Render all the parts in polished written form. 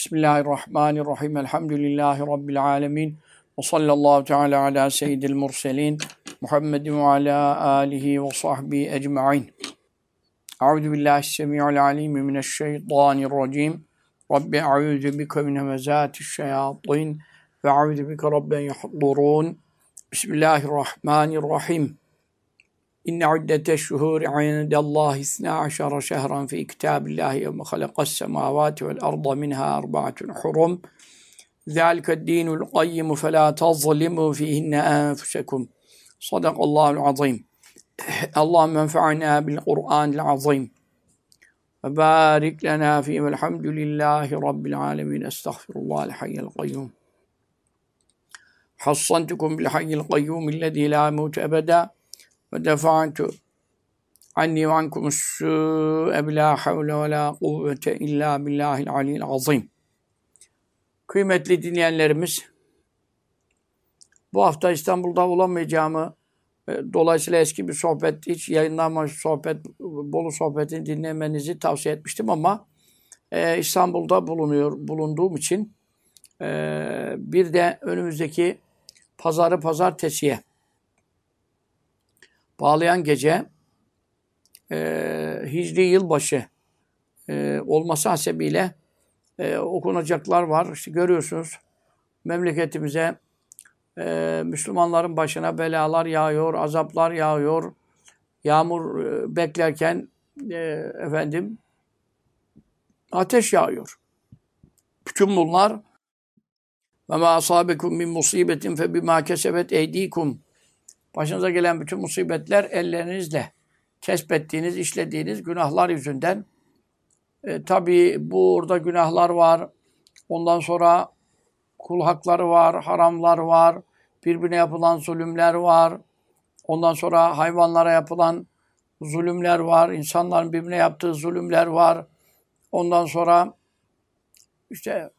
Bismillahirrahmanirrahim. Elhamdülillahi Rabbil alemin. Ve sallallahu teala ala seyyidil murselin. Muhammedin ve ala alihi ve sahbihi ecma'in. Euzu billahi semi'ul alim mineşşeytanirracim. Rabbi a'udhu bike min hemezati'ş-şeyatin ve a'udhu bike rabben yahdurun. Bismillahirrahmanirrahim. İnne iddeteş-şuhuri indellahi 12 şehran fi kitabillahi yevme halakas-semavati vel arda minha arba'atun hurum. Zâlikedînul qayyim felâ tazlimû fîhinne enfusekum. Sadakallahul azîm. Allahümme enfa'nâ bil Kur'anil azîm. Ve bârik lenâ fî velhamdülillahi rabbil âlemin. Estağfirullahal hayyel kayyum. Hassantukum bil hayyil kayyum illezî lâ yemûtu ebedâ. Ve defa'tu anni ve ankumus-sû'e bilâ havle ve lâ kuvvete illâ billâhil aliyyil azîm. Kıymetli dinleyenlerimiz, bu hafta İstanbul'da olamayacağımı, dolayısıyla eski bir sohbet, hiç yayınlanmamış sohbet, Bolu sohbetini dinlemenizi tavsiye etmiştim ama İstanbul'da bulunduğum için bir de önümüzdeki pazartesiye bağlayan gece Hicri yılbaşı olması hasebiyle okunacaklar var. İşte görüyorsunuz memleketimize Müslümanların başına belalar yağıyor, azaplar yağıyor. Yağmur beklerken ateş yağıyor. Bütün bunlar ve ma asabekum min musibetin fe bima kesebet eydikum. Başınıza gelen bütün musibetler ellerinizle kesbettiğiniz, işlediğiniz günahlar yüzünden. Tabii burada günahlar var. Ondan sonra kul hakları var, haramlar var. Birbirine yapılan zulümler var. Ondan sonra hayvanlara yapılan zulümler var. İnsanların birbirine yaptığı zulümler var. Ondan sonra işte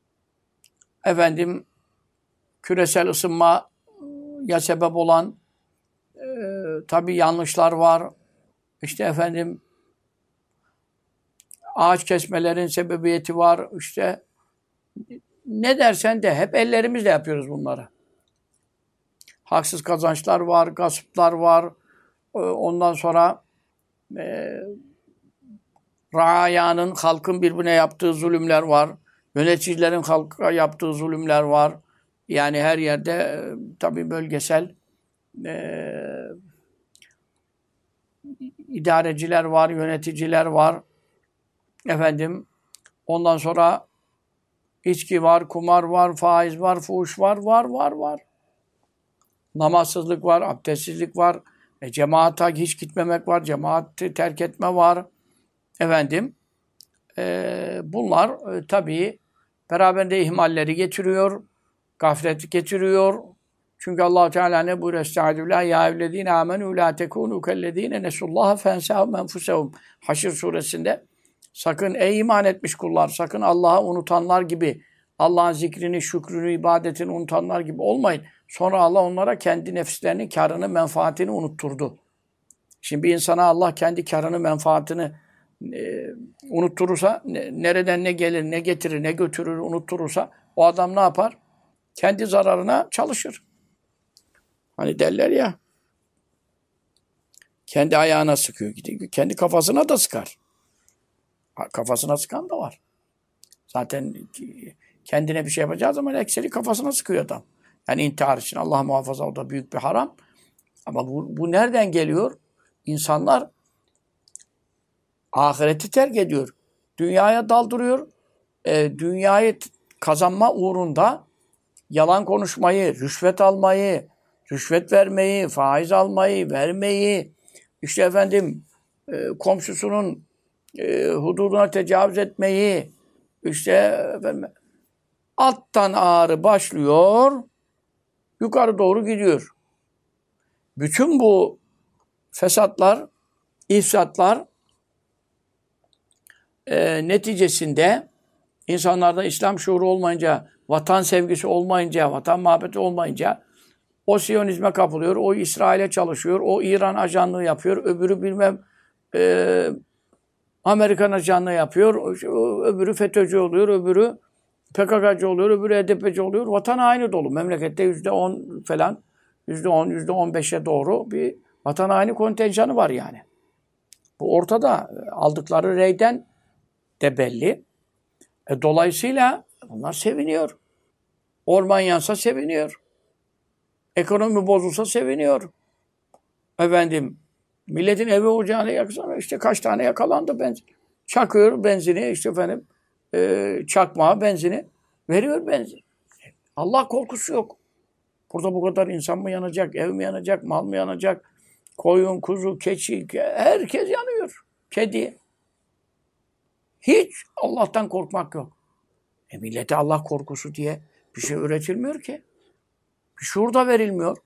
küresel ısınmaya sebep olan tabii yanlışlar var. İşte ağaç kesmelerin sebebiyeti var. İşte ne dersen de hep ellerimizle yapıyoruz bunları. Haksız kazançlar var, gasplar var. Ondan sonra raayanın, halkın birbirine yaptığı zulümler var. Yöneticilerin halka yaptığı zulümler var. Yani her yerde tabii bölgesel idareciler var, yöneticiler var. Ondan sonra içki var, kumar var, faiz var, fuhuş var. Namazsızlık var, abdestsizlik var. Cemaate hiç gitmemek var, cemaati terk etme var. Bunlar tabii beraberinde ihmalleri getiriyor, gafleti getiriyor. Çünkü Allah Teala ne buyuruyor? Estağfirullah ya evlezine amenu la tekunu kellezine nesullaha fensahum enfusehum. Haşr suresinde sakın ey iman etmiş kullar, sakın Allah'ı unutanlar gibi, Allah'ın zikrini, şükrünü, ibadetini unutanlar gibi olmayın. Sonra Allah onlara kendi nefislerinin karını, menfaatini unutturdu. Şimdi bir insana Allah kendi karını, menfaatini unutturursa, nereden ne gelir, ne getirir, ne götürür unutturursa o adam ne yapar? Kendi zararına çalışır. Hani derler ya, kendi ayağına sıkıyor, gidiyor. Kendi kafasına da sıkar. Kafasına sıkan da var. Zaten kendine bir şey yapacağı zaman ekseri kafasına sıkıyor adam. Yani intihar için Allah muhafaza, o da büyük bir haram. Ama bu nereden geliyor? İnsanlar ahireti terk ediyor. Dünyaya daldırıyor. Dünyayı kazanma uğrunda yalan konuşmayı, rüşvet almayı, rüşvet vermeyi, faiz almayı, vermeyi, işte komşusunun hududuna tecavüz etmeyi, işte alttan ağrı başlıyor, yukarı doğru gidiyor. Bütün bu fesatlar, ifsatlar neticesinde insanlarda İslam şuuru olmayınca, vatan sevgisi olmayınca, vatan muhabbeti olmayınca o Siyonizme kapılıyor, o İsrail'e çalışıyor, o İran ajanlığı yapıyor, öbürü Amerikan ajanlığı yapıyor, öbürü FETÖ'cü oluyor, öbürü PKK'cı oluyor, öbürü HDP'ci oluyor. Vatan haini dolu. Memlekette %10 falan, %10, %15'e doğru bir vatan haini kontenjanı var yani. Bu ortada. Aldıkları reyden de belli. Dolayısıyla bunlar seviniyor. Orman yansa seviniyor. Ekonomi bozulsa seviniyor. Efendim, milletin evi ocağını yaksana işte kaç tane yakalandı benzin. Çakıyor benzini işte efendim çakmağa benzini veriyor benzin. Allah korkusu yok. Burada bu kadar insan mı yanacak, ev mi yanacak, mal mı yanacak, koyun, kuzu, keçi, herkes yanıyor. Kedi. Hiç Allah'tan korkmak yok. Millete Allah korkusu diye bir şey öğretilmiyor ki. Bir şuur da verilmiyor.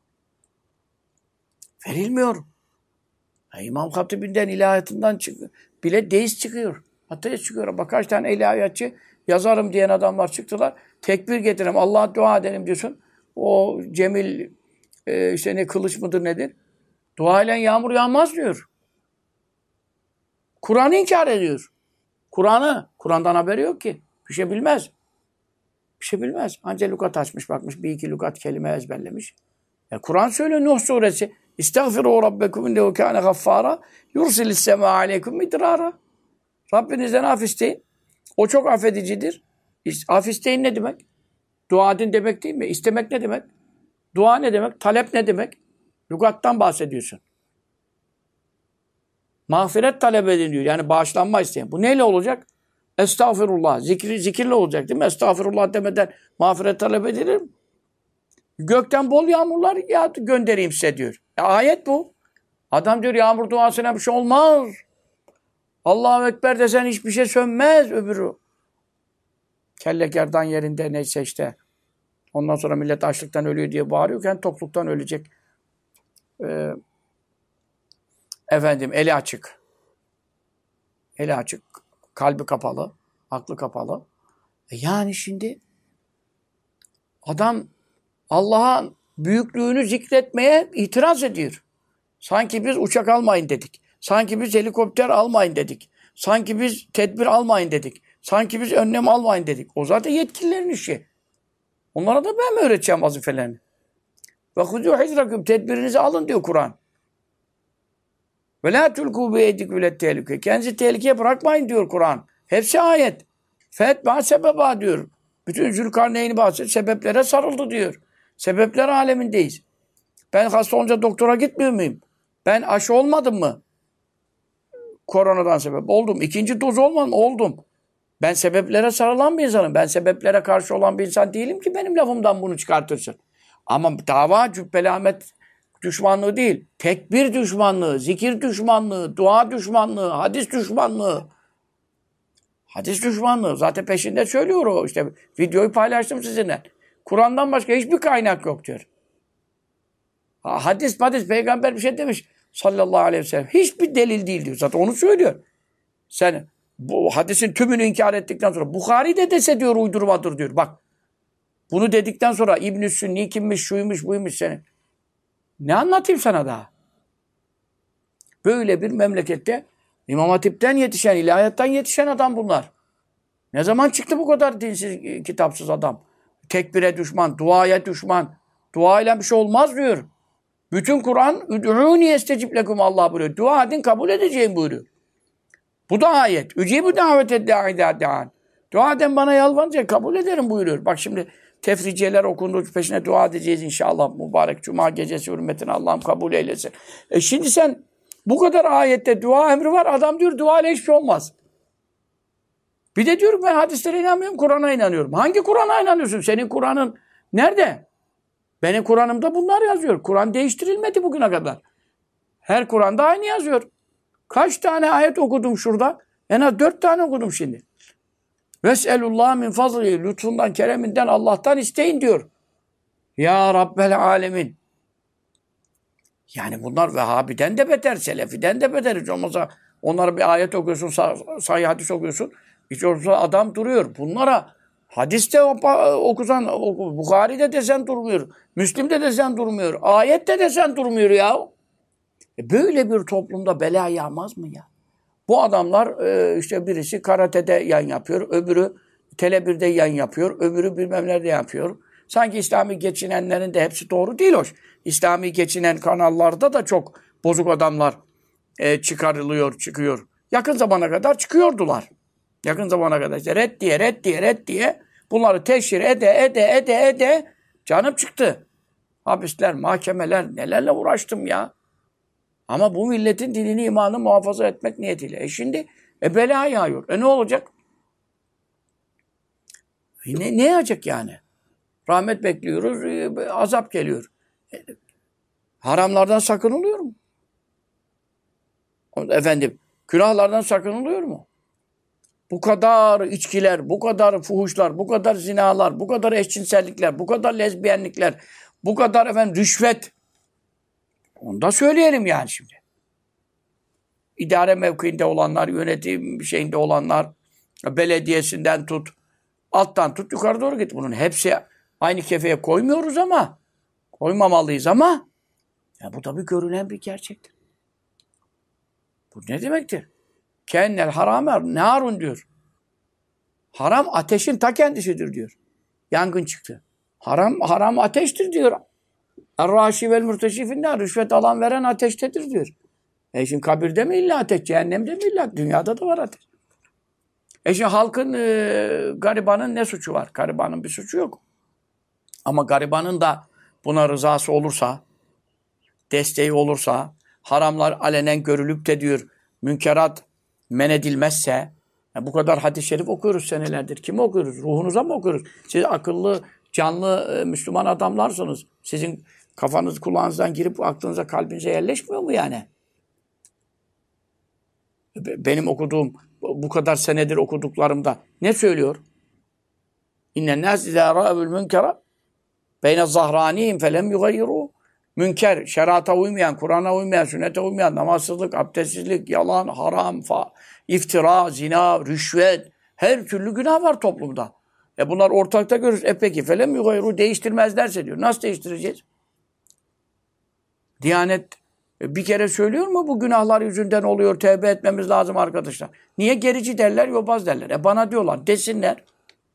Verilmiyor. İmam Hatibinden, ilahiyatından bile deist çıkıyor. Hatta çıkıyor. Bak kaç tane ilahiyatçı yazarım diyen adamlar çıktılar. Tekbir getirelim, Allah'a dua edelim diyorsun. O Cemil işte ne kılıç mıdır nedir? Dua ile yağmur yağmaz diyor. Kur'an'ı inkar ediyor. Kur'an'dan haberi yok ki. Bir şey bilmez. Bir şey bilmez. Anca lukat açmış bakmış. Bir iki lukat kelime ezberlemiş. Kur'an söylüyor Nuh suresi. İstağfiru rabbekum innehu kâne gaffâra yursilis semâ aleykum midrara. Rabbinizden af isteyin. O çok affedicidir. Af isteyin ne demek? Dua edin demek değil mi? İstemek ne demek? Dua ne demek? Talep ne demek? Lügattan bahsediyorsun. Mağfiret talep edin diyor. Yani bağışlanma isteyin. Bu neyle olacak? Estağfirullah. Zikirle olacak değil mi? Estağfirullah demeden mağfiret talep edilir mi? Gökten bol yağmurlar göndereyim size diyor. Ayet bu. Adam diyor yağmur duasına bir şey olmaz. Allahu Ekber desen hiçbir şey sönmez öbürü. Kelle gerdan yerinde neyse işte. Ondan sonra millet açlıktan ölüyor diye bağırıyorken tokluktan ölecek. Efendim eli açık. Eli açık. Kalbi kapalı. Aklı kapalı. Yani şimdi adam Allah'ın büyüklüğünü zikretmeye itiraz ediyor. Sanki biz uçak almayın dedik. Sanki biz helikopter almayın dedik. Sanki biz tedbir almayın dedik. Sanki biz önlem almayın dedik. O zaten yetkililerin işi. Onlara da ben mi öğreteceğim vazifelerini? Ve huzû hizrakum tedbirinizi alın diyor Kur'an. Ve lâ tulkû biyeydikum ilet tehlike. Kendinizi tehlikeye bırakmayın diyor Kur'an. Hepsi ayet. Fetbâ sebebâ diyor. Bütün Zülkarneyn'i bahsediyor. Sebeplere sarıldı diyor. Sebepler alemindeyiz. Ben hasta olunca doktora gitmiyor muyum? Ben aşı olmadım mı? Koronadan sebep oldum. İkinci doz olmadım oldum. Ben sebeplere sarılan bir insanım. Ben sebeplere karşı olan bir insan değilim ki benim lafımdan bunu çıkartırsın. Ama dava Cübbeli Ahmet düşmanlığı değil. Tekbir düşmanlığı, zikir düşmanlığı, dua düşmanlığı, hadis düşmanlığı. Hadis düşmanlığı. Zaten peşinde söylüyor o. İşte videoyu paylaştım sizinle. Kur'an'dan başka hiçbir kaynak yok diyor. Hadis, peygamber bir şey demiş sallallahu aleyhi ve sellem. Hiçbir delil değil diyor. Zaten onu söylüyor. Sen bu hadisin tümünü inkar ettikten sonra Bukhari de dese diyor uydurmadır diyor. Bak bunu dedikten sonra İbn-i Sünni kimmiş, şuymuş, buymuş senin. Ne anlatayım sana daha? Böyle bir memlekette İmam Hatip'ten yetişen, ilahiyattan yetişen adam bunlar. Ne zaman çıktı bu kadar dinsiz, kitapsız adam? Tekbire düşman, duaya düşman. Duayla bir şey olmaz diyor. Bütün Kur'an "Üd'ûni estecib lekum" Allah buyuruyor. Dua edin kabul edeceğim buyuruyor. Bu da ayet. "Ücibu davete dâ'idâ dâ'an." Dua eden bana yalvarınca kabul ederim buyuruyor. Bak şimdi tefriciyeler okundu peşine dua edeceğiz inşallah. Mübarek Cuma gecesi hürmetine Allah'ım kabul eylesin. Şimdi sen bu kadar ayette dua emri var. Adam diyor dua ile hiçbir şey olmaz. Bir de diyorum ben hadislere inanmıyorum, Kur'an'a inanıyorum. Hangi Kur'an'a inanıyorsun? Senin Kur'an'ın nerede? Benim Kur'an'ımda bunlar yazıyor. Kur'an değiştirilmedi bugüne kadar. Her Kur'an'da aynı yazıyor. Kaç tane ayet okudum şurada? En az 4 tane okudum şimdi. Ves'elullah min fazlihi. Lütfundan, kereminden Allah'tan isteyin diyor. Ya Rabbel alemin. Yani bunlar Vehhabi'den de beter, Selefi'den de beter. Hiç olmazsa onlara bir ayet okuyorsun, sahih hadis okuyorsun. Hiç olmazsa adam duruyor. Bunlara hadiste okusan, Bukhari'de desen durmuyor. Müslim'de desen durmuyor. Ayette desen durmuyor ya. Böyle bir toplumda bela yağmaz mı ya? Bu adamlar işte birisi karatede yan yapıyor. Öbürü Tele1'de yayın yapıyor. Öbürü bilmem nerede yapıyor. Sanki İslami geçinenlerin de hepsi doğru değil hoş. İslami geçinen kanallarda da çok bozuk adamlar çıkıyor. Yakın zamana kadar çıkıyordular. Yakın zamana kadar işte red diye bunları teşhir ede canım çıktı. Hapisler, mahkemeler nelerle uğraştım ya. Ama bu milletin dinini, imanını muhafaza etmek niyetiyle. Şimdi bela yağıyor. Ne olacak? Ne yağacak yani? Rahmet bekliyoruz, azap geliyor. Haramlardan sakınılıyor mu? Efendim, günahlardan sakınılıyor mu? Bu kadar içkiler, bu kadar fuhuşlar, bu kadar zinalar, bu kadar eşcinsellikler, bu kadar lezbiyenlikler, bu kadar efendim rüşvet. Onu da söyleyelim yani şimdi. İdare mevkiinde olanlar, yönetim şeyinde olanlar, belediyesinden tut, alttan tut, yukarı doğru git. Bunun hepsi aynı kefeye koymuyoruz ama, koymamalıyız ama ya bu tabii görünen bir gerçektir. Bu ne demektir? Kennel haramer narun diyor. Haram ateşin ta kendisidir diyor. Yangın çıktı. Haram ateştir diyor. Er-raşi vel mürteşifinden rüşvet alan veren ateştedir diyor. Şimdi kabirde mi illa ateş, cehennemde mi illa? Dünyada da var ateş. Şimdi halkın, garibanın ne suçu var? Garibanın bir suçu yok. Ama garibanın da buna rızası olursa, desteği olursa, haramlar alenen görülüp de diyor, münkerat men edilmezse, bu kadar hadis-i şerif okuyoruz senelerdir. Kimi okuyoruz? Ruhunuza mı okuyoruz? Siz akıllı, canlı Müslüman adamlarsınız. Sizin kafanız kulağınızdan girip aklınıza, kalbinize yerleşmiyor mu yani? Benim okuduğum, bu kadar senedir okuduklarımda ne söylüyor? İnnen nâs izâ râ'evül münkera beyne zahranîhim felem yugayyirû. Münker, şerata uymayan, Kur'an'a uymayan, sünnete uymayan, namazsızlık, abdestsizlik, yalan, haram, iftira, zina, rüşvet, her türlü günah var toplumda. Bunlar ortakta görürüz. Peki, felem yugayyirû değiştirmezlerse diyor. Nasıl değiştireceğiz? Diyanet bir kere söylüyor mu bu günahlar yüzünden oluyor, tevbe etmemiz lazım arkadaşlar. Niye gerici derler, yobaz derler? Bana diyorlar, desinler.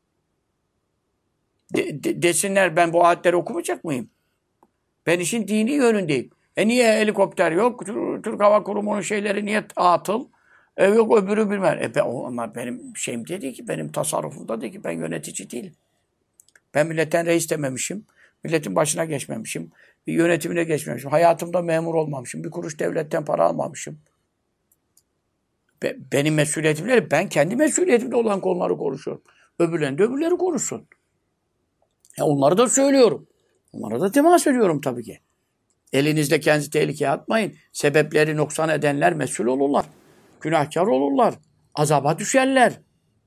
Desinler, ben bu ayetleri okumayacak mıyım? Ben işin dini yönündeyim. Niye helikopter yok? Türk Hava Kurumu'nun şeyleri niye atıl? Yok öbürü bilmem. Onlar benim şeyim dedi ki, benim tasarrufumda dedi ki ben yönetici değilim. Ben milletten reis dememişim. Milletin başına geçmemişim. Yönetimine geçmemişim. Hayatımda memur olmamışım. Bir kuruş devletten para almamışım. Benim mesuliyetimleri, ben kendi mesuliyetimde olan konuları konuşuyorum. Öbürleri de öbürleri konuşsun. Onları da söylüyorum. Onlara da temas ediyorum tabii ki. Elinizde kendinizi tehlikeye atmayın. Sebepleri noksan edenler mesul olurlar. Günahkar olurlar. Azaba düşerler.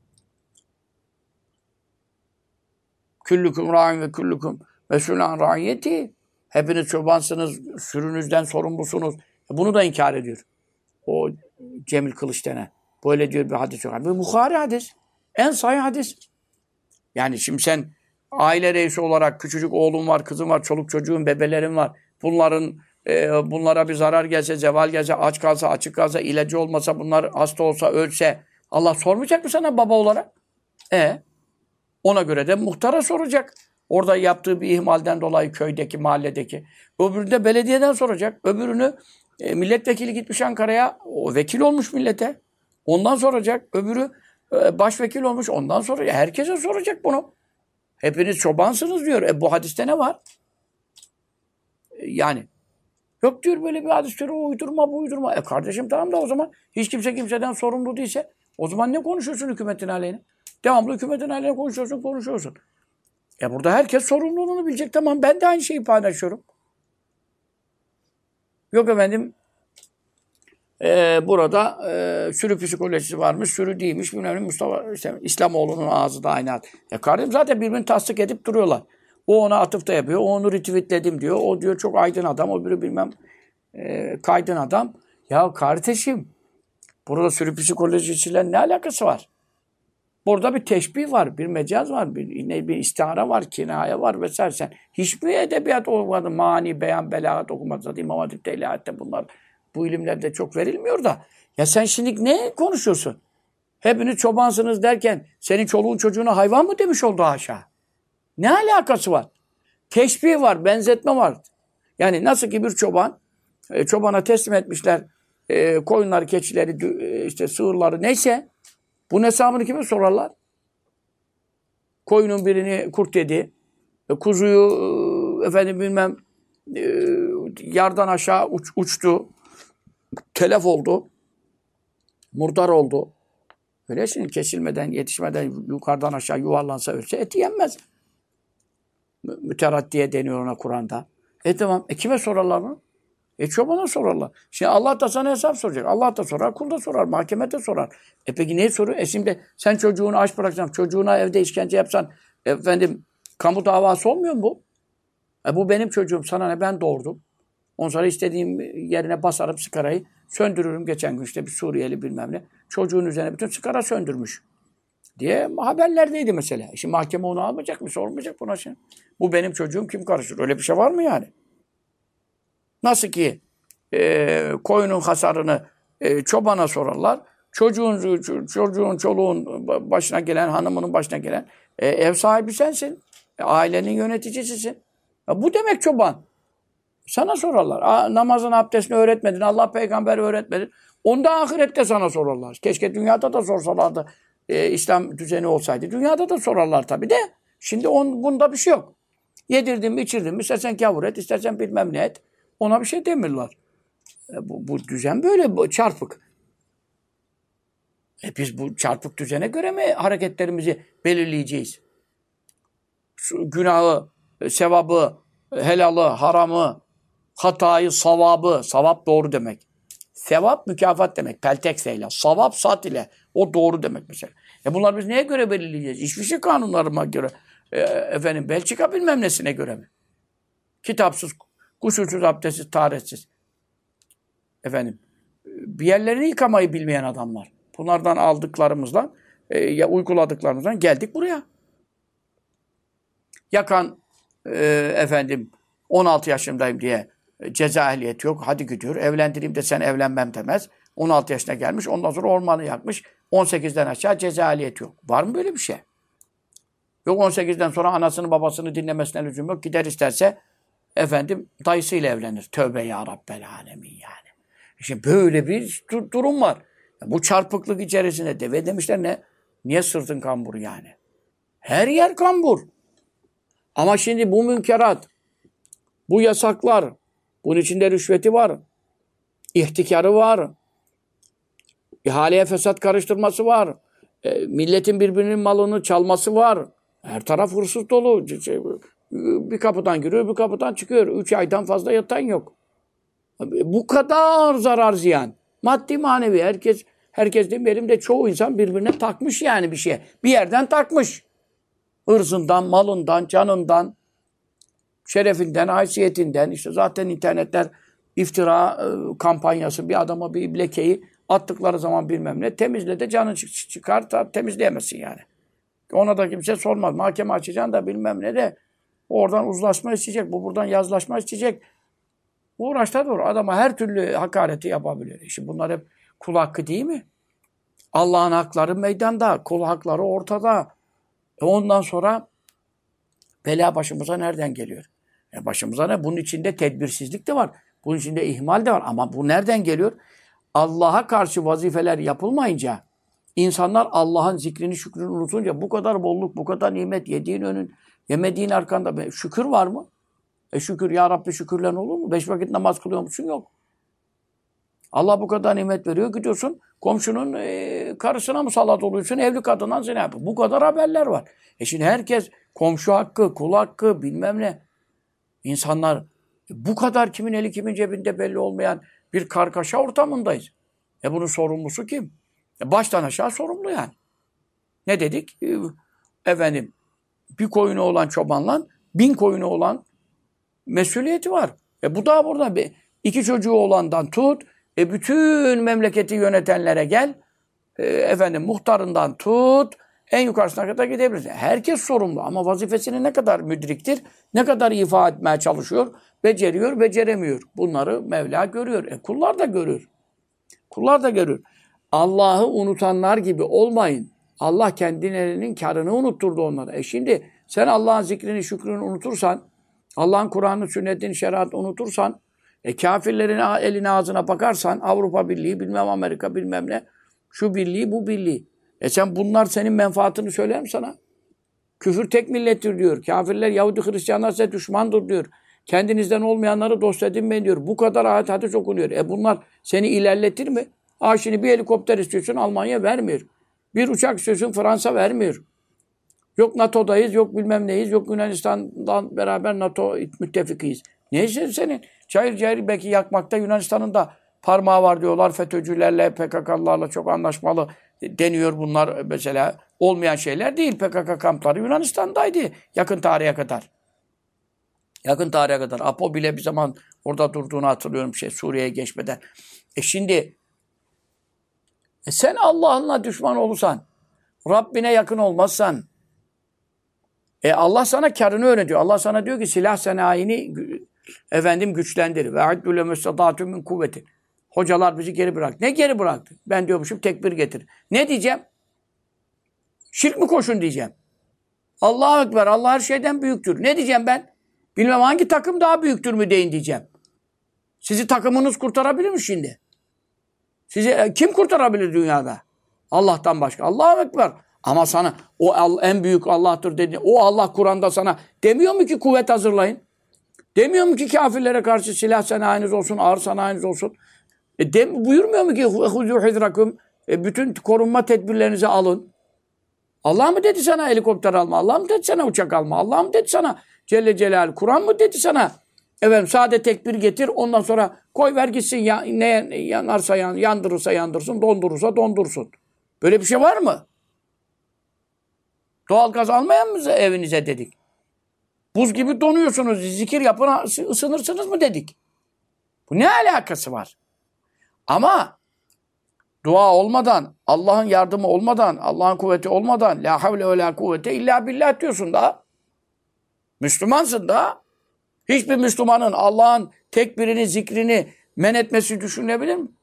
Küllüküm râin ve küllüküm mesulân râiyeti. Hepiniz çobansınız, sürünüzden sorumlusunuz. Bunu da inkar ediyor. O Cemil Kılıç denen. Böyle diyor bir hadis yok. Bir Bukhari hadis. En sahih hadis. Yani şimdi sen aile reisi olarak küçücük oğlum var, kızım var, çoluk çocuğum, bebelerim var. Bunlara bir zarar gelse, zeval gelse, aç kalsa, açık kalsa, ilacı olmasa, bunlar hasta olsa, ölse Allah sormayacak mı sana baba olarak? Ona göre de muhtara soracak. Orada yaptığı bir ihmalden dolayı köydeki, mahalledeki. Öbürünü de belediyeden soracak. Öbürünü milletvekili gitmiş Ankara'ya, o vekil olmuş millete. Ondan soracak. Öbürü başvekil olmuş, ondan soracak. Herkese soracak bunu. Hepiniz çobansınız diyor. Bu hadiste ne var? Yani yok diyor böyle bir hadis diyor. Uydurma bu uydurma. Kardeşim tamam da o zaman hiç kimse kimseden sorumlu değilse o zaman ne konuşuyorsun hükümetin aleyhine? Devamlı hükümetin aleyhine konuşuyorsun. Burada herkes sorumluluğunu bilecek. Tamam ben de aynı şeyi paylaşıyorum. Yok efendim burada sürü psikolojisi varmış, sürü değilmiş. Bilmem Mustafa İslamoğlu'nun ağzı da aynı. Kardeşim zaten birbirini tasdik edip duruyorlar. O ona atıfta yapıyor, o onu retweetledim diyor. O diyor çok aydın adam, o biri bilmem kaydın adam. Ya kardeşim, burada sürü psikolojisiyle ne alakası var? Burada bir teşbih var, bir mecaz var, bir istihara var, kinaya var vesaire. Sen hiçbir edebiyat okumadın, mani, beyan, belagat okumadın. Zaten İmam Hatip'te, ilahiyatte bunlar bu ilimlerde çok verilmiyor da. Ya sen şimdi ne konuşuyorsun? Hepiniz çobansınız derken senin çoluğun çocuğuna hayvan mı demiş oldu haşa? Ne alakası var? Teşbih var, benzetme var. Yani nasıl ki bir çoban, çobana teslim etmişler koyunları, keçileri, işte sığırları neyse, bunun hesabını kime sorarlar? Koyunun birini kurt yedi, kuzuyu efendim bilmem yardan aşağı uçtu, telef oldu, murdar oldu. Öyle şimdi kesilmeden, yetişmeden yukarıdan aşağı yuvarlansa ölse eti yenmez. Müteraddiye deniyor ona Kur'an'da. Tamam. Kime sorarlar bunu? Çobana sorarlar. Şimdi Allah da sana hesap soracak. Allah da sorar, kul da sorar, mahkemede sorar. Peki neyi soruyor? Şimdi sen çocuğunu aç bıraksan, çocuğuna evde işkence yapsan, efendim kamu davası olmuyor mu bu? Bu benim çocuğum, sana ne, ben doğurdum. Ondan sonra istediğim yerine basarım sigarayı, söndürürüm. Geçen gün işte bir Suriyeli bilmem ne, çocuğun üzerine bütün sigara söndürmüş diye haberlerdeydi mesela. Şimdi mahkeme onu almayacak mı, sormayacak buna şimdi. Bu benim çocuğum, kim karışır? Öyle bir şey var mı yani? Nasıl ki koyunun hasarını çobana sorarlar. Çocuğun, çoluğun başına gelen, hanımının başına gelen ev sahibi sensin. Ailenin yöneticisisin. Bu demek çoban. Sana sorarlar. Namazın, abdestini öğretmedin. Allah peygamber öğretmedi. Onda ahirette sana sorarlar. Keşke dünyada da sorsalardı. İslam düzeni olsaydı. Dünyada da sorarlar tabii de. Şimdi bunda bir şey yok. Yedirdin mi, içirdin mi, istersen gavur et, istersen bilmem ne et. Ona bir şey demiyorlar. Bu düzen böyle çarpık. Biz bu çarpık düzene göre mi hareketlerimizi belirleyeceğiz? Şu günahı, sevabı, helalı, haramı, hatayı, savabı. Savap doğru demek. Sevap mükafat demek. Peltekseyle. Savap sat ile. O doğru demek mesela. Bunlar biz neye göre belirleyeceğiz? İşmişi kanunlarıma göre. Efendim Belçika bilmem nesine göre mi? Kitapsız, gusülsüz, abdestsiz, taharetsiz. Efendim bir yerlerini yıkamayı bilmeyen adamlar. Bunlardan aldıklarımızdan, uyguladıklarımızdan geldik buraya. Yakan efendim 16 yaşındayım diye ceza ehliyeti yok. Hadi gidiyor. Evlendireyim de sen evlenmem demez. 16 yaşına gelmiş. Ondan sonra ormanı yakmış. 18'den aşağı ceza ehliyeti yok. Var mı böyle bir şey? Yok 18'den sonra anasını babasını dinlemesine lüzum yok. Gider isterse efendim dayısıyla evlenir. Tövbe ya Rabbel alemin yani. Şimdi böyle bir durum var. Bu çarpıklık içerisinde deve demişler ne? Niye sırtın kambur yani? Her yer kambur. Ama şimdi bu münkerat, bu yasaklar, bunun içinde rüşveti var, ihtikarı var, ihaleye fesat karıştırması var, milletin birbirinin malını çalması var. Her taraf hırsız dolu. Bir kapıdan giriyor, bir kapıdan çıkıyor. 3 aydan fazla yatan yok. Bu kadar zarar ziyan. Maddi manevi. Herkes demeyelim de çoğu insan birbirine takmış yani bir şey. Bir yerden takmış. Hırzından, malından, canından, şerefinden, haysiyetinden. İşte zaten internetler iftira kampanyası, bir adama bir lekeyi attıkları zaman bilmem ne. Temizle de canın çıkar, temizleyemezsin yani. Ona da kimse sormaz. Mahkeme açacaksın da bilmem ne de oradan uzlaşma isteyecek. Bu buradan yazlaşma isteyecek. Uğraşta doğru. Adama her türlü hakareti yapabilir. Şimdi bunlar hep kul hakkı değil mi? Allah'ın hakları meydanda. Kul hakları ortada. Ondan sonra bela başımıza nereden geliyor? Başımıza ne? Bunun içinde tedbirsizlik de var. Bunun içinde ihmal de var. Ama bu nereden geliyor? Allah'a karşı vazifeler yapılmayınca, insanlar Allah'ın zikrini, şükrünü unutunca bu kadar bolluk, bu kadar nimet, yediğin önün, yemediğin arkanda şükür var mı? Şükür, ya Rabbi şükürlen olur mu? 5 vakit namaz kılıyor musun? Yok. Allah bu kadar nimet veriyor. Gidiyorsun komşunun karısına musallat oluyorsun, evli kadından zina yapıyor. Bu kadar haberler var. Şimdi herkes komşu hakkı, kul hakkı, bilmem ne. İnsanlar bu kadar kimin eli kimin cebinde belli olmayan bir kargaşa ortamındayız. Bunun sorumlusu kim? Baştan aşağı sorumlu yani. Ne dedik? Efendim bir koyunu olan çobanla 1000 koyunu olan mesuliyeti var. Bu da burada 2 çocuğu olandan tut, bütün memleketi yönetenlere gel, efendim muhtarından tut, en yukarısına kadar gidebilirsin. Herkes sorumlu ama vazifesini ne kadar müdriktir, ne kadar ifa etmeye çalışıyor, beceriyor, beceremiyor. Bunları Mevla görüyor. Kullar da görür. Kullar da görür. Allah'ı unutanlar gibi olmayın. Allah kendilerinin karını unutturdu onlara. Şimdi sen Allah'ın zikrini, şükrünü unutursan, Allah'ın Kur'an'ın, sünnetini, şeriatını unutursan, kafirlerin eline ağzına bakarsan, Avrupa Birliği, bilmem Amerika, bilmem ne, şu birliği, bu birliği. Sen bunlar senin menfaatini söyler mi sana? Küfür tek millettir diyor. Kafirler, Yahudi, Hristiyanlar size düşmandır diyor. Kendinizden olmayanları dost edinmeyin diyor. Bu kadar ayet hadis okunuyor. Bunlar seni ilerletir mi? Şimdi bir helikopter istiyorsun, Almanya vermiyor. Bir uçak istiyorsun, Fransa vermiyor. Yok NATO'dayız, yok bilmem neyiz, yok Yunanistan'dan beraber NATO müttefikiyiz. Neyse senin? Cayır cayır belki yakmakta Yunanistan'ın da parmağı var diyorlar. FETÖ'cülerle, PKK'larla çok anlaşmalı deniyor bunlar mesela. Olmayan şeyler değil. PKK kampları Yunanistan'daydı yakın tarihe kadar. Yakın tarihe kadar. Apo bile bir zaman orada durduğunu hatırlıyorum Suriye'ye geçmeden. Şimdi sen Allah'ınla düşman olursan, Rabbine yakın olmazsan, Allah sana karını öğretiyor. Allah sana diyor ki silah sanayini güçlendir. Ve addü le müstedâtü min kuvvetin. Hocalar bizi geri bıraktı. Ne geri bıraktı? Ben diyormuşum tekbir getir. Ne diyeceğim? Şirk mi koşun diyeceğim. Allahu Ekber. Allah her şeyden büyüktür. Ne diyeceğim ben? Bilmem hangi takım daha büyüktür mü deyin diyeceğim. Sizi takımınız kurtarabilir mi şimdi? Sizi kim kurtarabilir dünyada? Allah'tan başka. Allahu Ekber. Ama sana o en büyük Allah'tır dedi. O Allah Kur'an'da sana demiyor mu ki kuvvet hazırlayın? Demiyor mu ki kafirlere karşı silah sanayiniz olsun, ağır sanayiniz olsun? Buyurmuyor mu ki huzû hidrakum, bütün korunma tedbirlerinizi alın? Allah mı dedi sana helikopter alma? Allah mı dedi sana uçak alma? Allah mı dedi sana Celle Celal? Kur'an mı dedi sana? Sade tekbir getir, ondan sonra koy ver gitsin. Ne yanarsa yandırırsa yandırsın, dondurursa dondursun. Böyle bir şey var mı? Doğalgaz almayan mı evinize dedik? Buz gibi donuyorsunuz, zikir yapın, ısınırsınız mı dedik? Bu ne alakası var? Ama dua olmadan, Allah'ın yardımı olmadan, Allah'ın kuvveti olmadan la havle ve la kuvvete illa billah diyorsun da. Müslümansın da. Hiçbir Müslümanın Allah'ın tekbirini, zikrini men etmesi düşünebilir mi?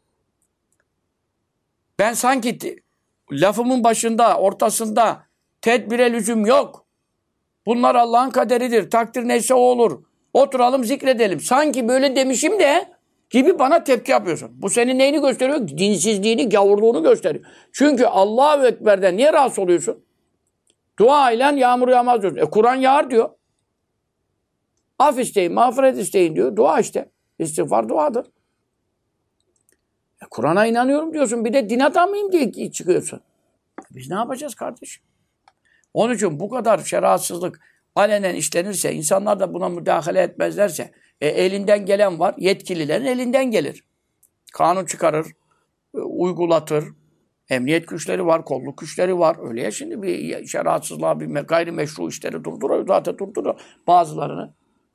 Ben sanki lafımın başında, ortasında tedbire lüzum yok. Bunlar Allah'ın kaderidir. Takdir neyse o olur. Oturalım zikredelim. Sanki böyle demişim de gibi bana tepki yapıyorsun. Bu senin neyini gösteriyor? Dinsizliğini, gavurluğunu gösteriyor. Çünkü Allahu Ekber'den niye rahatsız oluyorsun? Dua ile yağmur yağmaz diyorsun. Kur'an yağar diyor. Af isteyin, mağfiret isteyin diyor. Dua işte. İstiğfar duadır. Kur'an'a inanıyorum diyorsun. Bir de din adamıyım diye çıkıyorsun. Biz ne yapacağız kardeşim? Onun için bu kadar şeriatsızlık alenen işlenirse, insanlar da buna müdahale etmezlerse, elinden gelen var, yetkililerin elinden gelir. Kanun çıkarır, uygulatır. Emniyet güçleri var, kolluk güçleri var. Öyle ya şimdi bir şeriatsızlığa, bir gayrimeşru işleri durduruyor. Zaten durduruyor bazılarını.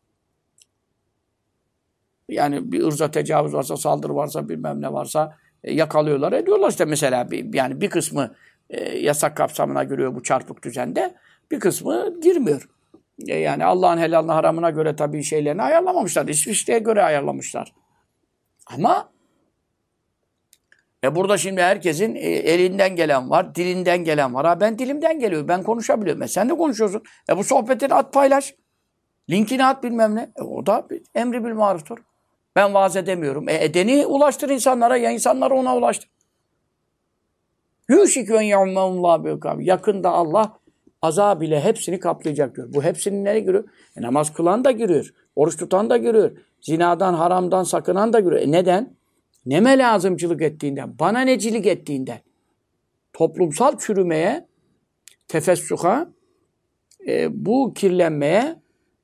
Yani bir ırza tecavüz varsa, saldırı varsa, bilmem ne varsa yakalıyorlar, ediyorlar işte mesela. Yani bir kısmı yasak kapsamına giriyor bu çarpık düzende. Bir kısmı girmiyor. Yani Allah'ın helalına haramına göre tabii şeylerini ayarlamamışlar. İsviçre'ye göre ayarlamışlar. Ama burada şimdi herkesin elinden gelen var, dilinden gelen var. Ben dilimden geliyor, ben konuşabiliyorum. Sen de konuşuyorsun. Bu sohbetini at paylaş. Linkini at bilmem ne. O da emri bil maruftur. Ben vaaz edemiyorum. Edeni ulaştır insanlara, ya insanları ona ulaştır. Yuşikü en ya'ummehumullah bi'ikab. Yakında Allah azab ile hepsini kaplayacak diyor. Bu hepsinin nereye giriyor? Namaz kılan da giriyor. Oruç tutan da giriyor. Zinadan, haramdan sakınan da giriyor. Neden? Neme lazımcılık ettiğinden, bana necilik ettiğinden. Toplumsal çürümeye, tefessüha, bu kirlenmeye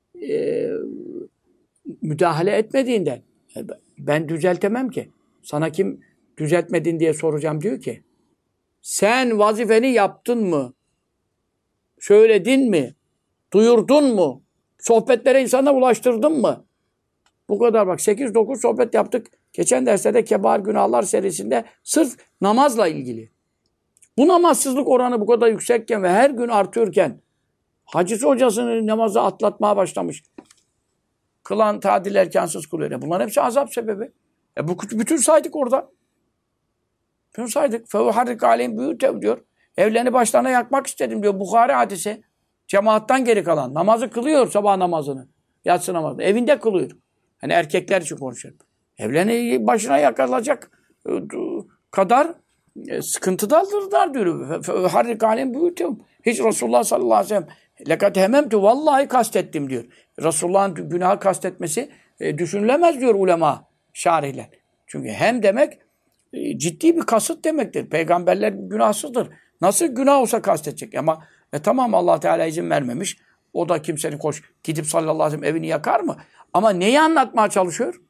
müdahale etmediğinden. Ben düzeltemem ki. Sana kim düzeltmedin diye soracağım diyor ki. Sen vazifeni yaptın mı? Söyledin mi? Duyurdun mu? Sohbetlere insana ulaştırdın mı? Bu kadar bak 8-9 sohbet yaptık. Geçen derslerde Kebair Günahlar serisinde sırf namazla ilgili. Bu namazsızlık oranı bu kadar yüksekken ve her gün artıyorken hacısı hocasını namaza atlatmaya başlamış. Kılan tadil erkansız kılıyor. Bunların hepsi azap sebebi. Bu bütün saydık orada. Bunu saydık. فَوْحَرِّكَ عَلَيْهِمْ بُيُوتَهُمْ diyor. Evlerini başlarına yakmak istedim diyor. Bukhari hadisi. Cemaattan geri kalan. Namazı kılıyor sabah namazını. Yatsı namazını. Evinde kılıyor. Hani erkekler için konuşuyorum. Evlerini başına yakılacak kadar sıkıntıdadırlar diyor. فَوْحَرِّكَ عَلَيْهِمْ بُيُوتَهُمْ Hiç Resulullah sallallahu aleyhi ve sellem lekad hememtu vallahi kastettim diyor. Resulullah'ın günahı kastetmesi düşünülemez diyor ulema, şarihler. Çünkü hem demek ciddi bir kasıt demektir. Peygamberler günahsızdır. Nasıl günah olsa kastedecek? Ama tamam Allah Teala izin vermemiş. O da kimsenin gidip sallallahu aleyhi ve sellem evini yakar mı? Ama neyi anlatmaya çalışıyor?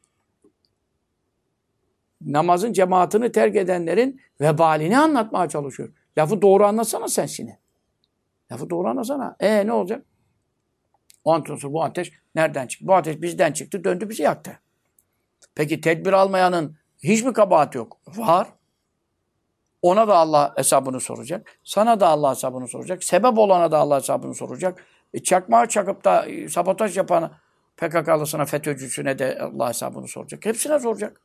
Namazın cemaatini terk edenlerin vebalini anlatmaya çalışıyor. Lafı doğru anlasana sen şimdi. Lafı doğru anlasana. Ne olacak? O antonsun bu ateş nereden çıktı? Bu ateş bizden çıktı, döndü bizi yaktı. Peki tedbir almayanın hiç mi kabahati yok? Var. Ona da Allah hesabını soracak. Sana da Allah hesabını soracak. Sebep olana da Allah hesabını soracak. Çakmağı çakıp da sabotaj yapan PKK'lısına, FETÖ'cüsüne de Allah hesabını soracak. Hepsine soracak.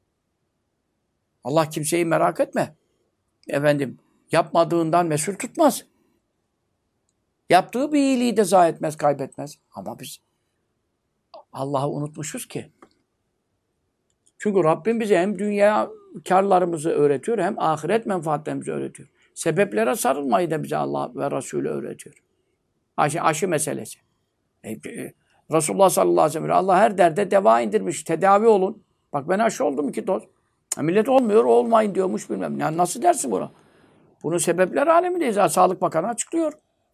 Allah kimseyi merak etme. Efendim, yapmadığından mesul tutmaz. Yaptığı bir iyiliği de zayi etmez, kaybetmez. Ama biz Allah'ı unutmuşuz ki. Çünkü Rabbim bize hem dünya karlarımızı öğretiyor hem ahiret menfaatlerimizi öğretiyor. Sebeplere sarılmayı da bize Allah ve Resulü öğretiyor. Aşı meselesi. Resulullah sallallahu aleyhi ve sellem Allah her derde deva indirmiş. Tedavi olun. Bak ben aşı oldum 2 doz. Millet olmuyor, olmayın diyormuş bilmem. Yani nasıl dersin buna? Bunun sebepleri alemindeyiz. Sağlık Bakanı açıklıyor.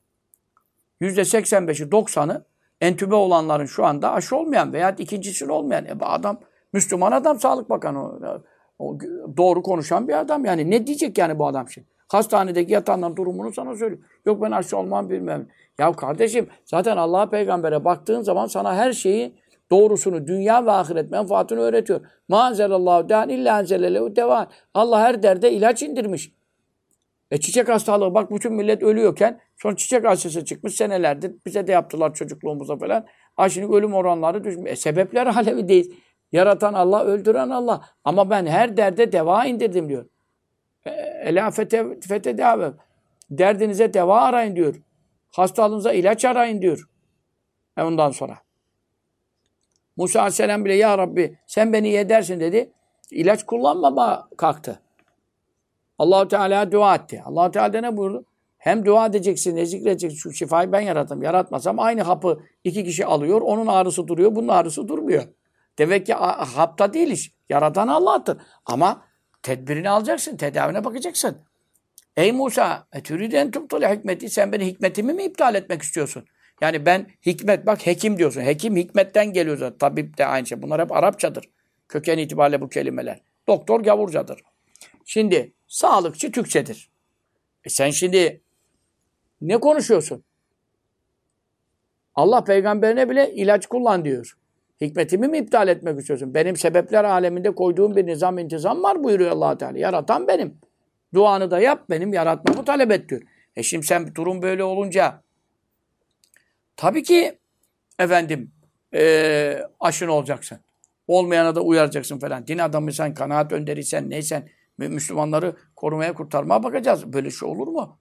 %85'i 90'ı entübe olanların şu anda aşı olmayan veya ikincisini olmayan. Adam Müslüman adam, Sağlık Bakanı. O doğru konuşan bir adam. Yani ne diyecek yani bu adam şimdi? Hastanedeki yatanların durumunu sana söylüyor. Yok ben aşı olmam bilmem. Ya kardeşim zaten Allah'a peygambere baktığın zaman sana her şeyi doğrusunu, dünya ve ahiret menfaatini öğretiyor. مَا اَنْزَلَ اللّٰهُ دَانِ اِلَّا اَنْزَلَ لَهُ دَوَانِ Allah her derde ilaç indirmiş. Çiçek hastalığı bak bütün millet ölüyorken sonra çiçek aşısı çıkmış senelerdir. Bize de yaptılar çocukluğumuza falan. Aşının ölüm oranları düşmüş. Sebepler alevi değil. Yaratan Allah, öldüren Allah. Ama ben her derde deva indirdim diyor. Ela fetedâve. Derdinize deva arayın diyor. Hastalığınıza ilaç arayın diyor. Ondan sonra. Musa aleyhisselam bile ya Rabbi sen beni iyi edersin dedi. İlaç kullanmama kalktı. Allah-u Teala dua etti. Allah-u Teala ne buyurdu? Hem dua edeceksin, ne zikredeceksin. Şu şifayı ben yarattım. Yaratmasam aynı hapı 2 kişi alıyor. Onun ağrısı duruyor, bunun ağrısı durmuyor. Demek ki hapta değil iş. Yaratan Allah'tır. Ama tedbirini alacaksın, tedavine bakacaksın. Ey Musa, türiden tubtule hikmeti. Sen beni hikmetimi mi iptal etmek istiyorsun? Yani ben hikmet, bak hekim diyorsun. Hekim hikmetten geliyor zaten. Tabip de aynı şey. Bunlar hep Arapçadır. Köken itibariyle bu kelimeler. Doktor gavurcadır. Şimdi sağlıkçı Türkçedir. Sen şimdi ne konuşuyorsun? Allah peygamberine bile ilaç kullan diyor. Hikmetimi mi iptal etmek istiyorsun? Benim sebepler aleminde koyduğum bir nizam intizam var buyuruyor Allah Teala. Yaratan benim. Duanı da yap, benim yaratmamı talep et diyor. Şimdi sen durum böyle olunca tabii ki efendim aşın olacaksın. Olmayana da uyaracaksın falan. Din adamıysan, kanaat önderiysen, neysen Müslümanları korumaya, kurtarmaya bakacağız. Böyle şey olur mu?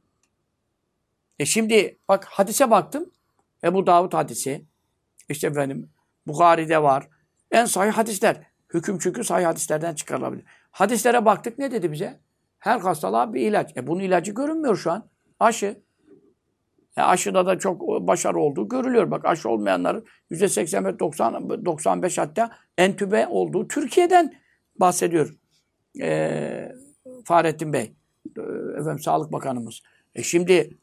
Şimdi bak hadise baktım. Ebu Davud hadisi. İşte efendim Bukhari'de var. En sahih hadisler. Hüküm çünkü sahih hadislerden çıkarılabilir. Hadislere baktık ne dedi bize? Her hastalığa bir ilaç. Bunun ilacı görünmüyor şu an. Aşı. Aşıda da çok başarı olduğu görülüyor. Bak aşı olmayanların %85-95 hatta entübe olduğu Türkiye'den bahsediyor. Fahrettin Bey. Efendim Sağlık Bakanımız. Şimdi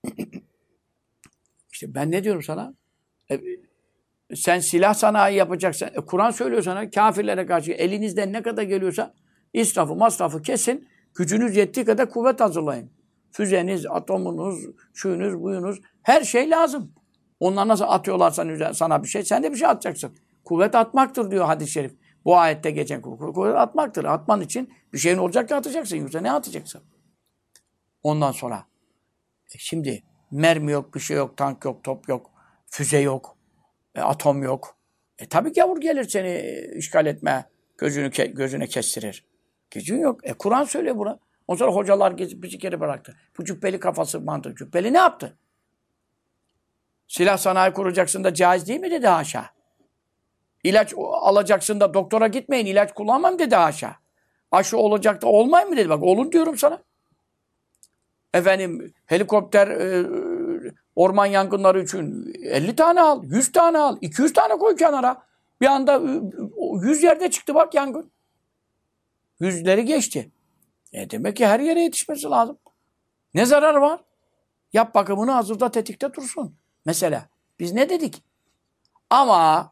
işte ben ne diyorum sana? Sen silah sanayi yapacaksın. Kur'an söylüyor sana kafirlere karşı elinizden ne kadar geliyorsa israfı, masrafı kesin. Gücünüz yettiği kadar kuvvet hazırlayın. Füzeniz, atomunuz, şuyunuz, buyunuz. Her şey lazım. Onlar nasıl atıyorlarsa sana bir şey, sen de bir şey atacaksın. Kuvvet atmaktır diyor hadis-i şerif. Bu ayette geçen kuvvet atmaktır. Atman için bir şeyin olacak da atacaksın. Yoksa ne atacaksın? Ondan sonra şimdi mermi yok, bir şey yok, tank yok, top yok, füze yok, atom yok. Tabii gavur gelir seni işgal etme, gözüne kestirir. Gücün yok. Kur'an söylüyor buna. Ondan sonra hocalar gezip bizi geri bıraktı. Bu cübbeli kafası mantık. Cübbeli ne yaptı? Silah sanayi kuracaksın da caiz değil mi dedi haşa. İlaç alacaksın da doktora gitmeyin, ilaç kullanmam dedi haşa. Aşı olacak da olmayın mı dedi. Bak olun diyorum sana. Efendim helikopter orman yangınları için 50 tane al, 100 tane al, 200 tane koy kenara. Bir anda 100 yerde çıktı bak yangın. Yüzleri geçti. Demek ki her yere yetişmesi lazım. Ne zararı var? Yap bakımını hazırda tetikte dursun. Mesela biz ne dedik? Ama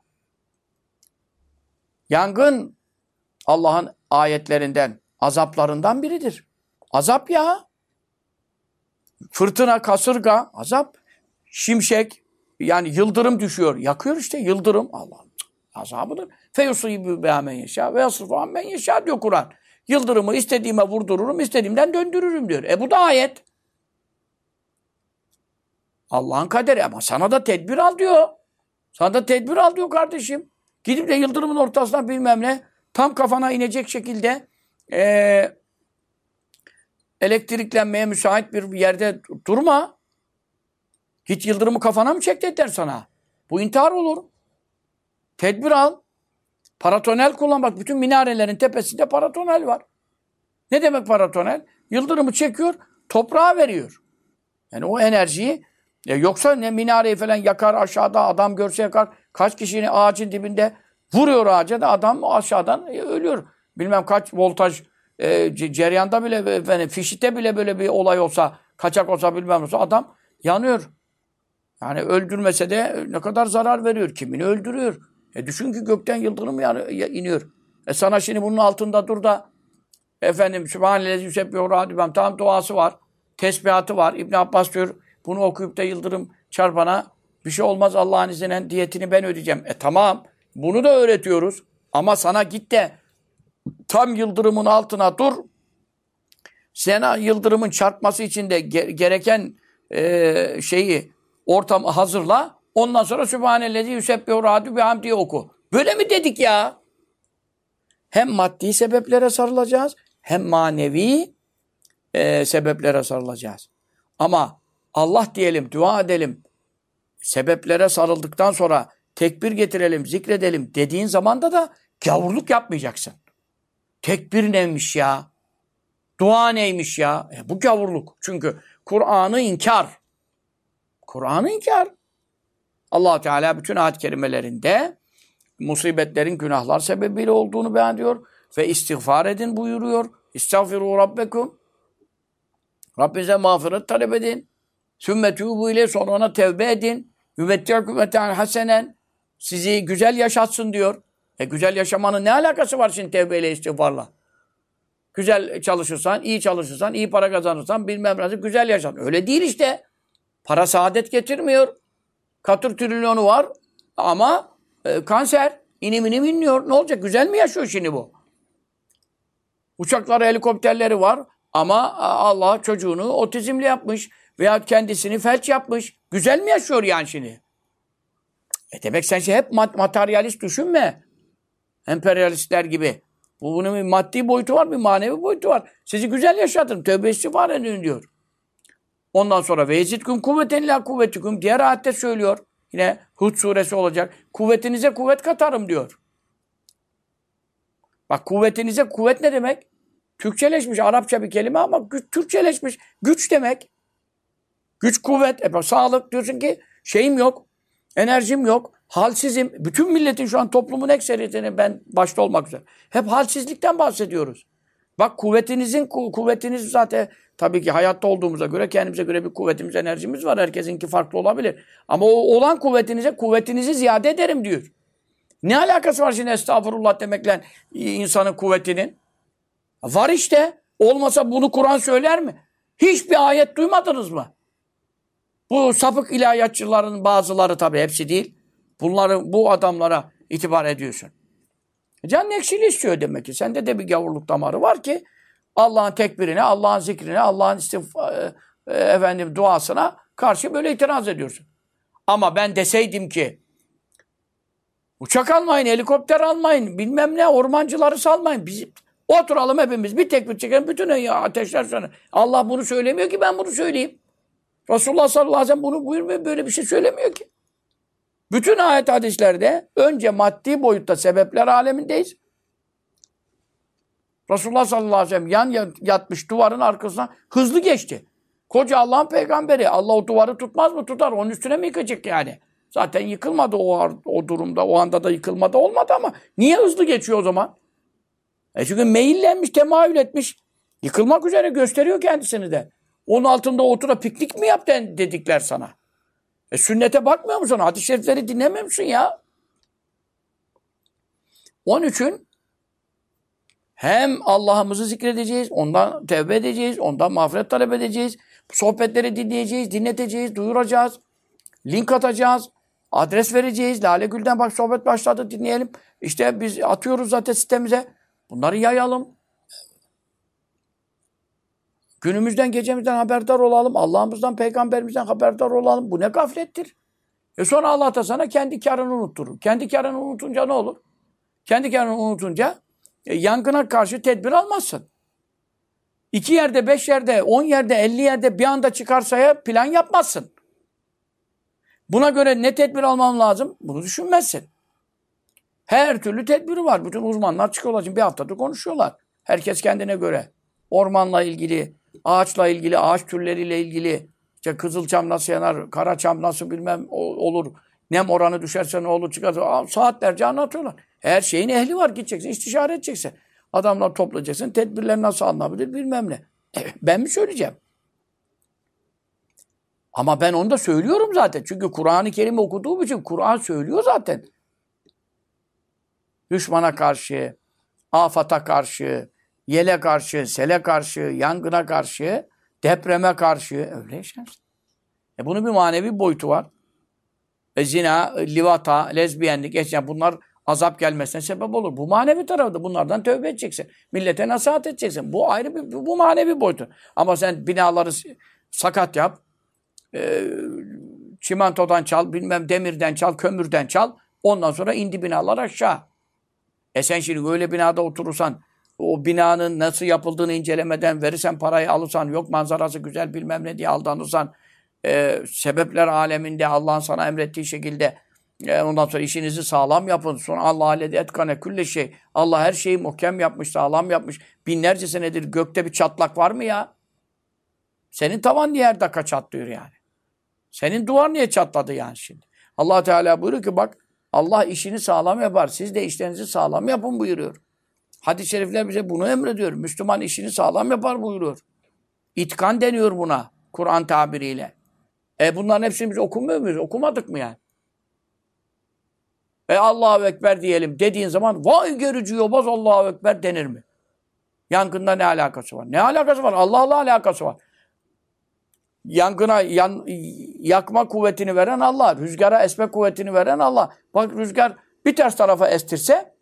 yangın Allah'ın ayetlerinden, azaplarından biridir. Azap ya. Fırtına, kasırga, azap. Şimşek, yani yıldırım düşüyor. Yakıyor işte yıldırım. Allah'ım azabıdır. Feyusuyu be'amen yaşa ve yasrifu ammen yaşa diyor Kur'an. Yıldırımı istediğime vurdururum, istediğimden döndürürüm diyor. Bu da ayet. Allah'ın kaderi ama sana da tedbir al diyor. Sana da tedbir al diyor kardeşim. Gidip de yıldırımın ortasına bilmem ne tam kafana inecek şekilde elektriklenmeye müsait bir yerde durma. Hiç yıldırımı kafana mı çekti der sana? Bu intihar olur. Tedbir al. Paratonel kullan. Bak bütün minarelerin tepesinde paratonel var. Ne demek paratonel? Yıldırımı çekiyor, toprağa veriyor. Yani o enerjiyi yoksa ne minareyi falan yakar aşağıda adam görse yakar. Kaç kişinin ağacın dibinde vuruyor ağaca da adam aşağıdan ölüyor. Bilmem kaç voltaj cereyanda bile fişite bile böyle bir olay olsa kaçak olsa bilmem olsa adam yanıyor. Yani öldürmese de ne kadar zarar veriyor. Kimini öldürüyor. Düşün ki gökten yıldırım iniyor. Sana şimdi bunun altında dur da efendim Sübhanellezi yusebbihu radibem tam duası var. Tesbihatı var. İbn Abbas diyor bunu okuyup da yıldırım çarpana bir şey olmaz Allah'ın izniyle diyetini ben ödeyeceğim. Tamam. Bunu da öğretiyoruz. Ama sana git de tam yıldırımın altına dur. Sana yıldırımın çarpması için de gereken ortamı hazırla. Ondan sonra Sübhanellezi yusebbihu radü bihamdihi oku. Böyle mi dedik ya? Hem maddi sebeplere sarılacağız, hem manevi sebeplere sarılacağız. Ama Allah diyelim, dua edelim, sebeplere sarıldıktan sonra tekbir getirelim, zikredelim dediğin zaman da gavurluk yapmayacaksın. Tekbir neymiş ya? Dua neymiş ya? Bu gavurluk. Çünkü Kur'an'ı inkar. Kur'an'ı inkar. Allah Teala bütün ayet-i kerimelerinde musibetlerin günahlar sebebiyle olduğunu beyan ediyor ve istiğfar edin buyuruyor. İstağfiru rabbekum. Rabbinize mağfiret talep edin. Sümme tûbû ile sonra ona tevbe edin. Yüvetti'akum metâ'n hasenen. Sizi güzel yaşatsın diyor. Güzel yaşamanın ne alakası var şimdi tevbeyle istiğfarla? Güzel çalışırsan, iyi para kazanırsan bilmem ne güzel yaşan. Öyle değil işte. Para saadet getirmiyor. Katır trilyonu var ama kanser inim inliyor. Ne olacak? Güzel mi yaşıyor şimdi bu? Uçakları, helikopterleri var ama Allah çocuğunu otizmli yapmış veya kendisini felç yapmış. Güzel mi yaşıyor yani şimdi? Demek sen hep materyalist düşünme. Emperyalistler gibi. Bunun bir maddi boyutu var, bir manevi boyutu var. Sizi güzel yaşatın, tövbe istiğfar edin diyor. Ondan sonra ve yezidkum kuvveten ila kuvvetikum diğer ayette söylüyor. Yine Hud suresi olacak. Kuvvetinize kuvvet katarım diyor. Bak kuvvetinize kuvvet ne demek? Türkçeleşmiş Arapça bir kelime ama Türkçeleşmiş. Güç demek. Güç kuvvet. Bak, sağlık diyorsun ki şeyim yok. Enerjim yok. Halsizim. Bütün milletin şu an toplumun ekseriyetini ben başta olmak üzere. Hep halsizlikten bahsediyoruz. Bak kuvvetiniz zaten tabii ki hayatta olduğumuza göre kendimize göre bir kuvvetimiz, enerjimiz var. Herkesinki farklı olabilir. Ama o olan kuvvetinizi ziyade ederim diyor. Ne alakası var şimdi estağfurullah demekle insanın kuvvetinin? Var işte. Olmasa bunu Kur'an söyler mi? Hiçbir ayet duymadınız mı? Bu sapık ilahiyatçıların bazıları tabii hepsi değil. Bu adamlara itibar ediyorsun. Canın ekşili istiyor demek ki. Sende de bir gavurluk damarı var ki Allah'ın tekbirine, Allah'ın zikrine, Allah'ın duasına karşı böyle itiraz ediyorsun. Ama ben deseydim ki uçak almayın, helikopter almayın, bilmem ne, ormancıları salmayın. Oturalım hepimiz bir tekbir çekelim. Bütün ateşler söner. Allah bunu söylemiyor ki ben bunu söyleyeyim. Resulullah sallallahu aleyhi ve sellem bunu buyurmuyor. Böyle bir şey söylemiyor ki. Bütün ayet hadislerde önce maddi boyutta sebepler alemindeyiz. Resulullah sallallahu aleyhi ve sellem yan yatmış duvarın arkasına hızlı geçti. Koca Allah'ın peygamberi. Allah o duvarı tutmaz mı? Tutar. Onun üstüne mi yıkacak yani? Zaten yıkılmadı o durumda. O anda da yıkılmadı olmadı ama niye hızlı geçiyor o zaman? Çünkü meyillenmiş, temayül etmiş. Yıkılmak üzere gösteriyor kendisini de. Onun altında otura piknik mi yap dedikler sana? Sünnete bakmıyor musun? Hadis-i şerifleri dinlemiyor musun ya? Onun için hem Allah'ımızı zikredeceğiz, ondan tevbe edeceğiz, ondan mağfiret talep edeceğiz, sohbetleri dinleyeceğiz, dinleteceğiz, duyuracağız, link atacağız, adres vereceğiz. Lale Gül'den bak sohbet başladı dinleyelim. İşte biz atıyoruz zaten sitemize. Bunları yayalım. Günümüzden, gecemizden haberdar olalım. Allah'ımızdan, peygamberimizden haberdar olalım. Bu ne gaflettir? Sonra Allah da sana kendi karını unutturur. Kendi karını unutunca ne olur? Kendi karını unutunca yangına karşı tedbir almazsın. 2 yerde, 5 yerde, 10 yerde, 50 yerde bir anda çıkarsaya plan yapmazsın. Buna göre ne tedbir almam lazım? Bunu düşünmezsin. Her türlü tedbiri var. Bütün uzmanlar çıkıyorlar. Şimdi bir haftadır konuşuyorlar. Herkes kendine göre. Ormanla ilgili, ağaçla ilgili, ağaç türleriyle ilgili, işte kızılçam nasıl yanar, karaçam nasıl bilmem olur, nem oranı düşerse ne olur çıkarsa saatlerce anlatıyorlar. Her şeyin ehli var, gideceksin, istişare edeceksin. Adamlar toplayacaksın, tedbirler nasıl alınabilir bilmem ne. Ben mi söyleyeceğim? Ama ben onu da söylüyorum zaten. Çünkü Kur'an-ı Kerim'i okuduğum için Kur'an söylüyor zaten. Düşmana karşı, afata karşı, yele karşı, sele karşı, yangına karşı, depreme karşı öyle yaşarsın. Bunun bir manevi boyutu var. Zina, livata, lezbiyenlik, yani bunlar azap gelmesine sebep olur. Bu manevi tarafı. Bunlardan tövbe edeceksin. Millete nasihat edeceksin. Bu ayrı bir, bu manevi boyutu. Ama sen binaları sakat yap, çimentodan çal, bilmem demirden çal, kömürden çal. Ondan sonra indi binalar aşağı. Sen şimdi öyle binada oturursan, o binanın nasıl yapıldığını incelemeden verirsen parayı alırsan, yok manzarası güzel bilmem ne diye aldanırsan, sebepler aleminde Allah'ın sana emrettiği şekilde ondan sonra işinizi sağlam yapın. Sonra Allah alede etkane külle şey. Allah her şeyi muhkem yapmış, sağlam yapmış. Binlerce senedir gökte bir çatlak var mı ya? Senin tavan niye her dakika çatlıyor yani? Senin duvar niye çatladı yani şimdi? Allah Teala buyuruyor ki bak Allah işini sağlam yapar. Siz de işlerinizi sağlam yapın buyuruyor. Hadis-i şerifler bize bunu emrediyor. Müslüman işini sağlam yapar buyuruyor. İtkan deniyor buna Kur'an tabiriyle. Bunların hepsini biz okumuyor muyuz? Okumadık mı yani? Allahu Ekber diyelim dediğin zaman vay görücü yobaz Allahu Ekber denir mi? Yangında ne alakası var? Ne alakası var? Allah'la alakası var. Yangına yakma kuvvetini veren Allah. Rüzgara esme kuvvetini veren Allah. Bak rüzgar bir ters tarafa estirse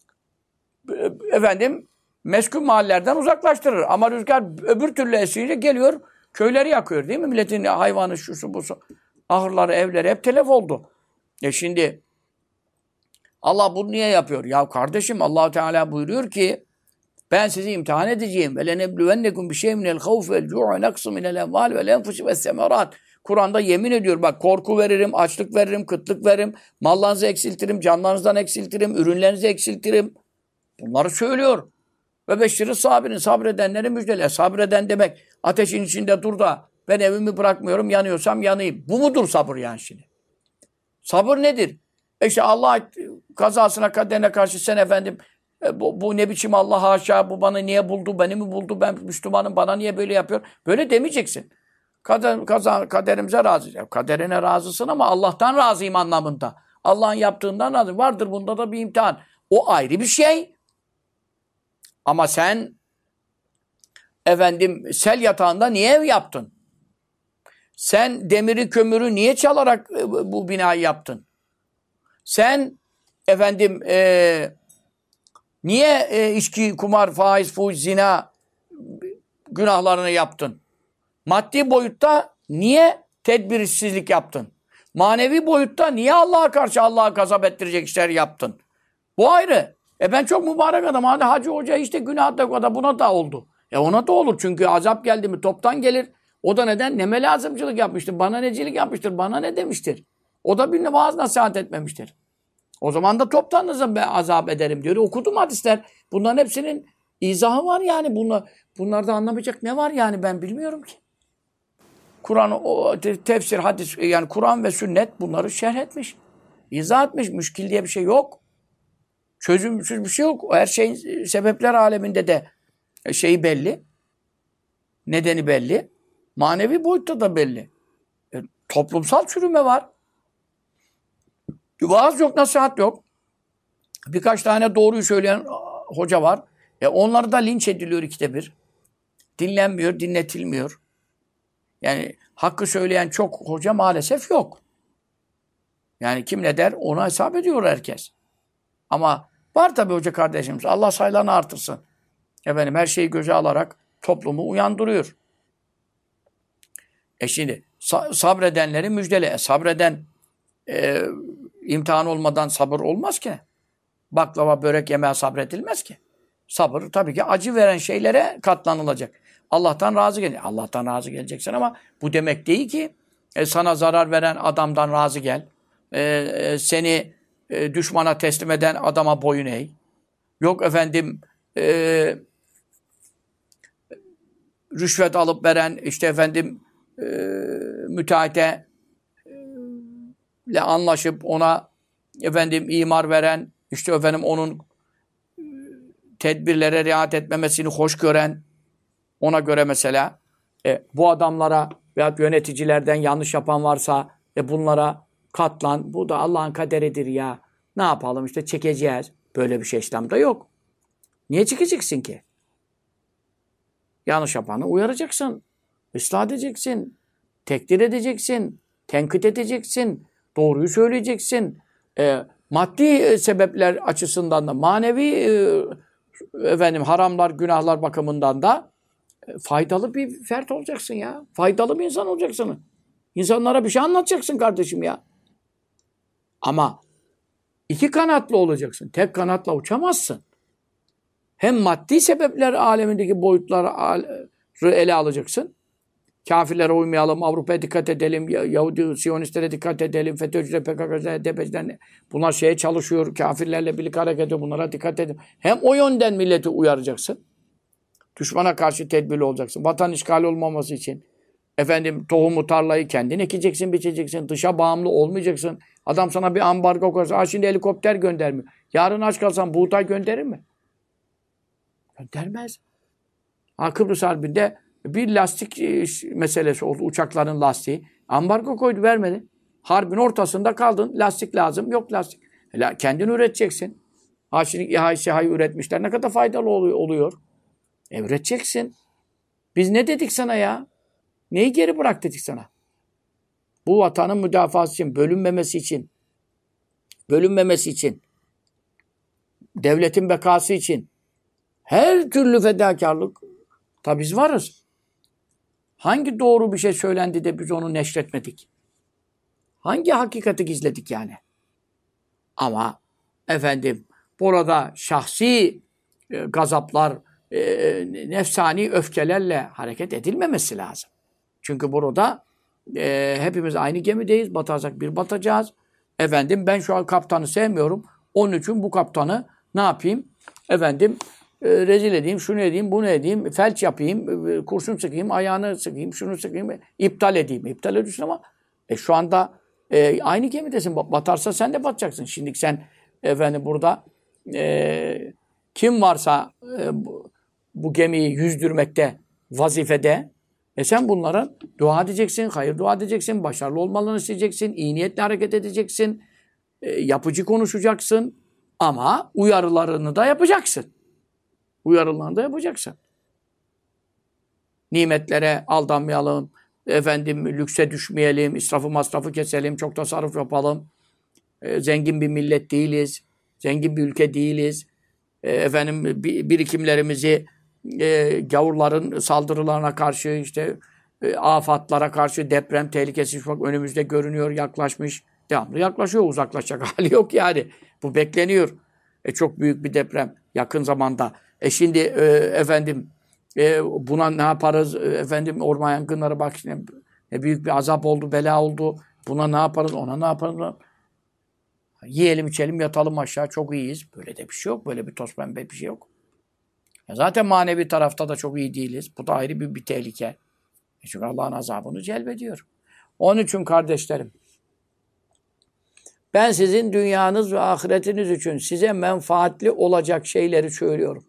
meskun mahallelerden uzaklaştırır. Ama rüzgar öbür türlü esince geliyor, köyleri yakıyor değil mi? Milletin hayvanı, şusu, busu, ahırları, evleri hep telef oldu. Şimdi Allah bunu niye yapıyor? Ya kardeşim Allah Teala buyuruyor ki ben sizi imtihan edeceğim. Ve lenebluvennekum bi şey'in minel havf vel cu'i naqsin minel emval vel enfusi ves semerat. Kur'an'da yemin ediyor bak korku veririm, açlık veririm, kıtlık veririm, mallarınızı eksiltirim, canlarınızdan eksiltirim, ürünlerinizi eksiltirim. Bunları söylüyor. Ve beşşiri sabirin, sabredenleri müjdele. Sabreden demek ateşin içinde dur da ben evimi bırakmıyorum, yanıyorsam yanayım. Bu mudur sabır yani şimdi? Sabır nedir? İşte Allah kazasına, kaderine karşı sen bu ne biçim Allah haşa, bu bana niye buldu, beni mi buldu, ben Müslümanım, bana niye böyle yapıyor? Böyle demeyeceksin. Kaderimize razıyız. Kaderine razısın ama Allah'tan razıyım anlamında. Allah'ın yaptığından razıyım. Vardır bunda da bir imtihan. O ayrı bir şey. Ama sen sel yatağında niye ev yaptın? Sen demiri kömürü niye çalarak bu binayı yaptın? Sen niye içki, kumar, faiz, fuhuş, zina günahlarını yaptın? Maddi boyutta niye tedbirsizlik yaptın? Manevi boyutta niye Allah'a karşı Allah'a gazap ettirecek işler yaptın? Bu ayrı. Ben çok mübarek adam. Hadi Hacı Hoca işte günah da o da buna da oldu. Ona da olur çünkü azap geldi mi toptan gelir. O da neden? Neme lazımcılık yapmıştır. Bana necilik yapmıştır. Bana ne demiştir? O da birine vaaz nasihat etmemiştir. O zaman da toptan azap ederim diyor. Okudum hadisler. Bunların hepsinin izahı var yani. Bunlarda anlamayacak ne var yani ben bilmiyorum ki. Kur'an, tefsir, hadis yani Kur'an ve sünnet bunları şerh etmiş. İzah etmiş. Müşkil diye bir şey yok. Çözümsüz bir şey yok. Her şeyin sebepler aleminde de şeyi belli. Nedeni belli. Manevi boyutta da belli. Toplumsal çürüme var. Vaaz yok, nasihat yok. Birkaç tane doğruyu söyleyen hoca var. Onları da linç ediliyor ikide bir. Dinlenmiyor, dinletilmiyor. Yani hakkı söyleyen çok hoca maalesef yok. Yani kim ne der ona hesap ediyor herkes. Ama var tabii hoca kardeşimiz. Allah sayılarını artırsın. Her şeyi göze alarak toplumu uyandırıyor. Şimdi sabredenleri müjdele. Sabreden imtihan olmadan sabır olmaz ki. Baklava, börek yemeye sabredilmez ki. Sabır tabii ki acı veren şeylere katlanılacak. Allah'tan razı geleceksin. Allah'tan razı geleceksin ama bu demek değil ki sana zarar veren adamdan razı gel. Seni düşmana teslim eden adama boyun eğ. Yok rüşvet alıp veren müteahhite ile anlaşıp ona imar veren onun tedbirlere riayet etmemesini hoş gören ona göre mesela bu adamlara veya yöneticilerden yanlış yapan varsa bunlara katlan. Bu da Allah'ın kaderidir ya. Ne yapalım çekeceğiz. Böyle bir şey İslam'da yok. Niye çekeceksin ki? Yanlış yapanı uyaracaksın. Islah edeceksin. Tekdir edeceksin. Tenkit edeceksin. Doğruyu söyleyeceksin. Maddi sebepler açısından da manevi haramlar, günahlar bakımından da faydalı bir fert olacaksın ya. Faydalı bir insan olacaksın. İnsanlara bir şey anlatacaksın kardeşim ya. Ama iki kanatlı olacaksın. Tek kanatla uçamazsın. Hem maddi sebepler alemindeki boyutları ele alacaksın. Kafirlere uymayalım, Avrupa'ya dikkat edelim, Yahudi, Siyonistlere dikkat edelim, FETÖ'cülere, PKK'cülere, DP'cilerine bunlar çalışıyor, kafirlerle birlikte hareket ediyor, bunlara dikkat edin. Hem o yönden milleti uyaracaksın. Düşmana karşı tedbirli olacaksın. Vatan işgali olmaması için. Tohumu, tarlayı kendin ekeceksin, biçeceksin. Dışa bağımlı olmayacaksın. Adam sana bir ambargo koyarsa, şimdi helikopter göndermiyor. Yarın aç kalsan buğday gönderir mi? Göndermez. Kıbrıs Harbi'nde bir lastik meselesi oldu. Uçakların lastiği. Ambargo koydu, vermedi. Harbin ortasında kaldın. Lastik lazım. Yok lastik. Kendin üreteceksin. Şimdi İHA, SİHA'yı üretmişler. Ne kadar faydalı oluyor. Üreteceksin. Biz ne dedik sana ya? Neyi geri bırak dedik sana? Bu vatanın müdafası için, bölünmemesi için, devletin bekası için her türlü fedakarlık tabi biz varız. Hangi doğru bir şey söylendi de biz onu neşretmedik? Hangi hakikati gizledik yani? Ama burada şahsi gazaplar, nefsani öfkelerle hareket edilmemesi lazım. Çünkü burada hepimiz aynı gemideyiz. Batarsak bir batacağız. Ben şu an kaptanı sevmiyorum. Onun için bu kaptanı ne yapayım? Rezil edeyim, şunu edeyim, bunu edeyim, felç yapayım, kurşun sıkayım, ayağını sıkayım, şunu sıkayım, iptal edeyim. İptal ediyorsun ama şu anda aynı gemidesin. Batarsa sen de batacaksın. Şimdi sen burada kim varsa bu gemiyi yüzdürmekte, vazifede sen bunlara dua edeceksin, hayır dua edeceksin, başarılı olmalarını isteyeceksin, iyi niyetle hareket edeceksin, yapıcı konuşacaksın ama uyarılarını da yapacaksın. Uyarılarını da yapacaksın. Nimetlere aldanmayalım, lükse düşmeyelim, israfı masrafı keselim, çok tasarruf yapalım. Zengin bir millet değiliz, zengin bir ülke değiliz. Birikimlerimizi gavurların saldırılarına karşı afatlara karşı deprem tehlikesi bak önümüzde görünüyor, yaklaşmış. Devamlı yaklaşıyor, uzaklaşacak hali yok yani. Bu bekleniyor. Çok büyük bir deprem yakın zamanda. Şimdi efendim buna ne yaparız? Efendim orman yangınları bak şimdi büyük bir azap oldu, bela oldu. Buna ne yaparız? Ona ne yaparız? Yiyelim, içelim, yatalım aşağı. Çok iyiyiz. Böyle de bir şey yok. Böyle bir toz pembe bir şey yok. Zaten manevi tarafta da çok iyi değiliz. Bu da ayrı bir tehlike. Çünkü Allah'ın azabını celbediyor. Onun için kardeşlerim, ben sizin dünyanız ve ahiretiniz için size menfaatli olacak şeyleri söylüyorum.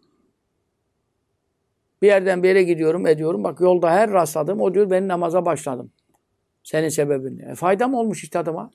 Bir yerden bir yere gidiyorum, ediyorum. Bak yolda her rastladım. O diyor ben namaza başladım. Senin sebebin. Faydam olmuş işte adıma.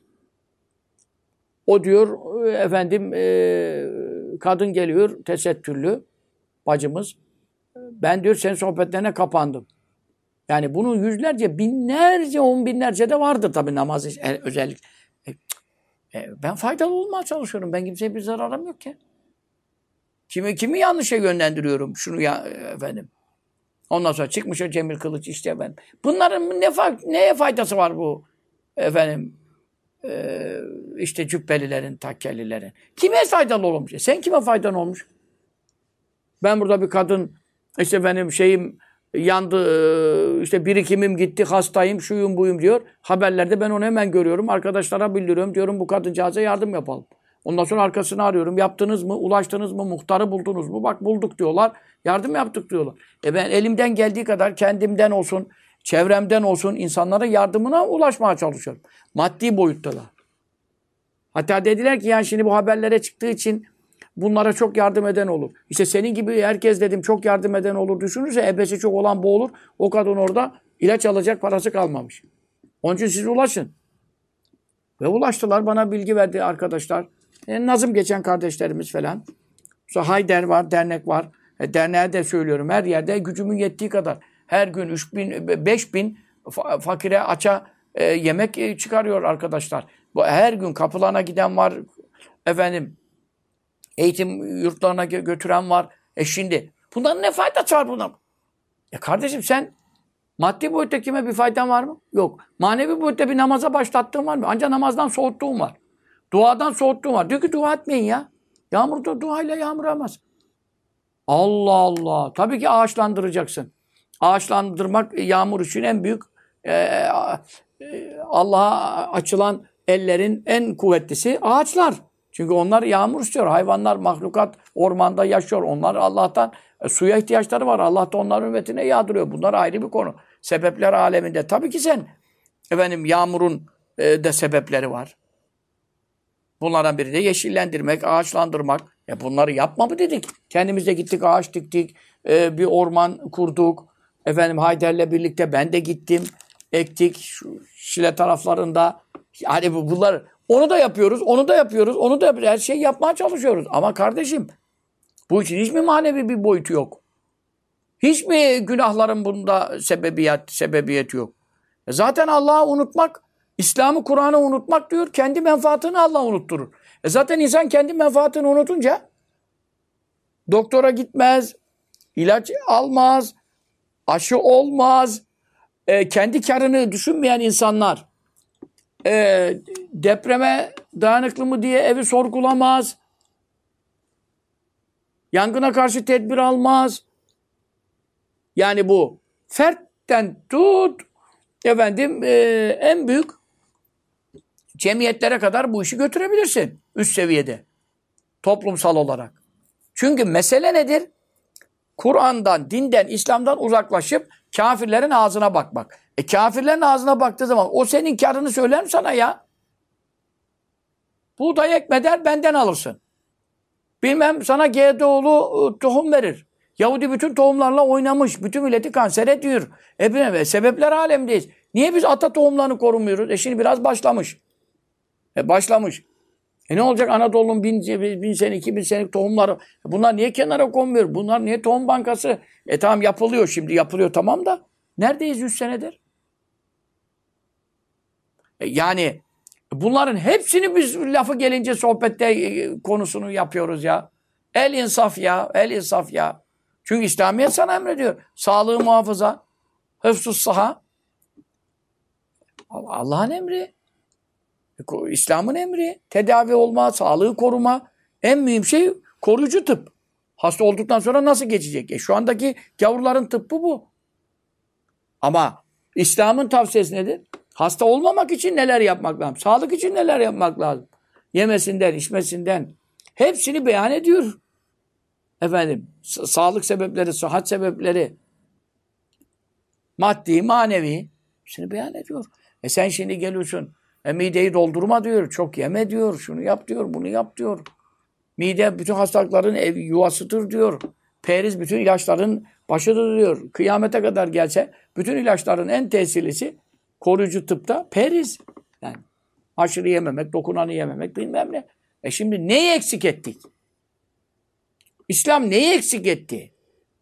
O diyor efendim kadın geliyor tesettürlü bacımız. Ben diyor senin sohbetlerine kapandım. Yani bunun yüzlerce, binlerce, on binlerce de vardır tabii namaz özellikle. Ben faydalı olmaya çalışıyorum. Ben kimseye bir zararım yok ki. Kimi yanlışa yönlendiriyorum şunu ya efendim. Ondan sonra çıkmış o Cemil Kılıç işte ben. Bunların neye faydası var bu efendim işte cübbelilerin, takkelilerin. Kime faydalı olmuş? Sen kime faydan olmuş? Ben burada bir kadın işte benim şeyim yandı, işte birikimim gitti, hastayım, şuyum buyum diyor. Haberlerde ben onu hemen görüyorum. Arkadaşlara bildiriyorum. Diyorum bu kadıncağıza yardım yapalım. Ondan sonra arkasını arıyorum. Yaptınız mı? Ulaştınız mı? Muhtarı buldunuz mu? Bak bulduk diyorlar. Yardım yaptık diyorlar. Ben elimden geldiği kadar kendimden olsun, çevremden olsun insanlara yardımına ulaşmaya çalışıyorum. Maddi boyutta da. Hatta dediler ki yani şimdi bu haberlere çıktığı için bunlara çok yardım eden olur. İşte senin gibi herkes dedim çok yardım eden olur düşünürse ebesi çok olan bu olur. O kadın orada ilaç alacak parası kalmamış. Onun için siz ulaşın. Ve ulaştılar bana bilgi verdi arkadaşlar. Nazım geçen kardeşlerimiz falan. Sonra Hayder var, dernek var. Derneğe de söylüyorum her yerde gücümün yettiği kadar. Her gün 3.000, 5.000 fakire aç'a yemek çıkarıyor arkadaşlar. Bu her gün kapılarına giden var. Efendim eğitim yurtlarına götüren var. Şimdi bundan ne faydası var bundan? Kardeşim sen maddi boyutta kime bir faydan var mı? Yok. Manevi boyutta bir namaza başlattığın var mı? Ancak namazdan soğuttuğun var. Duadan soğuttuğun var. Diyor ki dua etmeyin ya. Yağmurda duayla yağmur yağmaz. Allah Allah. Tabii ki ağaçlandıracaksın. Ağaçlandırmak yağmur için en büyük Allah'a açılan ellerin en kuvvetlisi ağaçlar. Çünkü onlar yağmur istiyor. Hayvanlar, mahlukat ormanda yaşıyor. Onlar Allah'tan suya ihtiyaçları var. Allah da onların ümmetine yağdırıyor. Bunlar ayrı bir konu. Sebepler aleminde. Tabii ki sen efendim yağmurun de sebepleri var. Bunlardan biri de yeşillendirmek, ağaçlandırmak. Bunları yapma mı dedik? Kendimiz de gittik, ağaç diktik, bir orman kurduk. Efendim Hayder'le birlikte ben de gittim, ektik şu Şile taraflarında. Yani bunlar onu da yapıyoruz, onu da yapıyoruz, onu da yapıyoruz. Her şeyi yapmaya çalışıyoruz. Ama kardeşim bu için hiç mi manevi bir boyutu yok? Hiç mi günahların bunda sebebiyet yok? Zaten Allah'ı unutmak, İslam'ı, Kur'an'ı unutmak diyor, kendi menfaatini Allah unutturur. Zaten insan kendi menfaatini unutunca doktora gitmez, ilaç almaz, aşı olmaz, kendi karını düşünmeyen insanlar depreme dayanıklı mı diye evi sorgulamaz, yangına karşı tedbir almaz. Yani bu fertten tut efendim en büyük cemiyetlere kadar bu işi götürebilirsin üst seviyede toplumsal olarak. Çünkü mesele nedir? Kur'an'dan, dinden, İslam'dan uzaklaşıp kafirlerin ağzına bakmak. Kafirlerin ağzına baktığı zaman o senin karını söyler mi sana ya? Buğday ekmeder benden alırsın. Bilmem sana GDO'lu tohum verir. Yahudi bütün tohumlarla oynamış. Bütün milleti kanser ediyor. Sebepler alemdeyiz. Niye biz ata tohumlarını korumuyoruz? Şimdi biraz başlamış. Başlamış. Ne olacak Anadolu'nun 1000 sene, 2000 senelik tohumları? Bunlar niye kenara konmuyor? Bunlar niye tohum bankası? Tamam yapılıyor şimdi. Yapılıyor tamam da. Neredeyiz 100 senedir? Yani bunların hepsini biz lafı gelince sohbette konusunu yapıyoruz ya. El insaf ya. El insaf ya. Çünkü İslamiyet sana emrediyor. Sağlığı muhafaza. Hıfzus saha. Allah'ın emri. İslam'ın emri. Tedavi olma, sağlığı koruma. En mühim şey koruyucu tıp. Hasta olduktan sonra nasıl geçecek? Şu andaki gavurların tıbbı bu. Ama İslam'ın tavsiyesi nedir? Hasta olmamak için neler yapmak lazım? Sağlık için neler yapmak lazım? Yemesinden, içmesinden. Hepsini beyan ediyor. Efendim, sağlık sebepleri, sıhhat sebepleri, maddi, manevi. Hepsini beyan ediyor. Sen şimdi geliyorsun, mideyi doldurma diyor, çok yeme diyor, şunu yap diyor, bunu yap diyor. Mide bütün hastalıkların yuvasıdır diyor. Periz bütün ilaçların başıdır diyor. Kıyamete kadar gelse bütün ilaçların en tesirlisi koruyucu tıpta periz. Yani aşırı yememek, dokunanı yememek bilmem ne. Şimdi neyi eksik ettik? İslam neyi eksik etti?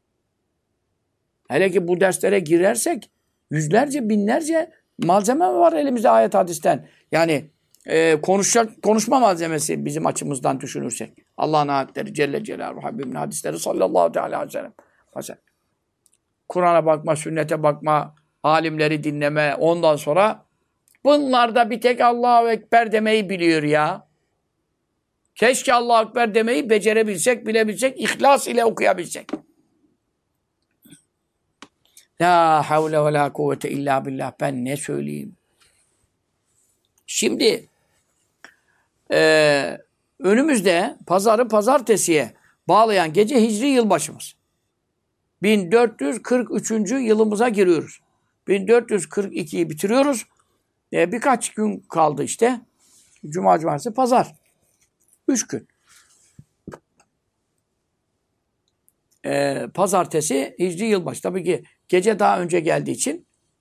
Hele ki bu derslere girersek yüzlerce, binlerce malzeme var elimizde ayet hadisten. Yani konuşma malzemesi bizim açımızdan düşünürsek. Allah'ın ayetleri Celle Celaluhu Habibinin hadisleri sallallahu aleyhi ve sellem. Kur'an'a bakma, sünnete bakma, alimleri dinleme. Ondan sonra bunlar da bir tek Allahu Ekber demeyi biliyor ya. Keşke Allahu Ekber demeyi becerebilsek, bilebilsek, ihlas ile okuyabilsek. La havle ve la kuvvete illa billah. Ben ne söyleyeyim? Şimdi önümüzde pazartesiye bağlayan gece Hicri yılbaşımız. 1443. yılımıza giriyoruz. 1442'yi bitiriyoruz. Birkaç gün kaldı işte. Cuma, cumartesi, pazar. 3 gün. Pazartesi Hicri yılbaşı. Tabii ki gece daha önce geldiği için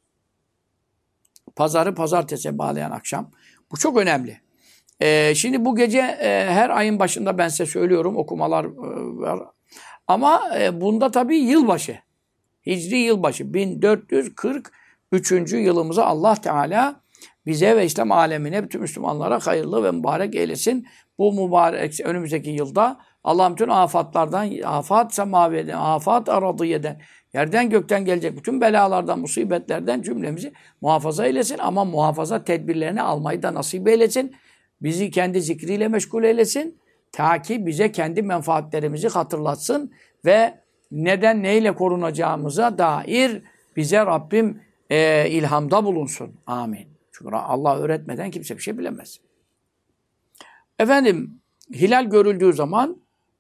pazartesiye bağlayan akşam. Bu çok önemli. Şimdi bu gece her ayın başında ben size söylüyorum okumalar var. Ama bunda tabii yılbaşı. Hicri yılbaşı. 1443. yılımıza Allah Teala bize ve İslam alemine, bütün Müslümanlara hayırlı ve mübarek eylesin. Bu mübarek önümüzdeki yılda Allah bütün afatlardan, afat semaviyeden, afat aradiyeden, yerden gökten gelecek bütün belalardan, musibetlerden cümlemizi muhafaza eylesin. Ama muhafaza tedbirlerini almayı da nasip eylesin. Bizi kendi zikriyle meşgul eylesin. Ta ki bize kendi menfaatlerimizi hatırlatsın ve neden neyle korunacağımıza dair bize Rabbim ilhamda bulunsun. Amin. Çünkü Allah öğretmeden kimse bir şey bilemez. Efendim, hilal görüldüğü zaman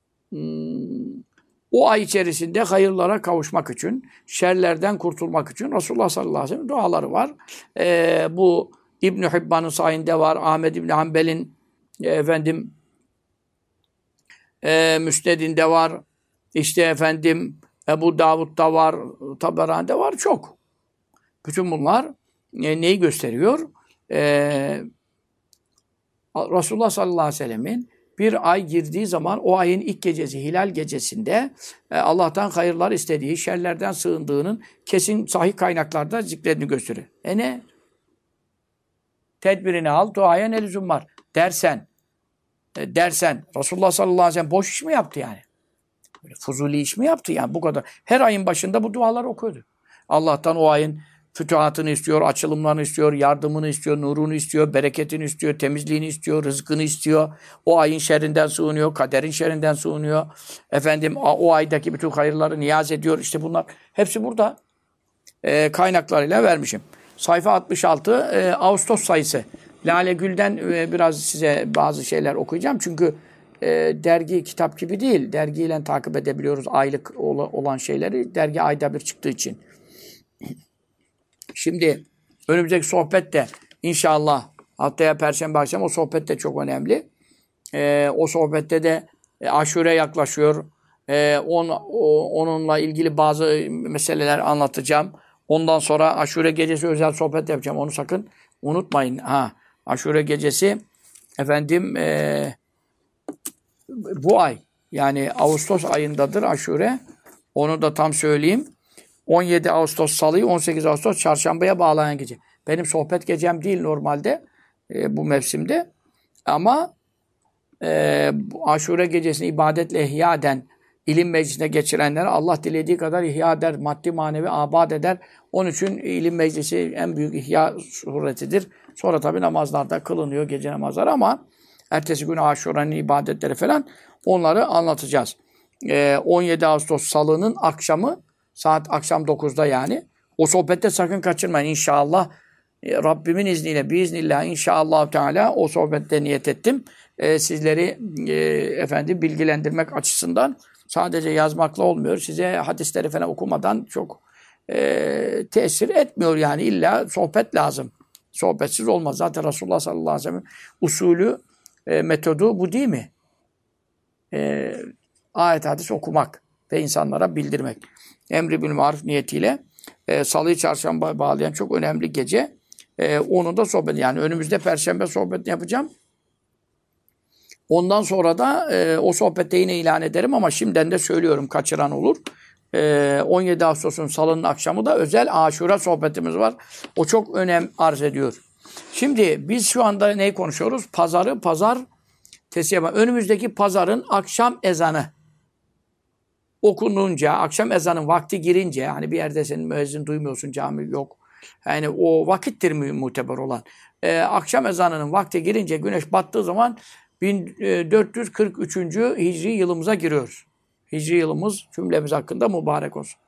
o ay içerisinde hayırlara kavuşmak için, şerlerden kurtulmak için Resulullah sallallahu aleyhi ve sellem duaları var. Bu İbn-i Hibban'ın sahihinde var, Ahmed İbn Hanbel'in Müsned'inde var, işte Ebu Davud'da var, Taberani'de var çok. Bütün bunlar neyi gösteriyor? Resulullah sallallahu aleyhi ve sellemin bir ay girdiği zaman o ayın ilk gecesi, hilal gecesinde Allah'tan hayırlar istediği, şerlerden sığındığının kesin sahih kaynaklarda zikredini gösteriyor. Ne? Tedbirini al, duaya ne lüzum var dersen Resulullah sallallahu aleyhi ve sellem boş iş mi yaptı yani? Böyle fuzuli iş mi yaptı yani bu kadar? Her ayın başında bu duaları okuyordu. Allah'tan o ayın fütuhatını istiyor, açılımlarını istiyor, yardımını istiyor, nurunu istiyor, bereketini istiyor, temizliğini istiyor, rızkını istiyor. O ayın şerrinden sığınıyor, kaderin şerrinden sığınıyor. O aydaki bütün hayırları niyaz ediyor. İşte bunlar hepsi burada kaynaklarıyla vermişim. Sayfa 66 Ağustos sayısı. Lale Gül'den biraz size bazı şeyler okuyacağım. Çünkü dergi kitap gibi değil. Dergiyle takip edebiliyoruz aylık olan şeyleri. Dergi ayda bir çıktığı için. Şimdi önümüzdeki sohbet de inşallah haftaya Perşembe akşam o sohbet de çok önemli. O sohbette de Aşure yaklaşıyor. Onunla ilgili bazı meseleler anlatacağım. Ondan sonra Aşure gecesi özel sohbet yapacağım. Onu sakın unutmayın. Aşure gecesi bu ay yani Ağustos ayındadır Aşure. Onu da tam söyleyeyim. 17 Ağustos Salı'yı 18 Ağustos Çarşamba'ya bağlayan gece. Benim sohbet gecem değil normalde bu mevsimde. Ama Aşure gecesini ibadetle ihya eden, ilim meclisine geçirenler Allah dilediği kadar ihya eder, maddi manevi abad eder. Onun için ilim meclisi en büyük ihya suretidir. Sonra tabii namazlarda kılınıyor, gece namazları ama Ertesi gün Aşura'nın ibadetleri falan onları anlatacağız. 17 Ağustos Salı'nın akşamı saat akşam 9'da yani. O sohbette sakın kaçırmayın inşallah. Rabbimin izniyle, biiznillah inşallah Teala o sohbette niyet ettim. Sizleri efendim bilgilendirmek açısından sadece yazmakla olmuyor. Size hadisleri falan okumadan çok tesir etmiyor yani. İlla sohbet lazım. Sohbetsiz olmaz. Zaten Resulullah sallallahu aleyhi ve sellem usulü, metodu bu değil mi? Ayet hadis okumak ve insanlara bildirmek. Emri bil maruf niyetiyle Salı'yı çarşamba bağlayan çok önemli gece. Onun da sohbet yani önümüzde Perşembe sohbetini yapacağım. Ondan sonra da o sohbette yine ilan ederim ama şimdiden de söylüyorum kaçıran olur. 17 Ağustos'un Salı'nın akşamı da özel Aşura sohbetimiz var. O çok önem arz ediyor. Şimdi biz şu anda neyi konuşuyoruz? Pazar teslim. Önümüzdeki pazarın akşam ezanı okununca, akşam ezanın vakti girince, hani bir yerde senin müezzin duymuyorsun, cami yok. Yani o vakittir muteber olan. Akşam ezanının vakti girince, güneş battığı zaman 1443. Hicri yılımıza giriyoruz. Hicri yılımız cümlemiz hakkında mübarek olsun.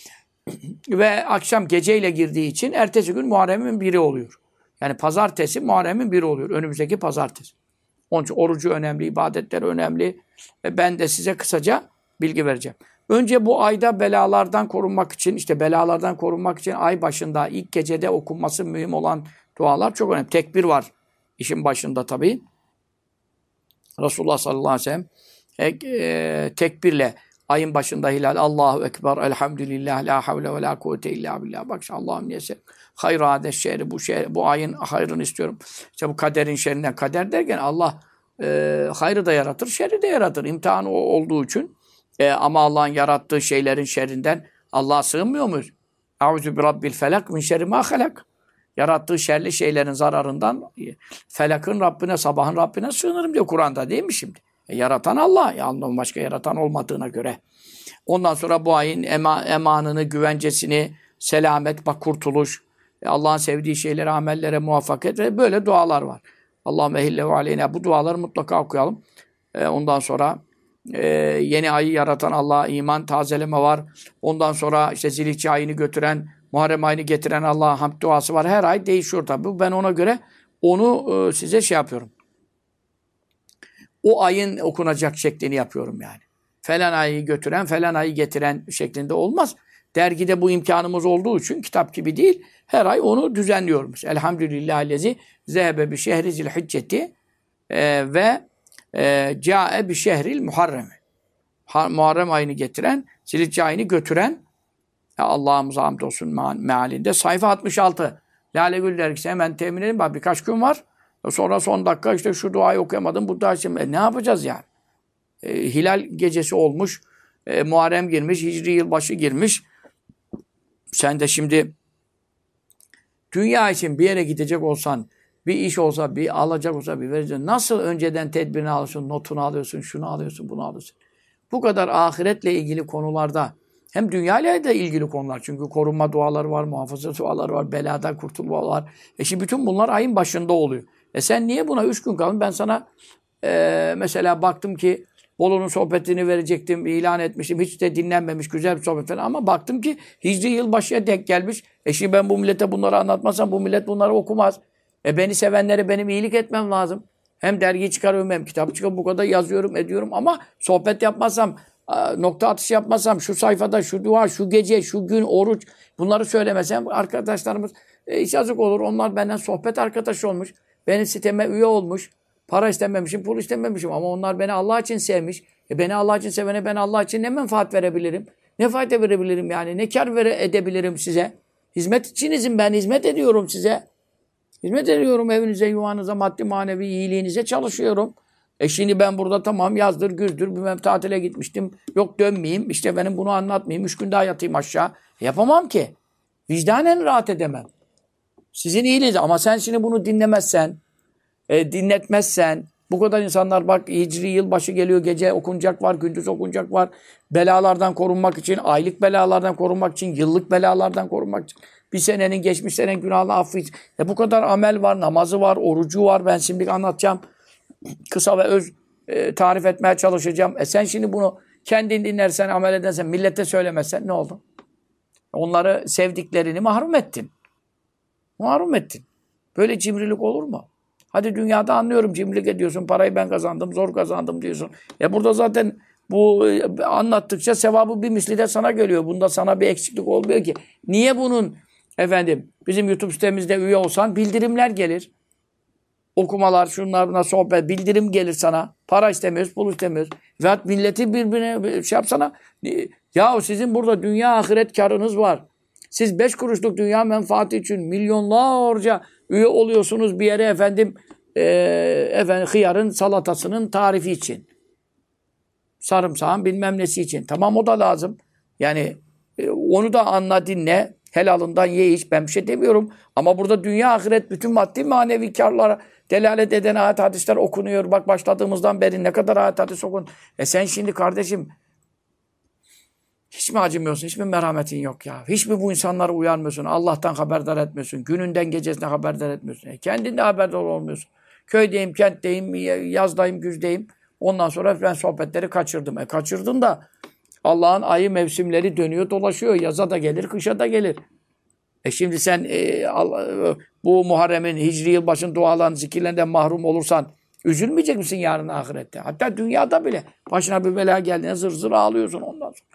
Ve akşam geceyle girdiği için ertesi gün Muharrem'in biri oluyor. Yani pazartesi Muharrem'in biri oluyor. Önümüzdeki pazartesi. Onun için orucu önemli, ibadetler önemli. Ve ben de size kısaca bilgi vereceğim. Önce bu ayda belalardan korunmak için, ay başında ilk gecede okunması mühim olan dualar çok önemli. Tekbir var işin başında tabii. Resulullah sallallahu aleyhi ve sellem tekbirle ayın başında hilal Allahu Ekber, elhamdülillah, la havle ve la kuvvete illa billah. Bak Allah'ım niyese hayır ades şerri bu ayın hayrını istiyorum. İşte bu kaderin şerrinden kader derken Allah hayrı da yaratır, şerri de yaratır. İmtihan olduğu için. Ama Allah'ın yarattığı şeylerin şerrinden Allah'a sığınmıyor muyuz? Eûzü bi rabbil felak min şerri mâ halak. Yarattığı şerli şeylerin zararından felakın Rabbine, sabahın Rabbine sığınırım diyor Kur'an'da değil mi şimdi? Yaratan Allah. Ya Allah'ın başka yaratan olmadığına göre. Ondan sonra bu ayın emanını, güvencesini, selamet, bak kurtuluş, Allah'ın sevdiği şeylere, amellere muvaffak ve böyle dualar var. Allahümme ehille ve aleyna. Bu duaları mutlaka okuyalım. Ondan sonra yeni ayı yaratan Allah'a iman, tazeleme var. Ondan sonra işte Zilhicce ayını götüren, Muharrem ayını getiren Allah'a hamd duası var. Her ay değişiyor tabii. Ben ona göre onu size şey yapıyorum. O ayın okunacak şeklini yapıyorum yani. Falan ayı götüren, falan ayı getiren şeklinde olmaz. Dergide bu imkanımız olduğu için kitap gibi değil. Her ay onu düzenliyoruz. Elhamdülillahillezi zehebe bi şehri zilhicceti ve câe bi şehril muharremi. Muharrem ayını getiren, Zilhicce ayını götüren Allah'ımıza hamdolsun mealinde. Sayfa 66. Lale Gül dergisi hemen temin edin. Bak birkaç gün var. Sonra son dakika işte şu duayı okuyamadım. Bu duayı ne yapacağız yani? Hilal gecesi olmuş. Muharrem girmiş. Hicri yılbaşı girmiş. Sen de şimdi dünya için bir yere gidecek olsan, bir iş olsa, bir alacak olsa, bir vereceksin. Nasıl önceden tedbirini alıyorsun, notunu alıyorsun, şunu alıyorsun, bunu alıyorsun. Bu kadar ahiretle ilgili konularda hem dünyayla da ilgili konular. Çünkü korunma duaları var, muhafaza duaları var, beladan kurtulma var. Şimdi bütün bunlar ayın başında oluyor. Sen niye buna 3 gün kaldın? Ben sana mesela baktım ki Bolu'nun sohbetini verecektim, ilan etmiştim. Hiç de dinlenmemiş, güzel bir sohbet falan. Ama baktım ki Hicri yılbaşıya denk gelmiş. Şimdi ben bu millete bunları anlatmazsam bu millet bunları okumaz. Beni sevenlere benim iyilik etmem lazım. Hem dergi çıkarıyorum hem kitap çıkarıyorum. Bu kadar yazıyorum, ediyorum ama sohbet yapmazsam, nokta atışı yapmazsam, şu sayfada, şu dua, şu gece, şu gün, oruç bunları söylemesem arkadaşlarımız hiç yazık olur. Onlar benden sohbet arkadaşı olmuş. Benim siteme üye olmuş. Para istememişim, pul istememişim ama onlar beni Allah için sevmiş. Beni Allah için sevene ben Allah için ne menfaat verebilirim? Ne fayda verebilirim yani? Ne kar edebilirim size? Hizmet içinizim ben, hizmet ediyorum size. Hizmet ediyorum evinize, yuvanıza, maddi manevi iyiliğinize çalışıyorum. Şimdi ben burada tamam yazdır, güzdür, bilmem tatile gitmiştim. Yok dönmeyeyim, işte benim bunu anlatmayayım. 3 gün daha yatayım aşağı. Yapamam ki. Vicdanen rahat edemem. Sizin iyiliğiniz ama sen şimdi bunu dinlemezsen, dinletmezsen, bu kadar insanlar bak Hicri yılbaşı geliyor, gece okunacak var, gündüz okunacak var. Belalardan korunmak için, aylık belalardan korunmak için, yıllık belalardan korunmak için. Bir senenin, geçmiş senenin günahını affı için. Bu kadar amel var, namazı var, orucu var. Ben şimdi anlatacağım. kısa ve öz tarif etmeye çalışacağım. Sen şimdi bunu kendin dinlersen, amel edersen, millete söylemezsen ne oldu? Onları sevdiklerini mahrum ettin. Mahrum ettin. Böyle cimrilik olur mu? Hadi dünyada anlıyorum, cimrilik ediyorsun, parayı ben kazandım, zor kazandım diyorsun. Burada zaten bu anlattıkça sevabı bir misli de sana geliyor. Bunda sana bir eksiklik olmuyor ki. Niye bunun bizim YouTube sitemizde üye olsan bildirimler gelir. Okumalar, şunlar, buna sohbet, bildirim gelir sana. Para istemiyoruz, pul istemiyoruz. Ve milleti birbirine şey yapsana. Ya sizin burada dünya ahiret karınız var. Siz 5 kuruşluk dünya menfaati için milyonlarca üye oluyorsunuz bir yere hıyarın salatasının tarifi için. Sarımsağın bilmem nesi için. Tamam, o da lazım. Yani onu da anla, dinle. Helalından ye iç. Ben bir şey demiyorum. Ama burada dünya ahiret bütün maddi manevi karlara delalet eden ayet hadisler okunuyor. Bak başladığımızdan beri ne kadar ayet hadis okun. Sen şimdi kardeşim hiç mi acımıyorsun? Hiç mi merhametin yok ya? Hiç mi bu insanlara uyarmıyorsun? Allah'tan haberdar etmiyorsun. Gününden gecesine haberdar etmiyorsun. Kendin de haberdar olmuyorsun. Köydeyim, kentteyim, yazdayım, güzdeyim. Ondan sonra ben sohbetleri kaçırdım. Kaçırdın da Allah'ın ayı mevsimleri dönüyor, dolaşıyor. Yaza da gelir, kışa da gelir. Şimdi sen bu Muharrem'in Hicri yılbaşının dualarının zikirlerinden mahrum olursan üzülmeyecek misin yarın ahirette? Hatta dünyada bile başına bir bela geldiğinde zır zır ağlıyorsun ondan sonra.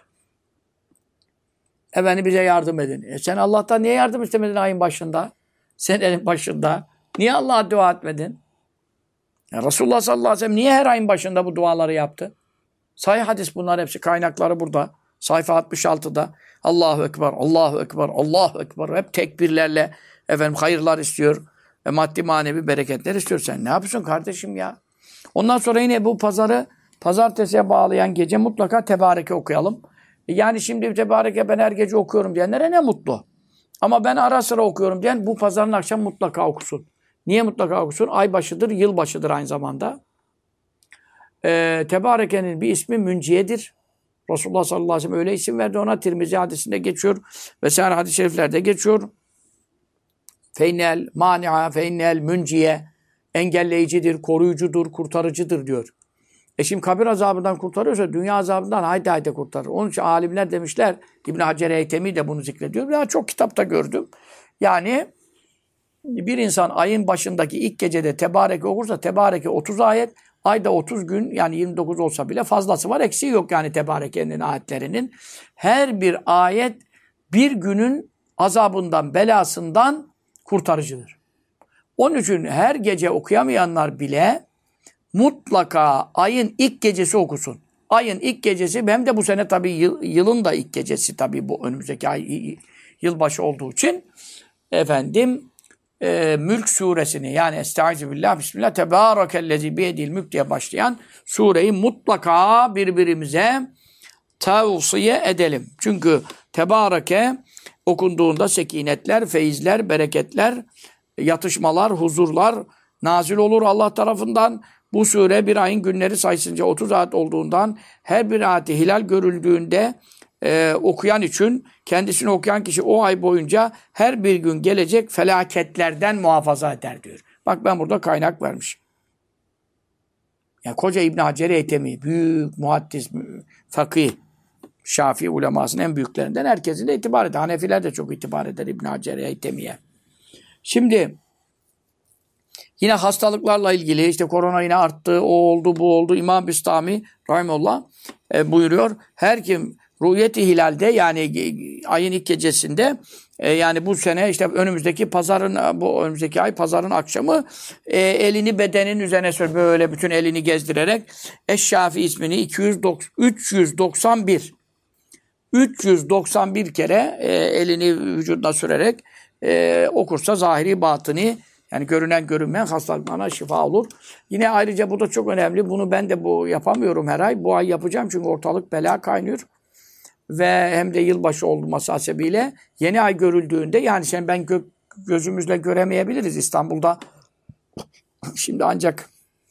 Efendim bize yardım edin. Sen Allah'tan niye yardım istemedin ayın başında? Senenin başında. Niye Allah'a dua etmedin? Resulullah sallallahu aleyhi ve sellem niye her ayın başında bu duaları yaptı? Sahih hadis bunlar hepsi. Kaynakları burada. Sayfa 66'da. Allahu Ekber, Allahu Ekber, Allahu Ekber. Hep tekbirlerle hayırlar istiyor. Maddi manevi bereketler istiyor. Sen ne yapıyorsun kardeşim ya? Ondan sonra yine bu pazartesiye bağlayan gece mutlaka tebareke okuyalım. Yani şimdi tebareke ben her gece okuyorum diyenlere ne mutlu. Ama ben ara sıra okuyorum diyen bu pazarın akşam mutlaka okusun. Niye mutlaka okusun? Ay başıdır, yıl başıdır aynı zamanda. Tebareke'nin bir ismi Münciye'dir. Resulullah sallallahu aleyhi ve sellem öyle isim verdi ona. Tirmizi hadisinde geçiyor. Vesaire hadis-i şeriflerde geçiyor. Feynel mani'a, feynel münciye. Engelleyicidir, koruyucudur, kurtarıcıdır diyor. Şimdi kabir azabından kurtarıyorsa dünya azabından haydi kurtarır. Onun için alimler demişler, İbn Hacer Eytemi de bunu zikrediyor. Ya çok kitapta gördüm. Yani bir insan ayın başındaki ilk gecede tebareke okursa tebareke 30 ayet, ayda 30 gün yani 29 olsa bile fazlası var, eksiği yok yani tebarekenin ayetlerinin. Her bir ayet bir günün azabından, belasından kurtarıcıdır. Onun için her gece okuyamayanlar bile mutlaka ayın ilk gecesi okusun. Ayın ilk gecesi hem de bu sene tabii yılın da ilk gecesi tabii bu önümüzdeki ay yılbaşı olduğu için Mülk suresini yani Estaizu billah bismillah tebârekellezî biyedil mülk diye başlayan sureyi mutlaka birbirimize tavsiye edelim. Çünkü tebareke okunduğunda sekinetler, feyizler, bereketler, yatışmalar, huzurlar nazil olur Allah tarafından. Bu sure bir ayın günleri sayısınca 30 ayet olduğundan her bir ayeti hilal görüldüğünde okuyan için kendisini okuyan kişi o ay boyunca her bir gün gelecek felaketlerden muhafaza eder diyor. Bak ben burada kaynak vermiş. Yani koca İbn Hacer Eytemi büyük muhaddis, fakih, Şafii ulemasının en büyüklerinden herkesin de itibar eder. Hanefiler de çok itibar eder İbn Hacer Eytemi'ye. Şimdi yine hastalıklarla ilgili işte korona yine arttı, o oldu, bu oldu. İmam Bistami rahimullah buyuruyor. Her kim rü'yeti hilalde yani ayın ilk gecesinde yani bu sene işte önümüzdeki ay pazarın akşamı elini bedenin üzerine sür böyle bütün elini gezdirerek Eşşafi ismini 391 kere elini vücuduna sürerek okursa zahiri batını yani görünen görünmeyen hastalıklarına şifa olur. Yine ayrıca bu da çok önemli. Bunu ben de yapamıyorum her ay. Bu ay yapacağım çünkü ortalık bela kaynıyor. Ve hem de yılbaşı olması hasebiyle yeni ay görüldüğünde yani ben gözümüzle göremeyebiliriz İstanbul'da. Şimdi ancak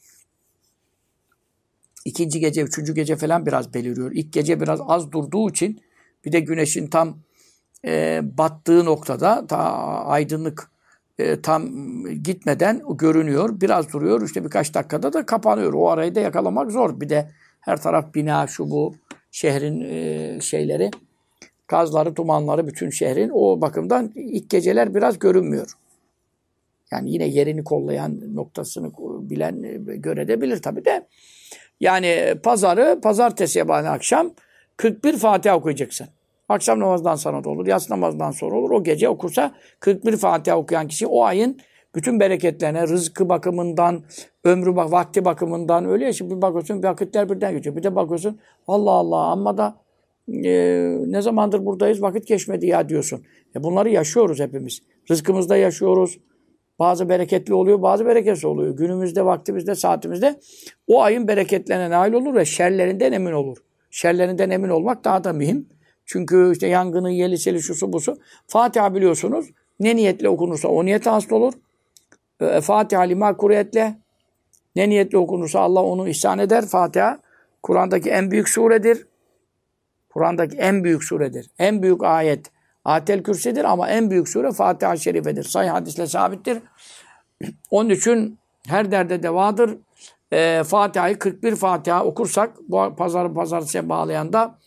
ikinci gece, üçüncü gece falan biraz beliriyor. İlk gece biraz az durduğu için bir de güneşin tam battığı noktada ta aydınlık tam gitmeden görünüyor. Biraz duruyor. İşte birkaç dakikada da kapanıyor. O arayı da yakalamak zor. Bir de her taraf bina, şu bu, şehrin şeyleri, gazları, dumanları bütün şehrin. O bakımdan ilk geceler biraz görünmüyor. Yani yine yerini kollayan, noktasını bilen görebilir tabii de. Yani pazartesiye bağlı akşam 41 Fatiha okuyacaksın. Akşam namazdan sonra da olur, yatsı namazdan sonra olur. O gece okursa 41 Fatiha okuyan kişi o ayın bütün bereketlerine, rızkı bakımından, vakti bakımından öyle ya. Şimdi bir bakıyorsun vakitler birden geçiyor. Bir de bakıyorsun Allah Allah amma da ne zamandır buradayız vakit geçmedi ya diyorsun. Bunları yaşıyoruz hepimiz. Rızkımızda yaşıyoruz. Bazı bereketli oluyor, bazı bereketsiz oluyor. Günümüzde, vaktimizde, saatimizde o ayın bereketlerine nail olur ve şerlerinden emin olur. Şerlerinden emin olmak daha da mühim. Çünkü işte yangını, yeli, seli, şusu, busu. Fatiha biliyorsunuz. Ne niyetle okunursa o niyete hasıl olur. Fatiha lima kureyetle. Ne niyetle okunursa Allah onu ihsan eder. Fatiha Kur'an'daki en büyük suredir. Kur'an'daki en büyük suredir. En büyük ayet Ayetel Kürsi'dir ama en büyük sure Fatiha-i Şerife'dir. Sahih hadisle sabittir. Onun için her derde devadır. Fatiha'yı 41 Fatiha okursak bu pazartesiye bağlayan da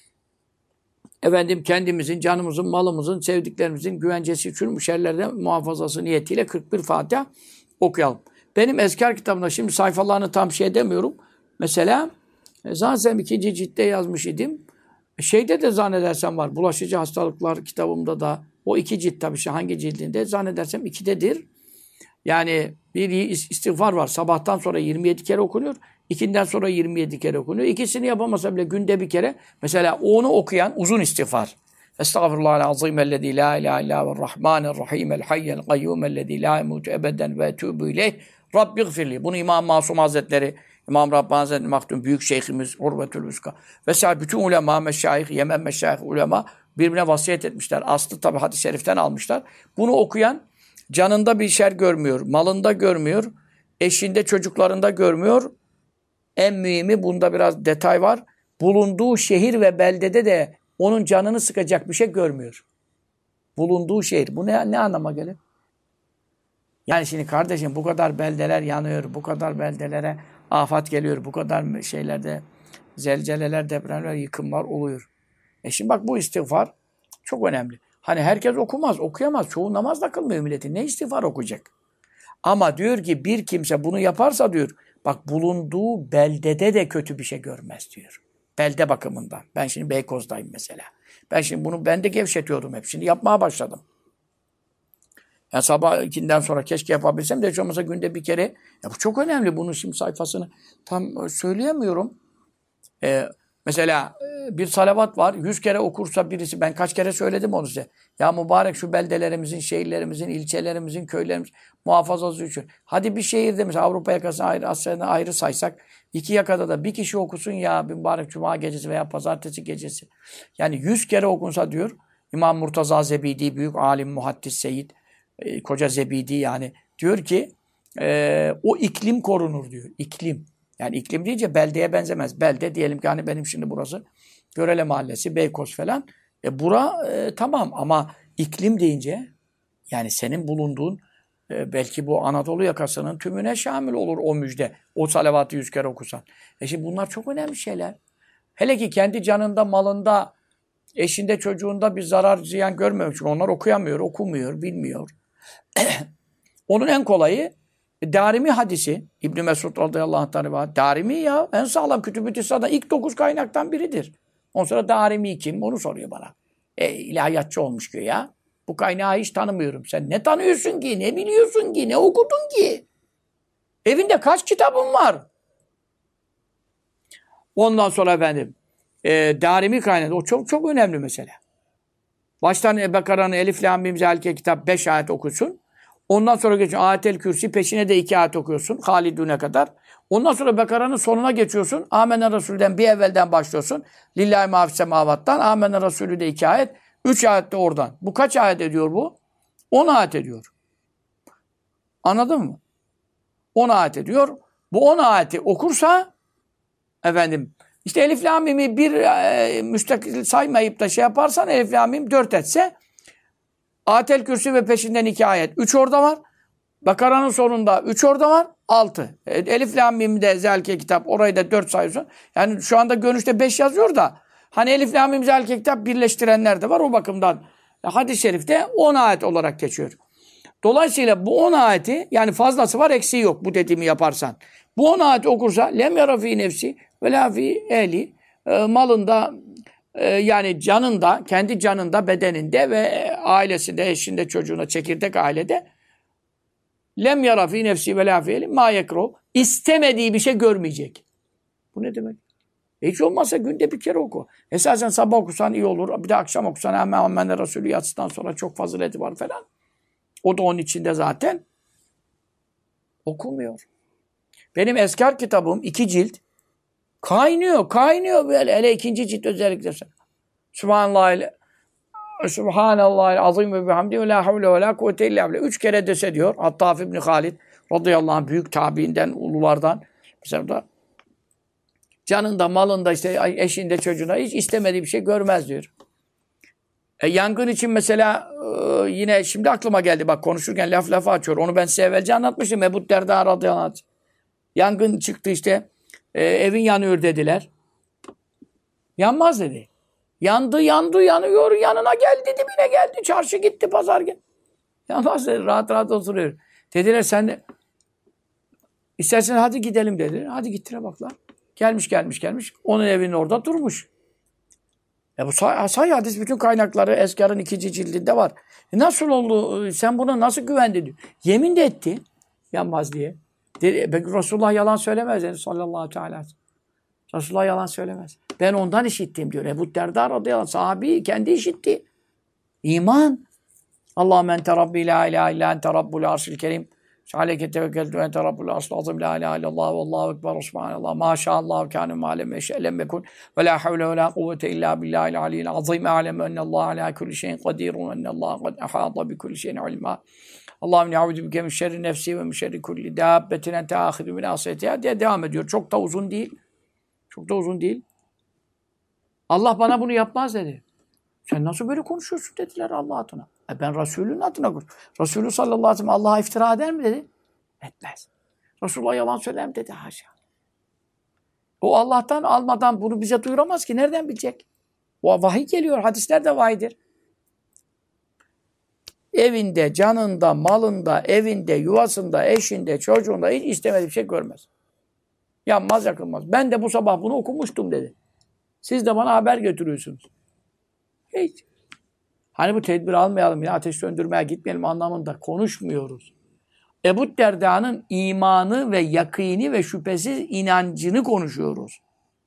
kendimizin, canımızın, malımızın, sevdiklerimizin güvencesi için şerlerden muhafazası niyetiyle 41 Fatiha okuyalım. Benim ezkar kitabımda şimdi sayfalarını tam demiyorum. Mesela zaten 2. ciltte yazmış idim. Şeyde de zannedersem var. Bulaşıcı hastalıklar kitabımda da o 2 cilt tabii hangi cildinde zannedersem 2'dedir. Yani bir istiğfar var. Sabahtan sonra 27 kere okunuyor. İkinden sonra 27 kere okunuyor. İkisini yapamasa bile günde bir kere. Mesela onu okuyan uzun istiğfar. Estağfirullahal-azim ellezî la ilahe illâ ve'r-rahmânir-rahîm el-hayyel kayyûm ellezî la yemûtu ebeden ve etûbü ileyh Rabbiğfirli. Bunu İmam Masum Hazretleri, İmam Rabbani Hazretleri Maktum, büyük şeyhimiz, Urvetül Vüska vesaire bütün ulema, meşayih, Yemen meşayih ulema birbirine vasiyet etmişler. Aslı tabi hadis-i şeriften almışlar. Bunu okuyan canında bir şer görmüyor, malında görmüyor, eşinde, çocuklarında görmüyor. En mühimi bunda biraz detay var. Bulunduğu şehir ve beldede de onun canını sıkacak bir şey görmüyor. Bulunduğu şehir. Bu ne anlama gelir? Yani şimdi kardeşim bu kadar beldeler yanıyor, bu kadar beldelere afat geliyor, bu kadar şeylerde zelzeleler, depremler, yıkımlar oluyor. Şimdi bak bu istiğfar çok önemli. Hani herkes okumaz, okuyamaz. Çoğu namaz da kılmıyor milletin. Ne istiğfar okuyacak? Ama diyor ki bir kimse bunu yaparsa diyor, bak bulunduğu beldede de kötü bir şey görmez diyor. Belde bakımından. Ben şimdi Beykoz'dayım mesela. Ben de gevşetiyordum hep. Şimdi yapmaya başladım. Yani sabah 2'den sonra keşke yapabilsem de hiç olmazsa günde bir kere. Ya bu çok önemli. Bunun şimdi sayfasını tam söyleyemiyorum. Mesela bir salavat var. 100 kere okursa birisi, ben kaç kere söyledim onu size. Ya mübarek şu beldelerimizin, şehirlerimizin, ilçelerimizin, köylerimizin muhafazası için. Hadi bir şehirde mesela Avrupa yakasını ayrı, Asya'nı ayrı saysak 2 yakada da bir kişi okusun ya mübarek Cuma gecesi veya Pazartesi gecesi. Yani 100 kere okunsa diyor İmam Murtaza Zebidi, büyük alim, muhaddis, seyyid, koca Zebidi yani diyor ki o iklim korunur diyor. İklim. Yani iklim deyince beldeye benzemez. Belde diyelim ki hani benim şimdi burası Görele Mahallesi, Beykoz falan. Tamam ama iklim deyince yani senin bulunduğun belki bu Anadolu yakasının tümüne şamil olur o müjde. O salavatı 100 kere okusan. Şimdi bunlar çok önemli şeyler. Hele ki kendi canında, malında, eşinde, çocuğunda bir zarar, ziyan görmemek için onlar okuyamıyor, okumuyor, bilmiyor. Onun en kolayı Darimi hadisi. İbn Mesud radıyallahu anh Darimi ya en sağlam Kütüb-i Tisa'da ilk 9 kaynaktan biridir. Ondan sonra Darimi kim? Onu soruyor bana. İlahiyatçı olmuş ki ya. Bu kaynağı hiç tanımıyorum. Sen ne tanıyorsun ki? Ne biliyorsun ki? Ne okudun ki? Evinde kaç kitabın var? Ondan sonra Darimi kaynağı. O çok çok önemli mesele. Baştan Bekara'nın Elif Lam Mim Zelke kitap 5 ayet okusun. Ondan sonra geçiyorsun Ayetel Kürsi, peşine de 2 ayet okuyorsun Halidun'e kadar. Ondan sonra Bekara'nın sonuna geçiyorsun. Amenna Resulü'den bir evvelden başlıyorsun. Lillahi ma fis semavattan. Amenna Resulü de 2 ayet. 3 ayet de oradan. Bu kaç ayet ediyor bu? 10 ayet ediyor. Anladın mı? 10 ayet ediyor. Bu 10 ayeti okursa işte Elif Lam Mim'i bir müstakil saymayıp da yaparsan Elif Lam Mim 4 etse Atel Kürsi ve peşinden 2 ayet. 3 orada var. Bakara'nın sonunda 3 orada var. 6. Elif Lam Mim'de Zelke kitap. Orayı da 4 sayıyorsun. Yani şu anda görünüşte 5 yazıyor da. Hani Elif Lam Mim Zelke kitap birleştirenler de var o bakımdan. Hadis-i şerifte 10 ayet olarak geçiyor. Dolayısıyla bu 10 ayeti yani fazlası var eksiği yok bu dediğimi yaparsan. Bu 10 ayeti okursa lem yara fi nefsi ve la fi ehli malında yani canında, kendi canında, bedeninde ve ailesinde, eşinde, çocuğuna, çekirdek ailede lem yara fi nefsi ve la fi ehli ma yekro istemediği bir şey görmeyecek. Bu ne demek? Hiç olmazsa günde bir kere oku. Esasen sabah okusan iyi olur. Bir de akşam okusan hemen Resulü yatsıdan sonra çok fazileti var falan. O da onun içinde zaten. Okumuyor. Benim eskar kitabım 2 cilt. Kaynıyor böyle. Hele 2. cilt özellikle. Subhanallahil azim ve bihamdi ve la havle ve la kuvvete illa billah. 3 kere dese diyor. Hatta İbn Halid radıyallahu anh büyük tabiinden, ululardan. Mesela da canında, malında, işte eşinde, çocuğuna hiç istemediği bir şey görmez diyor. Yangın için mesela yine şimdi aklıma geldi bak konuşurken lafa açıyor. Onu ben size evvelce anlatmıştım. Ebu Derda radıyallahu anh. Yangın çıktı işte. Evin yanıyor dediler. Yanmaz dedi. Yandı yanıyor. Yanına geldi, dibine geldi. Çarşı gitti, pazar gitti. Yanmaz dedi. Rahat oturuyor. Dediler sen de istersen hadi gidelim dediler. Hadi gittire baklar. Gelmiş. Onun evinin orada durmuş. Bu sahih hadis bütün kaynakları Eskar'ın 2. cildinde var. Nasıl oldu? Sen buna nasıl güvendin diyor. Yemin de etti. Yanmaz diye. Resulullah yalan söylemez yani sallallahu aleyhi ve sellem. Resulullah yalan söylemez. Ben ondan işittim diyor. Ebu Derda radıyallahu anh sahabi kendi işitti. İman. Allahümme ente Rabbi la ilahe illa ente Rabbul arşil kerim. Aleyke tevekkeltü ve ente Rabbul arşil azim la ilahe illallah ve allahu ekber subhanallah. Maşallah kâne mâlem ve şe'lem mekun. Ve la havle ve la kuvvete illa billahil aliyyil azim. Alem ennallâhe ala kulli şeyin kadirun. Ennallâhe kad ahâta bi kulli şeyin ilmâ. Allahümme ne'ûdü bike min şerri nefsi ve min şerri kulli dâbbetin ente âhidu min asiyetiha diye devam ediyor. Çok da uzun değil. Allah bana bunu yapmaz dedi. Sen nasıl böyle konuşuyorsun dediler Allah adına. Ben Resulünün adına konuşuyorum. Resulü sallallahu aleyhi ve sellem Allah'a iftira eder mi dedi? Etmez. Resulullah yalan söyler mi dedi? Haşa. O Allah'tan almadan bunu bize duyuramaz ki. Nereden bilecek? O vahiy geliyor. Hadisler de vahiydir. Evinde, canında, malında, evinde, yuvasında, eşinde, çocuğunda hiç istemediği bir şey görmez. Yanmaz, yakılmaz. Ben de bu sabah bunu okumuştum dedi. Siz de bana haber götürüyorsunuz. Hiç. Hani bu tedbir almayalım ya ateş söndürmeye gitmeyelim anlamında konuşmuyoruz. Ebu Derda'nın imanı ve yakini ve şüphesiz inancını konuşuyoruz.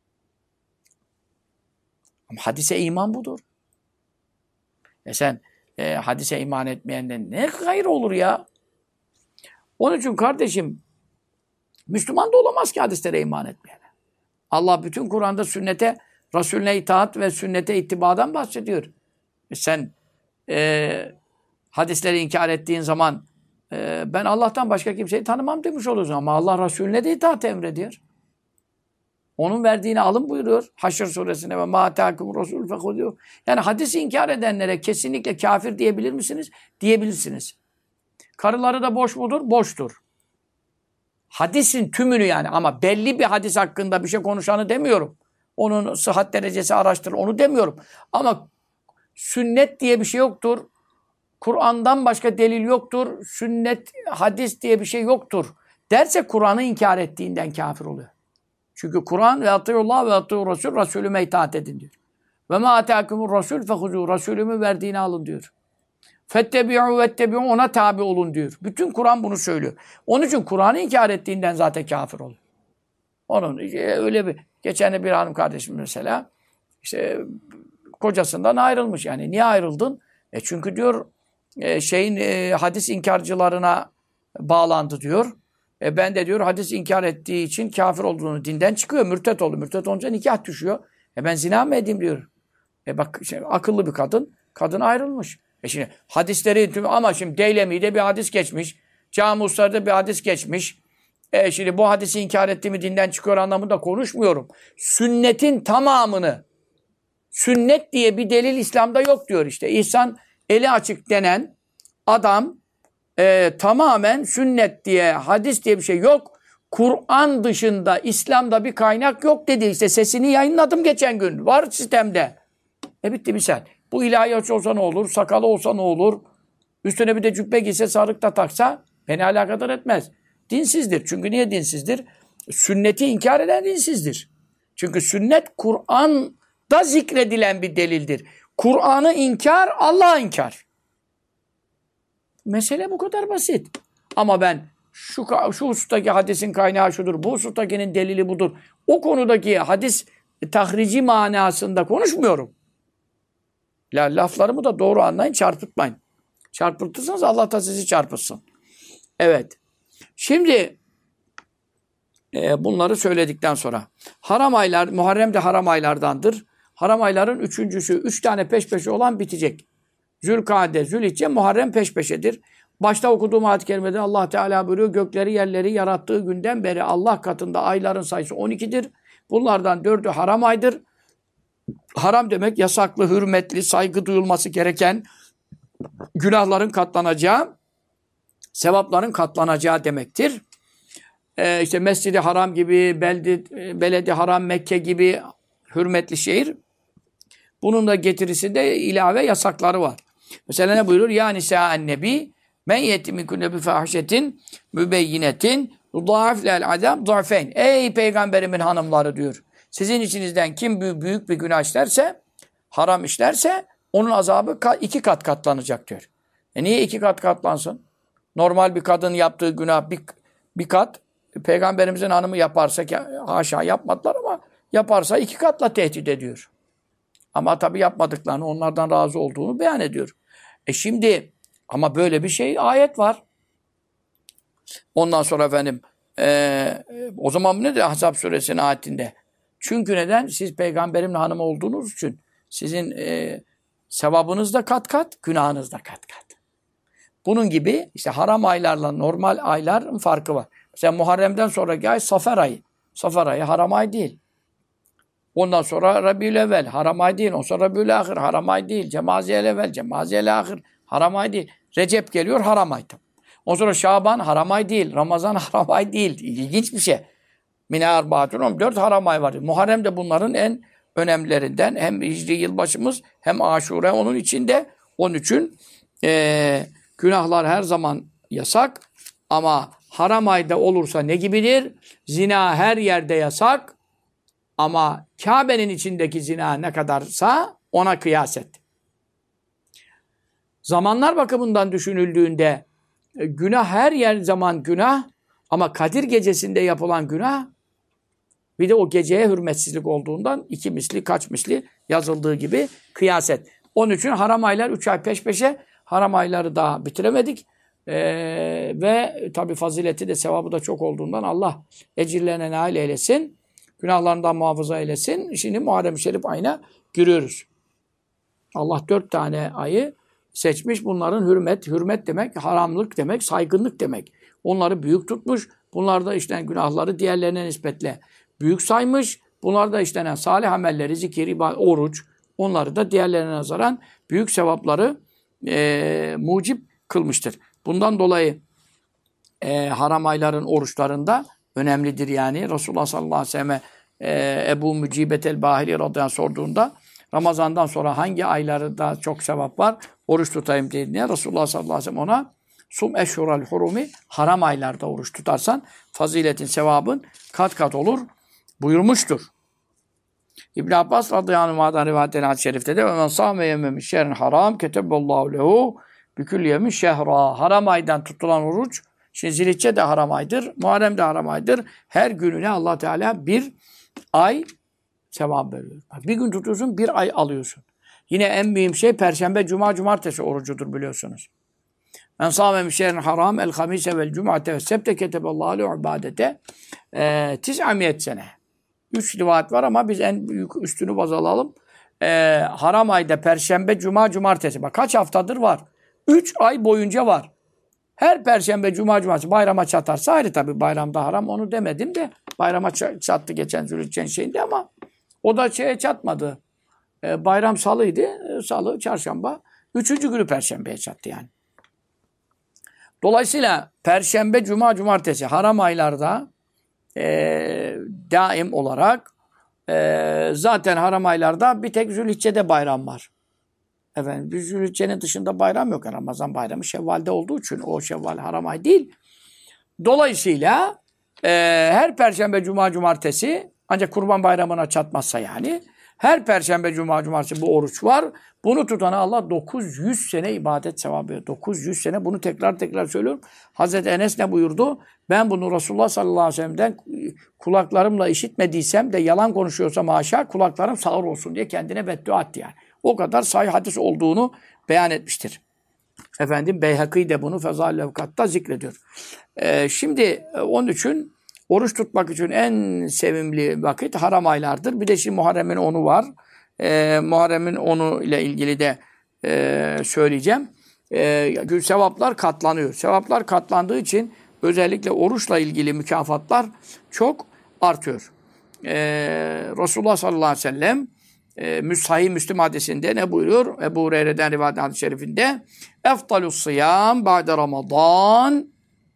Ama hadise iman budur. Sen hadise iman etmeyenden ne hayır olur ya? Onun için kardeşim Müslüman da olamaz ki hadislere iman etmeyene. Allah bütün Kur'an'da sünnete, Resulüne itaat ve sünnete ittibadan bahsediyor. Sen hadisleri inkar ettiğin zaman ben Allah'tan başka kimseyi tanımam demiş olursun. Ama Allah Resulüne de itaat emrediyor. Onun verdiğini alın buyuruyor. Haşr suresine ve mâ atâkum rasûl fehudûh. Yani hadisi inkar edenlere kesinlikle kafir diyebilir misiniz? Diyebilirsiniz. Karıları da boş mudur? Boştur. Hadisin tümünü yani ama belli bir hadis hakkında bir şey konuşanı demiyorum. Onun sıhhat derecesi araştırılır onu demiyorum. Ama sünnet diye bir şey yoktur. Kur'an'dan başka delil yoktur. Sünnet, hadis diye bir şey yoktur. Derse Kur'an'ı inkar ettiğinden kafir oluyor. Çünkü Kur'an ve atıyullah ve atıyur Resul, Resulüme itaat edin diyor. Ve ma atâkumur Resul fehuzû, Resulümün verdiğini alın diyor. Fettebi'û vettebi'û, ona tabi olun diyor. Bütün Kur'an bunu söylüyor. Onun için Kur'an'ı inkar ettiğinden zaten kafir oluyor. Onun öyle bir, geçen bir hanım kardeşim mesela, işte kocasından ayrılmış. Yani niye ayrıldın? Çünkü diyor hadis inkarcılarına bağlandı diyor. Ben de diyor hadis inkar ettiği için kafir olduğunu dinden çıkıyor. Mürtet oldu. Mürtet olunca nikah düşüyor. Ben zina mı edeyim diyor. Bak akıllı bir kadın. Kadın ayrılmış. Şimdi hadisleri ama şimdi Deylemi'de bir hadis geçmiş. Camuslar'da bir hadis geçmiş. Şimdi bu hadisi inkar ettiğimi dinden çıkıyor anlamında konuşmuyorum. Sünnetin tamamını, sünnet diye bir delil İslam'da yok diyor işte. İhsan eli açık denen adam tamamen sünnet diye, hadis diye bir şey yok. Kur'an dışında İslam'da bir kaynak yok dedi. İşte sesini yayınladım geçen gün. Var sistemde. Bitti misal. Bu ilahiyatçı olsa ne olur? Sakalı olsa ne olur? Üstüne bir de cübbe giyse, sarık da taksa beni alakadar etmez. Dinsizdir. Çünkü niye dinsizdir? Sünneti inkar eden dinsizdir. Çünkü sünnet Kur'an'da zikredilen bir delildir. Kur'an'ı inkar, Allah'a inkar. Mesele bu kadar basit. Ama ben şu husustaki hadisin kaynağı şudur, bu husustakinin delili budur. O konudaki hadis tahrici manasında konuşmuyorum. Laflarımı da doğru anlayın, çarpıtmayın. Çarpıtırsanız Allah da sizi çarpıtsın. Evet. Şimdi bunları söyledikten sonra haram aylar, Muharrem de haram aylardandır. Haram ayların üçüncüsü, 3 tane peş peşe olan bitecek. Zülkade, Zülhicce, Muharrem peş peşedir. Başta okuduğum ayet-i kerimede Allah Teala buyuruyor, gökleri yerleri yarattığı günden beri Allah katında ayların sayısı 12'dir. Bunlardan 4'ü haram aydır. Haram demek yasaklı, hürmetli, saygı duyulması gereken, günahların katlanacağı, sevapların katlanacağı demektir. İşte Mescid-i Haram gibi, Beled-i Haram, Mekke gibi hürmetli şehir. Bunun da getirisinde ilave yasakları var. Mesela ne buyurur? Ya nisâ'en nebi men yetimikunne bi fahişetin mübeyyinetin yudâif lel azab du'feyn. Ey peygamberimin hanımları diyor. Sizin içinizden kim büyük bir günah işlerse, haram işlerse onun azabı 2 kat katlanacak diyor. Niye 2 kat katlansın? Normal bir kadın yaptığı günah bir kat. Peygamberimizin hanımı yaparsa, haşa yapmadılar ama yaparsa 2 katla tehdit ediyor. Ama tabii yapmadıklarını, onlardan razı olduğunu beyan ediyor. Şimdi ama böyle bir şey ayet var. Ondan sonra efendim o zaman ne de Ahzab suresinin ayetinde? Çünkü neden? Siz peygamberimle hanım olduğunuz için sizin sevabınız da kat kat, günahınız da kat kat. Bunun gibi işte haram aylarla normal ayların farkı var. Mesela Muharrem'den sonraki ay Safer ayı. Safer ayı haram ay değil. Ondan sonra Rabiülevvel haram ay değil. Ondan sonra Rabiülahir haram ay değil. Cemaziyelevvel, Cemaziyelahir haram ay değil. Recep geliyor haram ay. Ondan sonra Şaban haram ay değil. Ramazan haram ay değil. İlginç bir şey. Mine Arbaatun 14 haram ay var. Muharrem de bunların en önemlilerinden. Hem Hicri yılbaşımız hem Aşure onun içinde. Onun için günahlar her zaman yasak. Ama haram ayda olursa ne gibidir? Zina her yerde yasak. Ama Kabe'nin içindeki zina ne kadarsa ona kıyas et. Zamanlar bakımından düşünüldüğünde günah her yer zaman günah ama Kadir gecesinde yapılan günah bir de o geceye hürmetsizlik olduğundan 2 misli kaç misli yazıldığı gibi kıyas et. Onun için haram aylar 3 ay peş peşe, haram ayları daha bitiremedik. Ve tabi fazileti de sevabı da çok olduğundan Allah ecirlerine nail eylesin. Günahlarından muhafaza eylesin. Şimdi Muharrem-i Şerif ayına giriyoruz. Allah 4 tane ayı seçmiş. Bunların hürmet demek, haramlık demek, saygınlık demek. Onları büyük tutmuş. Bunlarda işlenen günahları diğerlerine nispetle büyük saymış. Bunlarda işlenen salih amelleri, zikir, ibadet, oruç, onları da diğerlerine nazaran büyük sevapları mucip kılmıştır. Bundan dolayı haram ayların oruçlarında önemlidir yani. Resulullah sallallahu aleyhi ve selleme Ebu Mücibetel Bahili radıyallahu anh sorduğunda Ramazan'dan sonra hangi aylarda çok sevap var? Oruç tutayım dediğinde Resulullah sallallahu aleyhi ve sellem ona sum eşhural hurumi haram aylarda oruç tutarsan faziletin, sevabın kat kat olur buyurmuştur. İbn Abbas radıyallahu anh'dan rivayet edilen hadis-i şerifte de "Men sâme yevmen min şehrin haram ketebballahu lehu bikül yemin şehra." Haram aydan tutulan oruç, şimdi Zilhicce de haram aydır, Muharrem de haram aydır. Her gününe Allah Teala bir ay sevap veriyor. Bak, bir gün tutuyorsun, bir ay alıyorsun. Yine en mühim şey Perşembe, Cuma, Cumartesi orucudur biliyorsunuz. Men sâme min şehrin haram el hamise vel cum'ate ve sebte keteballahu lehu ibadete tis'amiyet sene. 3 rivayet var ama biz en büyük üstünü baz alalım. Haram ayda Perşembe, Cuma, Cumartesi. Bak kaç haftadır var. 3 ay boyunca var. Her Perşembe, Cuma, Cumartesi bayrama çatarsa ayrı tabii. Bayramda haram onu demedim de. Bayrama çattı geçen Zülhicce'nin şeyinde ama o da şeye çatmadı. Bayram salıydı. Salı, çarşamba, Üçüncü günü Perşembe'ye çattı yani. Dolayısıyla Perşembe, Cuma, Cumartesi haram aylarda daim olarak zaten haram aylarda bir tek Zülhicce'de bayram var. Efendim, Zülhicce'nin dışında bayram yok. Ramazan bayramı Şevval'de olduğu için o Şevval haram ay değil. Dolayısıyla her Perşembe, Cuma, Cumartesi ancak Kurban Bayramı'na çatmazsa yani her Perşembe, Cuma, Cumartesi bu oruç var. Bunu tutana Allah 900 sene ibadet sevabı veriyor. 900 sene bunu tekrar söylüyorum. Hazreti Enes ne buyurdu? Ben bunu Resulullah sallallahu aleyhi ve sellem'den kulaklarımla işitmediysem de yalan konuşuyorsam haşa kulaklarım sağır olsun diye kendine beddua etti yani. O kadar sahih hadis olduğunu beyan etmiştir. Efendim Beyhakî de bunu Fezâil Levkat'ta zikrediyor. Şimdi onun için oruç tutmak için en sevimli vakit haram aylardır. Bir de şimdi Muharrem'in 10'u var. Muharrem'in 10'u ile ilgili de söyleyeceğim. Sevaplar katlanıyor. Sevaplar katlandığı için özellikle oruçla ilgili mükafatlar çok artıyor. Resulullah sallallahu aleyhi ve sellem Sahih Müslim hadisinde ne buyuruyor? Ebu Hureyre'den rivayet hadis-i şerifinde Efdalus sıyam ba'de Ramazan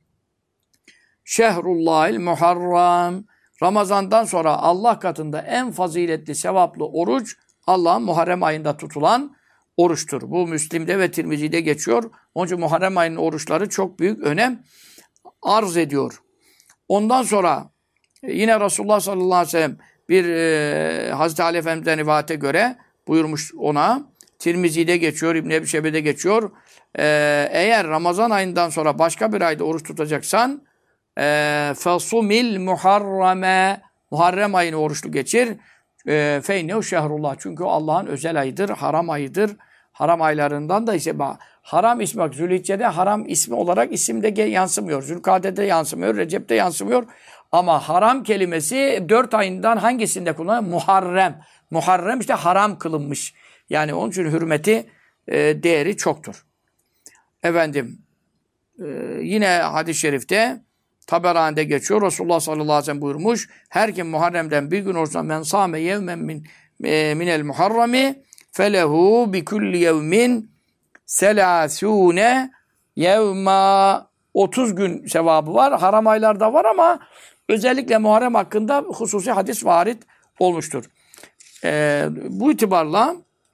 Şehrullahil Muharram. Ramazan'dan sonra Allah katında en faziletli, sevaplı oruç Allah'ın Muharrem ayında tutulan oruçtur. Bu Müslim'de ve Tirmizi'de geçiyor. Onun için Muharrem ayının oruçları çok büyük önem arz ediyor. Ondan sonra yine Resulullah sallallahu aleyhi ve sellem bir Hazreti Ali Efendimiz'den rivayete göre buyurmuş ona. Tirmizi'de geçiyor, İbn-i Ebi Şeybe'de geçiyor. Eğer Ramazan ayından sonra başka bir ayda oruç tutacaksan fesumil muharrame Muharrem ayını oruçlu geçir. Feynehu şehrullah. Çünkü Allah'ın özel ayıdır, haram ayıdır. Haram aylarından da ise haram ismi bak Zülhicce'de haram ismi olarak isimde yansımıyor. Zülkade'de yansımıyor, Recep'te yansımıyor. Ama haram kelimesi 4 ayından hangisinde kullanılıyor? Muharrem. Muharrem işte haram kılınmış. Yani onun için hürmeti, değeri çoktur. Efendim, yine hadis-i şerifte Taberani'de geçiyor. Resulullah sallallahu aleyhi ve sellem buyurmuş. Her kim Muharrem'den bir gün olursa men sâme yevmen minel muharrami felehu bi kulli yevmin selâsûne yevma 30 gün sevabı var. Haram aylarda var ama özellikle Muharrem hakkında hususi hadis varit olmuştur. Bu itibarla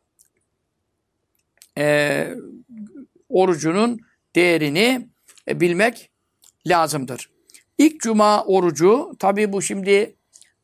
orucunun değerini bilmek lazımdır. İlk cuma orucu, tabii bu şimdi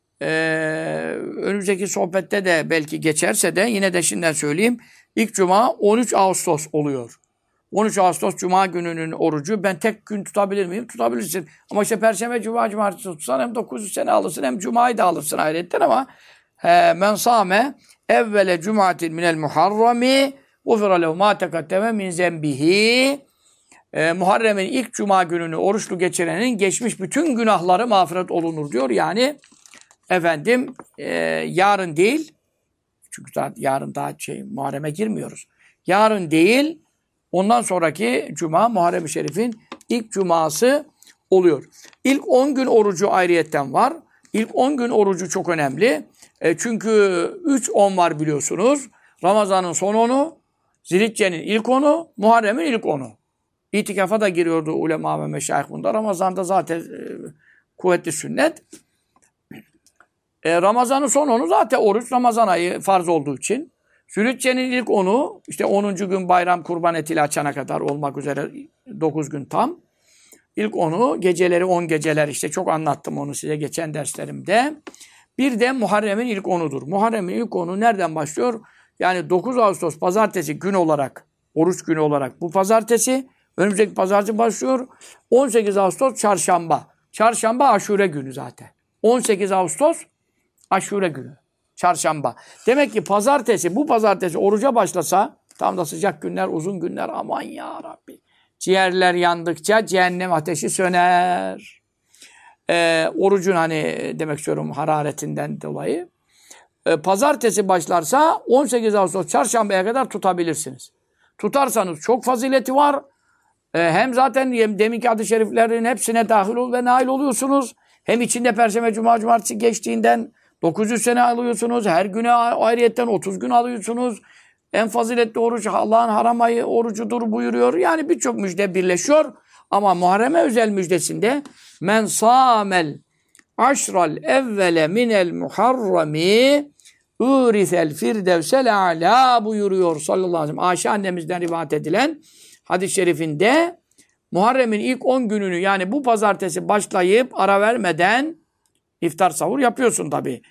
önümüzdeki sohbette de belki geçerse de yine de şimdiden söyleyeyim. İlk cuma 13 Ağustos oluyor. 13 Ağustos Cuma gününün orucu. Ben tek gün tutabilir miyim? Tutabilirsin. Ama işte Perşembe, Cuma, Cumartesi tutsan hem 900 sene alırsın hem Cuma'yı da alırsın hayretten ama men sâme evvele cumatin minel muharrami ufira lehu ma tekaddeme min zembihi. Muharrem'in ilk cuma gününü oruçlu geçirenin geçmiş bütün günahları mağfiret olunur diyor. Yani efendim yarın değil, çünkü yarın daha Muharrem'e girmiyoruz. Yarın değil, ondan sonraki cuma Muharrem-i Şerif'in ilk cuması oluyor. İlk 10 gün orucu ayrıyetten var. İlk 10 gün orucu çok önemli. Çünkü 3-10 var biliyorsunuz. Ramazan'ın son 10'u, Zilhicce'nin ilk 10'u, Muharrem'in ilk 10'u. İtikafa da giriyordu ulema ve meşayih bunda. Ramazan'da zaten kuvvetli sünnet. Ramazan'ın son 10'u zaten oruç. Ramazan ayı farz olduğu için. Zülhicce'nin ilk 10'u, işte 10. gün bayram kurban etiyle açana kadar olmak üzere 9 gün tam. İlk 10'u, geceleri 10 geceler, işte çok anlattım onu size geçen derslerimde. Bir de Muharrem'in ilk 10'udur. Muharrem'in ilk 10'u nereden başlıyor? Yani 9 Ağustos pazartesi gün olarak, oruç günü olarak bu pazartesi, önümüzdeki pazartesi başlıyor. 18 Ağustos çarşamba. Çarşamba Aşure günü zaten. 18 Ağustos Aşure günü. Çarşamba. Demek ki pazartesi, bu pazartesi oruca başlasa, tam da sıcak günler, uzun günler, aman ya Rabbi. Ciğerler yandıkça cehennem ateşi söner. Orucun hani demek istiyorum hararetinden dolayı. Pazartesi başlarsa 18 Ağustos çarşambaya kadar tutabilirsiniz. Tutarsanız çok fazileti var. Hem zaten deminki hadis-i şeriflerin hepsine dahil ol ve nail oluyorsunuz. Hem içinde Perşembe, Cuma, Cumartesi geçtiğinden 900 sene alıyorsunuz. Her güne ayrıyetten 30 gün alıyorsunuz. En faziletli oruç Allah'ın haram ayı orucudur buyuruyor. Yani birçok müjde birleşiyor. Ama Muharrem'e özel müjdesinde men sâmel aşral evvele minel muharremi ürisel firdevsel a'la buyuruyor sallallahu aleyhi ve sellem. Ayşe annemizden rivayet edilen hadis-i şerifinde Muharrem'in ilk 10 gününü yani bu pazartesi başlayıp ara vermeden iftar sahur yapıyorsun tabii.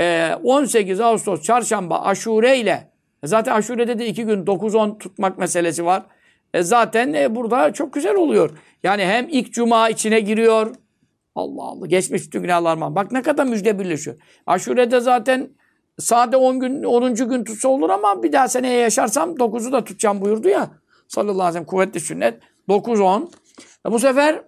18 Ağustos çarşamba aşure ile zaten aşurede de 2 gün 9-10 tutmak meselesi var. Zaten burada çok güzel oluyor. Yani hem ilk cuma içine giriyor. Allah Allah. Geçmiş bütün günahlar. Bak ne kadar müjde birleşiyor. Aşurede zaten sade 10 gün 10. gün tutsa olur ama bir daha seneye yaşarsam 9'u da tutacağım buyurdu ya. Sallallahu aleyhi ve sellem kuvvetli sünnet. 9-10. Bu sefer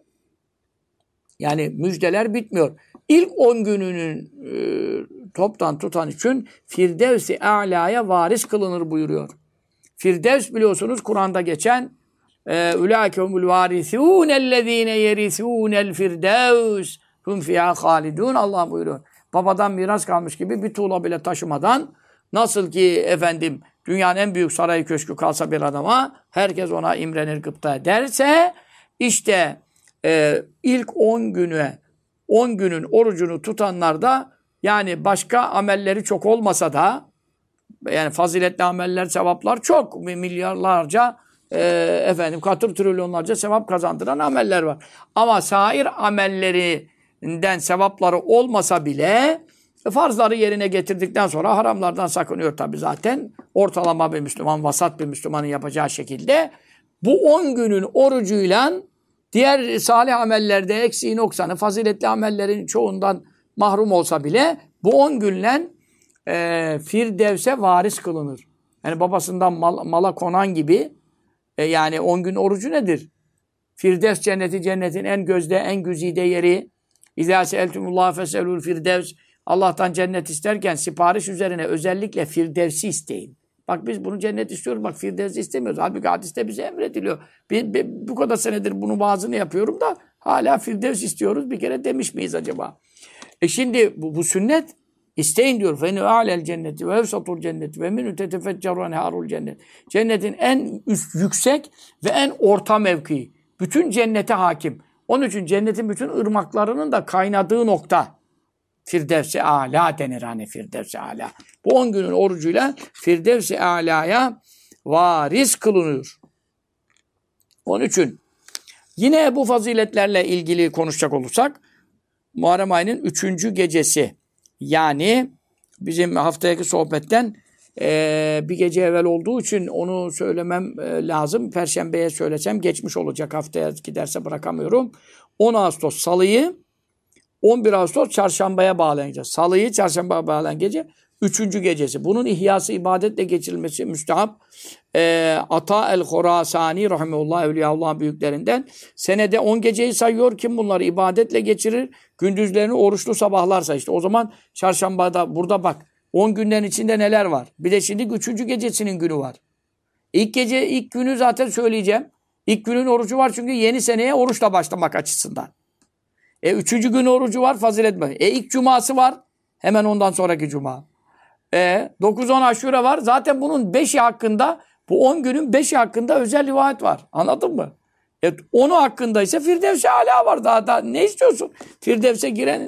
yani müjdeler bitmiyor. İlk 10 gününün toptan tutan için Firdevs-i A'la'ya varis kılınır buyuruyor. Firdevs biliyorsunuz Kur'an'da geçen Ulaikehumul varisûnellezîne yerisûnel firdevs hum fîhâ hâlidûn Allah buyuruyor. Babadan miras kalmış gibi bir tuğla bile taşımadan nasıl ki efendim dünyanın en büyük sarayı köşkü kalsa bir adama herkes ona imrenir gıpta ederse işte ilk 10 günün orucunu tutanlar da yani başka amelleri çok olmasa da yani faziletli ameller, sevaplar çok. Milyarlarca katır trilyonlarca sevap kazandıran ameller var. Ama sair amellerinden sevapları olmasa bile farzları yerine getirdikten sonra haramlardan sakınıyor tabii zaten. Ortalama bir Müslüman, vasat bir Müslümanın yapacağı şekilde bu 10 günün orucuyla diğer salih amellerde eksiği noksanı, faziletli amellerin çoğundan mahrum olsa bile bu 10 günle Firdevs'e varis kılınır. Yani babasından mala konan gibi yani 10 gün orucu nedir? Firdevs cenneti cennetin en gözde, en güzide yeri. İzâ seeltumullâhe feselûl firdevs. Allah'tan cennet isterken sipariş üzerine özellikle Firdevs'i isteyin. Bak biz bunu cennet istiyoruz. Bak Firdevs'i istemiyoruz. Halbuki hadiste bize emrediliyor. Bu kadar senedir bunun vaazını yapıyorum da hala Firdevs istiyoruz. Bir kere demiş miyiz acaba? Şimdi bu sünnet isteyin diyor. Fe nu'alel cenneti ve evsatul cenneti ve minü tetefecceru enharul cennet. Cennetin en üst, yüksek ve en orta mevkii. Bütün cennete hakim. Onun için cennetin bütün ırmaklarının da kaynadığı nokta. Firdevs-i Âlâ denir hani Firdevs-i Âlâ. Bu 10 günün orucuyla Firdevs-i Âlâ'ya varis kılınıyor. Onun için yine bu faziletlerle ilgili konuşacak olursak Muharrem ayının 3. gecesi yani bizim haftaki sohbetten bir gece evvel olduğu için onu söylemem lazım. Perşembeye söylesem geçmiş olacak. Haftaya giderse bırakamıyorum. 10 Ağustos Salı'yı 11 Ağustos Çarşamba'ya bağlanacağız. Salı'yı Çarşamba'ya bağlayan gece 3. gecesi. Bunun ihyası ibadetle geçirilmesi müstehap. Ata el-Horasani rahimehullah Evliyaullah büyüklerinden senede 10 geceyi sayıyor. Kim bunları ibadetle geçirir? Gündüzlerini oruçlu sabahlarsa işte o zaman Çarşamba'da burada bak 10 günlerin içinde neler var? Bir de şimdi 3. gecesinin günü var. İlk günü zaten söyleyeceğim. İlk günün orucu var çünkü yeni seneye oruçla başlamak açısından. 3. gün orucu var fazilet mi? İlk cuması var. Hemen ondan sonraki cuma. 9-10 aşure var. Zaten bunun 5'i hakkında bu 10 günün 5'i hakkında özel rivayet var. Anladın mı? 10'u hakkında ise Firdevs-i Âlâ var. Daha ne istiyorsun? Firdevs'e girenin.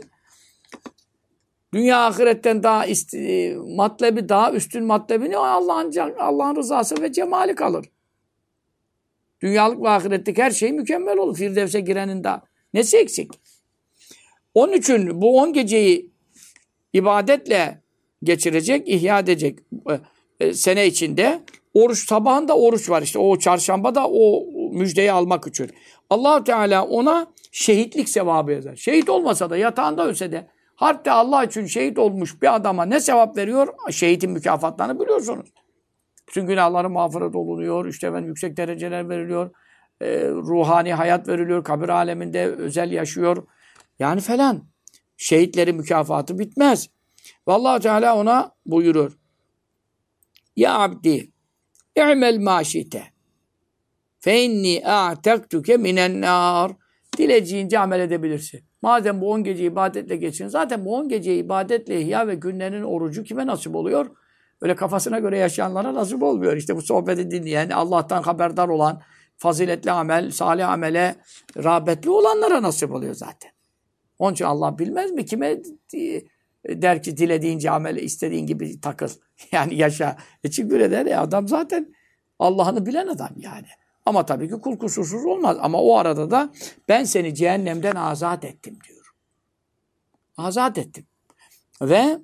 Dünya ahiretten daha matlebi daha üstün matlebi ne? Allah'ın rızası ve cemali kalır. Dünyalık ve ahiretlik her şey mükemmel olur. Firdevs'e girenin daha nesi eksik? Onun için bu 10 geceyi ibadetle geçirecek, ihya edecek sene içinde oruç sabahında oruç var işte o çarşambada o müjdeyi almak için. Allah Teala ona şehitlik sevabı yazar. Şehit olmasa da yatağında ölse de hatta Allah için şehit olmuş bir adama ne sevap veriyor? Şehitin mükafatlarını biliyorsunuz. Bütün günahları mağfiret olunuyor. İşte yüksek dereceler veriliyor. Ruhani hayat veriliyor. Kabir aleminde özel yaşıyor. Yani falan. Şehitlerin mükafatı bitmez. Ve Allah Teala ona buyurur. Ya abdi i'mel maşite fe inni a'tektuke minen nar. Dilediğince amel edebilirsin. Madem bu 10 gece ibadetle geçin. Zaten bu 10 gece ibadetle ihya ve günlerin orucu kime nasip oluyor? Öyle kafasına göre yaşayanlara nasip olmuyor. İşte bu sohbeti dinleyen, Allah'tan haberdar olan, faziletli amel, salih amele rağbetli olanlara nasip oluyor zaten. Onun için Allah bilmez mi? Kime der ki dilediğince amele istediğin gibi takıl. Yani yaşa. Çünkü öyle der ya adam zaten Allah'ını bilen adam yani. Ama tabii ki kul kusursuz olmaz. Ama o arada da ben seni cehennemden azat ettim diyor. Azat ettim. Ve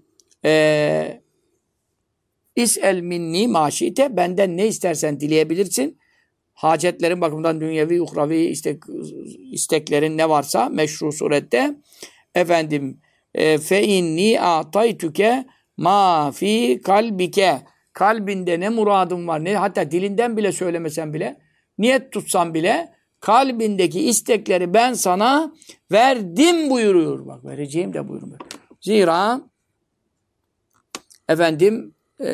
İs'el minni maşite, benden ne istersen dileyebilirsin. Hacetlerin bakımından dünyevi, uhravi isteklerin ne varsa meşru surette. Efendim fe inni a'taytuke ma fi kalbike, kalbinde ne muradın var, ne hatta dilinden bile söylemesen bile, niyet tutsan bile kalbindeki istekleri ben sana verdim buyuruyor. Bak vereceğim de buyurmuyor. Zira efendim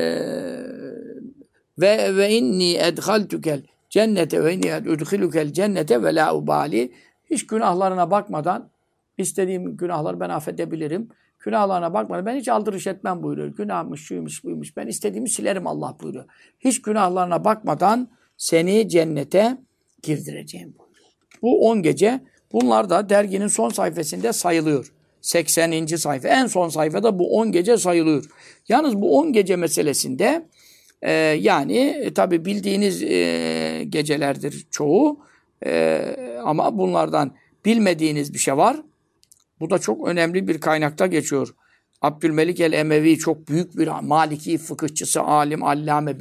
ve inni edhaltukel cennete ve inni edhilukel cennete ve la ubali, hiç günahlarına bakmadan, istediğim günahları ben affedebilirim. Günahlarına bakmadan ben hiç aldırış etmem buyuruyor. Günahmış, şuymuş, buymuş. Ben istediğimi silerim Allah buyuruyor. Hiç günahlarına bakmadan seni cennete girdireceğim buyuruyor. Bu 10 gece. Bunlar da derginin son sayfasında sayılıyor. 80. sayfa. En son sayfada bu 10 gece sayılıyor. Yalnız bu 10 gece meselesinde tabi bildiğiniz gecelerdir çoğu. Ama bunlardan bilmediğiniz bir şey var. Bu da çok önemli bir kaynakta geçiyor. Abdülmelik el-Emevi çok büyük bir Maliki fıkıhçısı, alim, allame.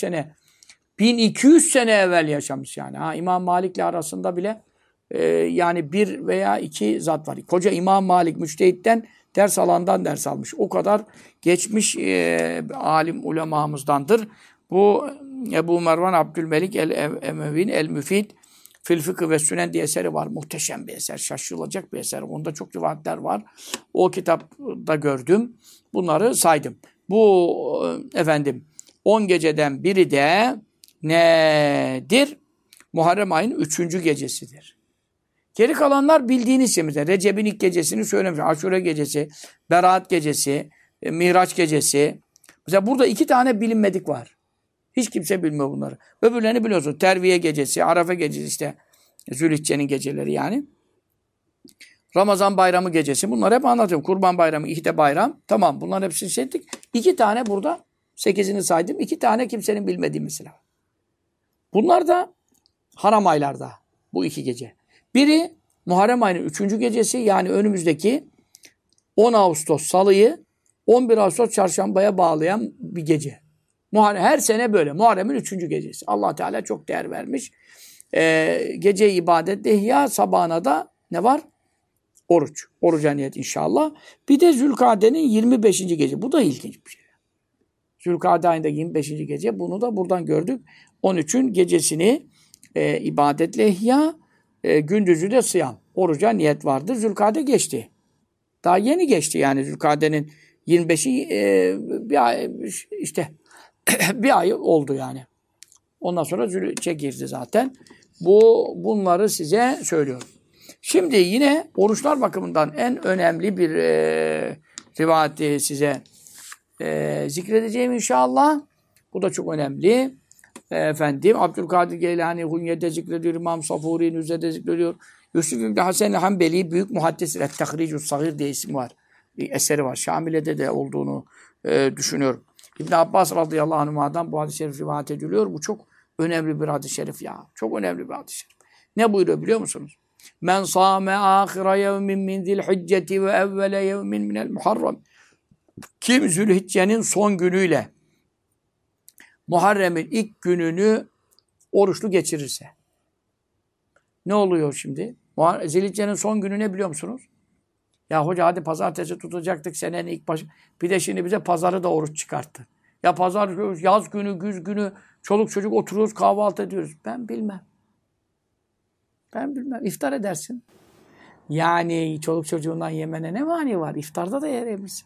1200 sene evvel yaşamış yani. İmam Malik'le arasında bile yani bir veya iki zat var. Koca İmam Malik müçtehitten ders alandan ders almış. O kadar geçmiş alim ulemamızdandır. Bu Ebu Mervan Abdülmelik el-Emevi'nin El-Müfid Fil Fıkı ve Sünen diye eseri var. Muhteşem bir eser. Şaşılacak bir eser. Onda çok rivayetler var. O kitapta gördüm. Bunları saydım. Bu 10 geceden biri de nedir? Muharrem ayının 3. gecesidir. Geri kalanlar bildiğiniz şey. Mesela Recep'in ilk gecesini söylemiş. Aşure gecesi, Berat gecesi, Miraç gecesi. Mesela burada 2 tane bilinmedik var. Hiç kimse bilmiyor bunları. Öbürlerini biliyorsun. Terviye gecesi, Arafa gecesi işte. Zülhicce'nin geceleri yani. Ramazan bayramı gecesi. Bunları hep anlatıyorum. Kurban bayramı, İhde bayram. Tamam bunların hepsini şey ettik. 2 tane burada 8'ini saydım. 2 tane kimsenin bilmediği mesela. Bunlar da haram aylarda. Bu 2 gece. Biri Muharrem ayının 3. gecesi, yani önümüzdeki 10 Ağustos Salı'yı 11 Ağustos Çarşamba'ya bağlayan bir gece. Her sene böyle. Muharrem'in 3. gecesi. Allah Teala çok değer vermiş. Gece ibadet, ihya, sabahına da ne var? Oruç. Oruca niyet inşallah. Bir de Zülkade'nin 25. gece. Bu da ilginç bir şey. Zülkade ayında 25. gece. Bunu da buradan gördük. 13'ün gecesini ibadetle ihya, gündüzü de sıyam. Oruca niyet vardır. Zülkade geçti. Daha yeni geçti yani Zülkade'nin 25'i bir ay işte bir ay oldu yani. Ondan sonra Zülhicce girdi zaten. Bunları size söylüyorum. Şimdi yine oruçlar bakımından en önemli bir rivayeti size zikredeceğim inşallah. Bu da çok önemli. Abdülkadir Geylani Hunye'de zikrediyor. İmam Safuri Nüze'de zikrediyor. Yusuf İbni Hasan Hanbeli büyük muhaddis Et-Tahricus Sagir diye isim var. Bir eseri var. Şamile'de de olduğunu düşünüyorum. İbn Abbas radıyallahu anhuma'dan bu hadis-i şerif rivayet ediliyor. Bu çok önemli bir hadis-i şerif ya. Çok önemli bir hadis-i şerif. Ne buyuruyor biliyor musunuz? Men sâme âhire yevmin min zilhicceti ve evvele yevmin minel muharrem. Kim Zülhicce'nin son günüyle Muharrem'in ilk gününü oruçlu geçirirse. Ne oluyor şimdi? Zilhicce'nin son günü ne biliyor musunuz? Ya hoca hadi pazartesi tutacaktık senenin ilk başı. Bir de şimdi bize pazarı da oruç çıkarttı. Ya pazar, yaz günü, güz günü, çoluk çocuk oturuyoruz, kahvaltı ediyoruz. Ben bilmem. İftar edersin. Yani çoluk çocuğundan yemene ne mani var? İftarda da yerebilirsin.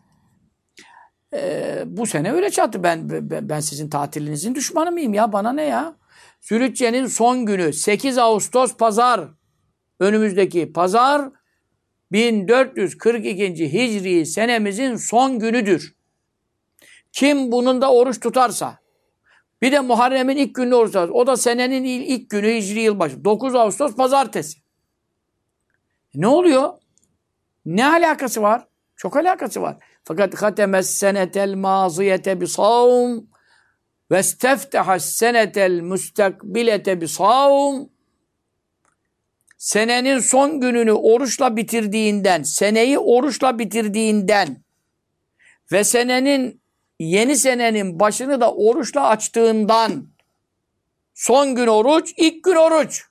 Bu sene öyle çattı. Ben sizin tatilinizin düşmanı mıyım ya? Bana ne ya? Zülhicce'nin son günü 8 Ağustos pazar. Önümüzdeki pazar 1442. Hicri senemizin son günüdür. Kim bunun da oruç tutarsa, bir de Muharrem'in ilk gününü oruç tutarsa, o da senenin ilk günü Hicri yılbaşı. 9 Ağustos pazartesi. Ne oluyor? Ne alakası var? Çok alakası var. Fakat hatemes senetel maziyete bi savm ve isteftahas senetel mustakbilete bi savm. Senenin son gününü oruçla bitirdiğinden, seneyi oruçla bitirdiğinden ve yeni senenin başını da oruçla açtığından son gün oruç, ilk gün oruç.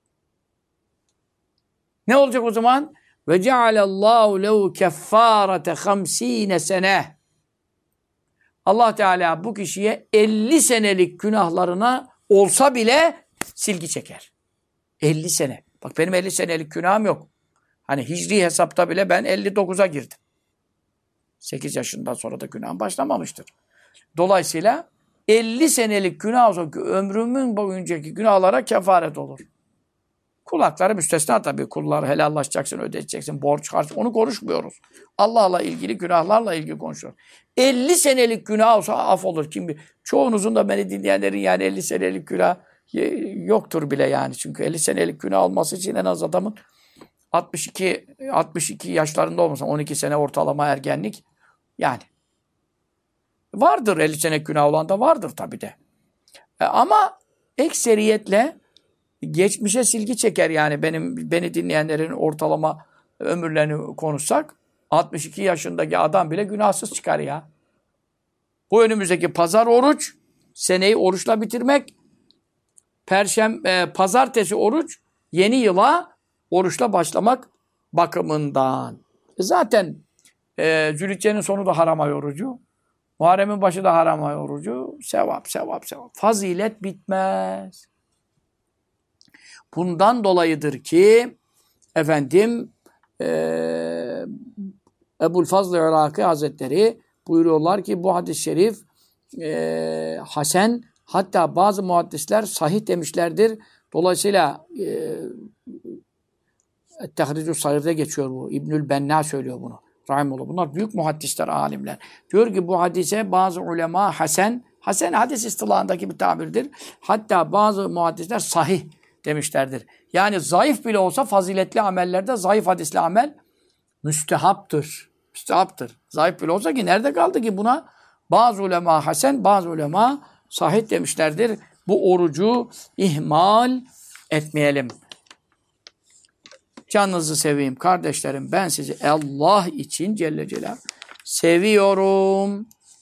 Ne olacak o zaman? Ve cealallahu lehu keffarete 50 sene. Allah Teala bu kişiye 50 senelik günahlarına olsa bile silgi çeker. 50 sene. Bak benim 50 senelik günahım yok. Hani hicri hesapta bile ben 59'a girdim. 8 yaşından sonra da günahım başlamamıştır. Dolayısıyla 50 senelik günah olsa ömrümün boyuncaki günahlara kefaret olur. Kulakları müstesna tabii. Kulları helallaşacaksın, ödeyeceksin, borç harç. Onu konuşmuyoruz. Allah'la ilgili, günahlarla ilgili konuşuyoruz. 50 senelik günah olsa af olur. Kim bilir. Çoğunuzun da beni dinleyenlerin yani 50 senelik günah yoktur bile yani. Çünkü 50 senelik günah olması için en az adamın 62 yaşlarında olmasa 12 sene ortalama ergenlik yani. Vardır 50 senelik günah olan da vardır tabii de. Ama ekseriyetle geçmişe silgi çeker yani beni dinleyenlerin ortalama ömürlerini konuşsak 62 yaşındaki adam bile günahsız çıkar ya. Bu önümüzdeki pazar oruç, seneyi oruçla bitirmek, pazartesi oruç, yeni yıla oruçla başlamak bakımından. Zaten Zülhicce'nin sonu da haram ay orucu. Muharrem'in başı da haram ay orucu. Sevap. Fazilet bitmez. Bundan dolayıdır ki Ebu'l-Fazl-ı Iraki Hazretleri buyuruyorlar ki bu hadis-i şerif hasen, hatta bazı muhaddisler sahih demişlerdir. Dolayısıyla Tehric-ü Sagir'de geçiyor bu. İbnül Benna söylüyor bunu. Rahimullah. Bunlar büyük muhaddisler, alimler. Diyor ki bu hadise bazı ulema hasen hadis istilahındaki bir tabirdir. Hatta bazı muhaddisler sahih demişlerdir. Yani zayıf bile olsa faziletli amellerde zayıf hadisli amel müstehaptır. Zayıf bile olsa ki nerede kaldı ki buna? Bazı ulema hasen, bazı ulema sahih demişlerdir. Bu orucu ihmal etmeyelim. Canınızı seveyim kardeşlerim. Ben sizi Allah için Celle Celaluhu seviyorum.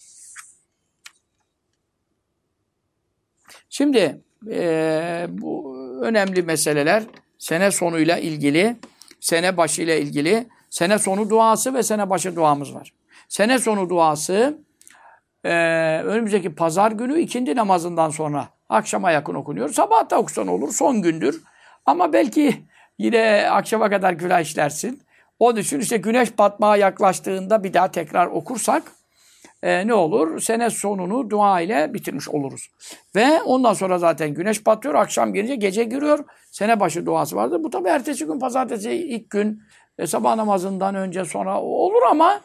Şimdi bu önemli meseleler sene sonuyla ilgili, sene başıyla ilgili, sene sonu duası ve sene başı duamız var. Sene sonu duası önümüzdeki pazar günü ikindi namazından sonra akşama yakın okunuyor. Sabah da okusan olur, son gündür. Ama belki yine akşama kadar günah işlersin. Onun için işte güneş batmaya yaklaştığında bir daha tekrar okursak ne olur? Sene sonunu dua ile bitirmiş oluruz. Ve ondan sonra zaten güneş batıyor, akşam gelince gece giriyor. Sene başı duası vardır. Bu tabi ertesi gün, pazartesi ilk gün sabah namazından önce sonra olur ama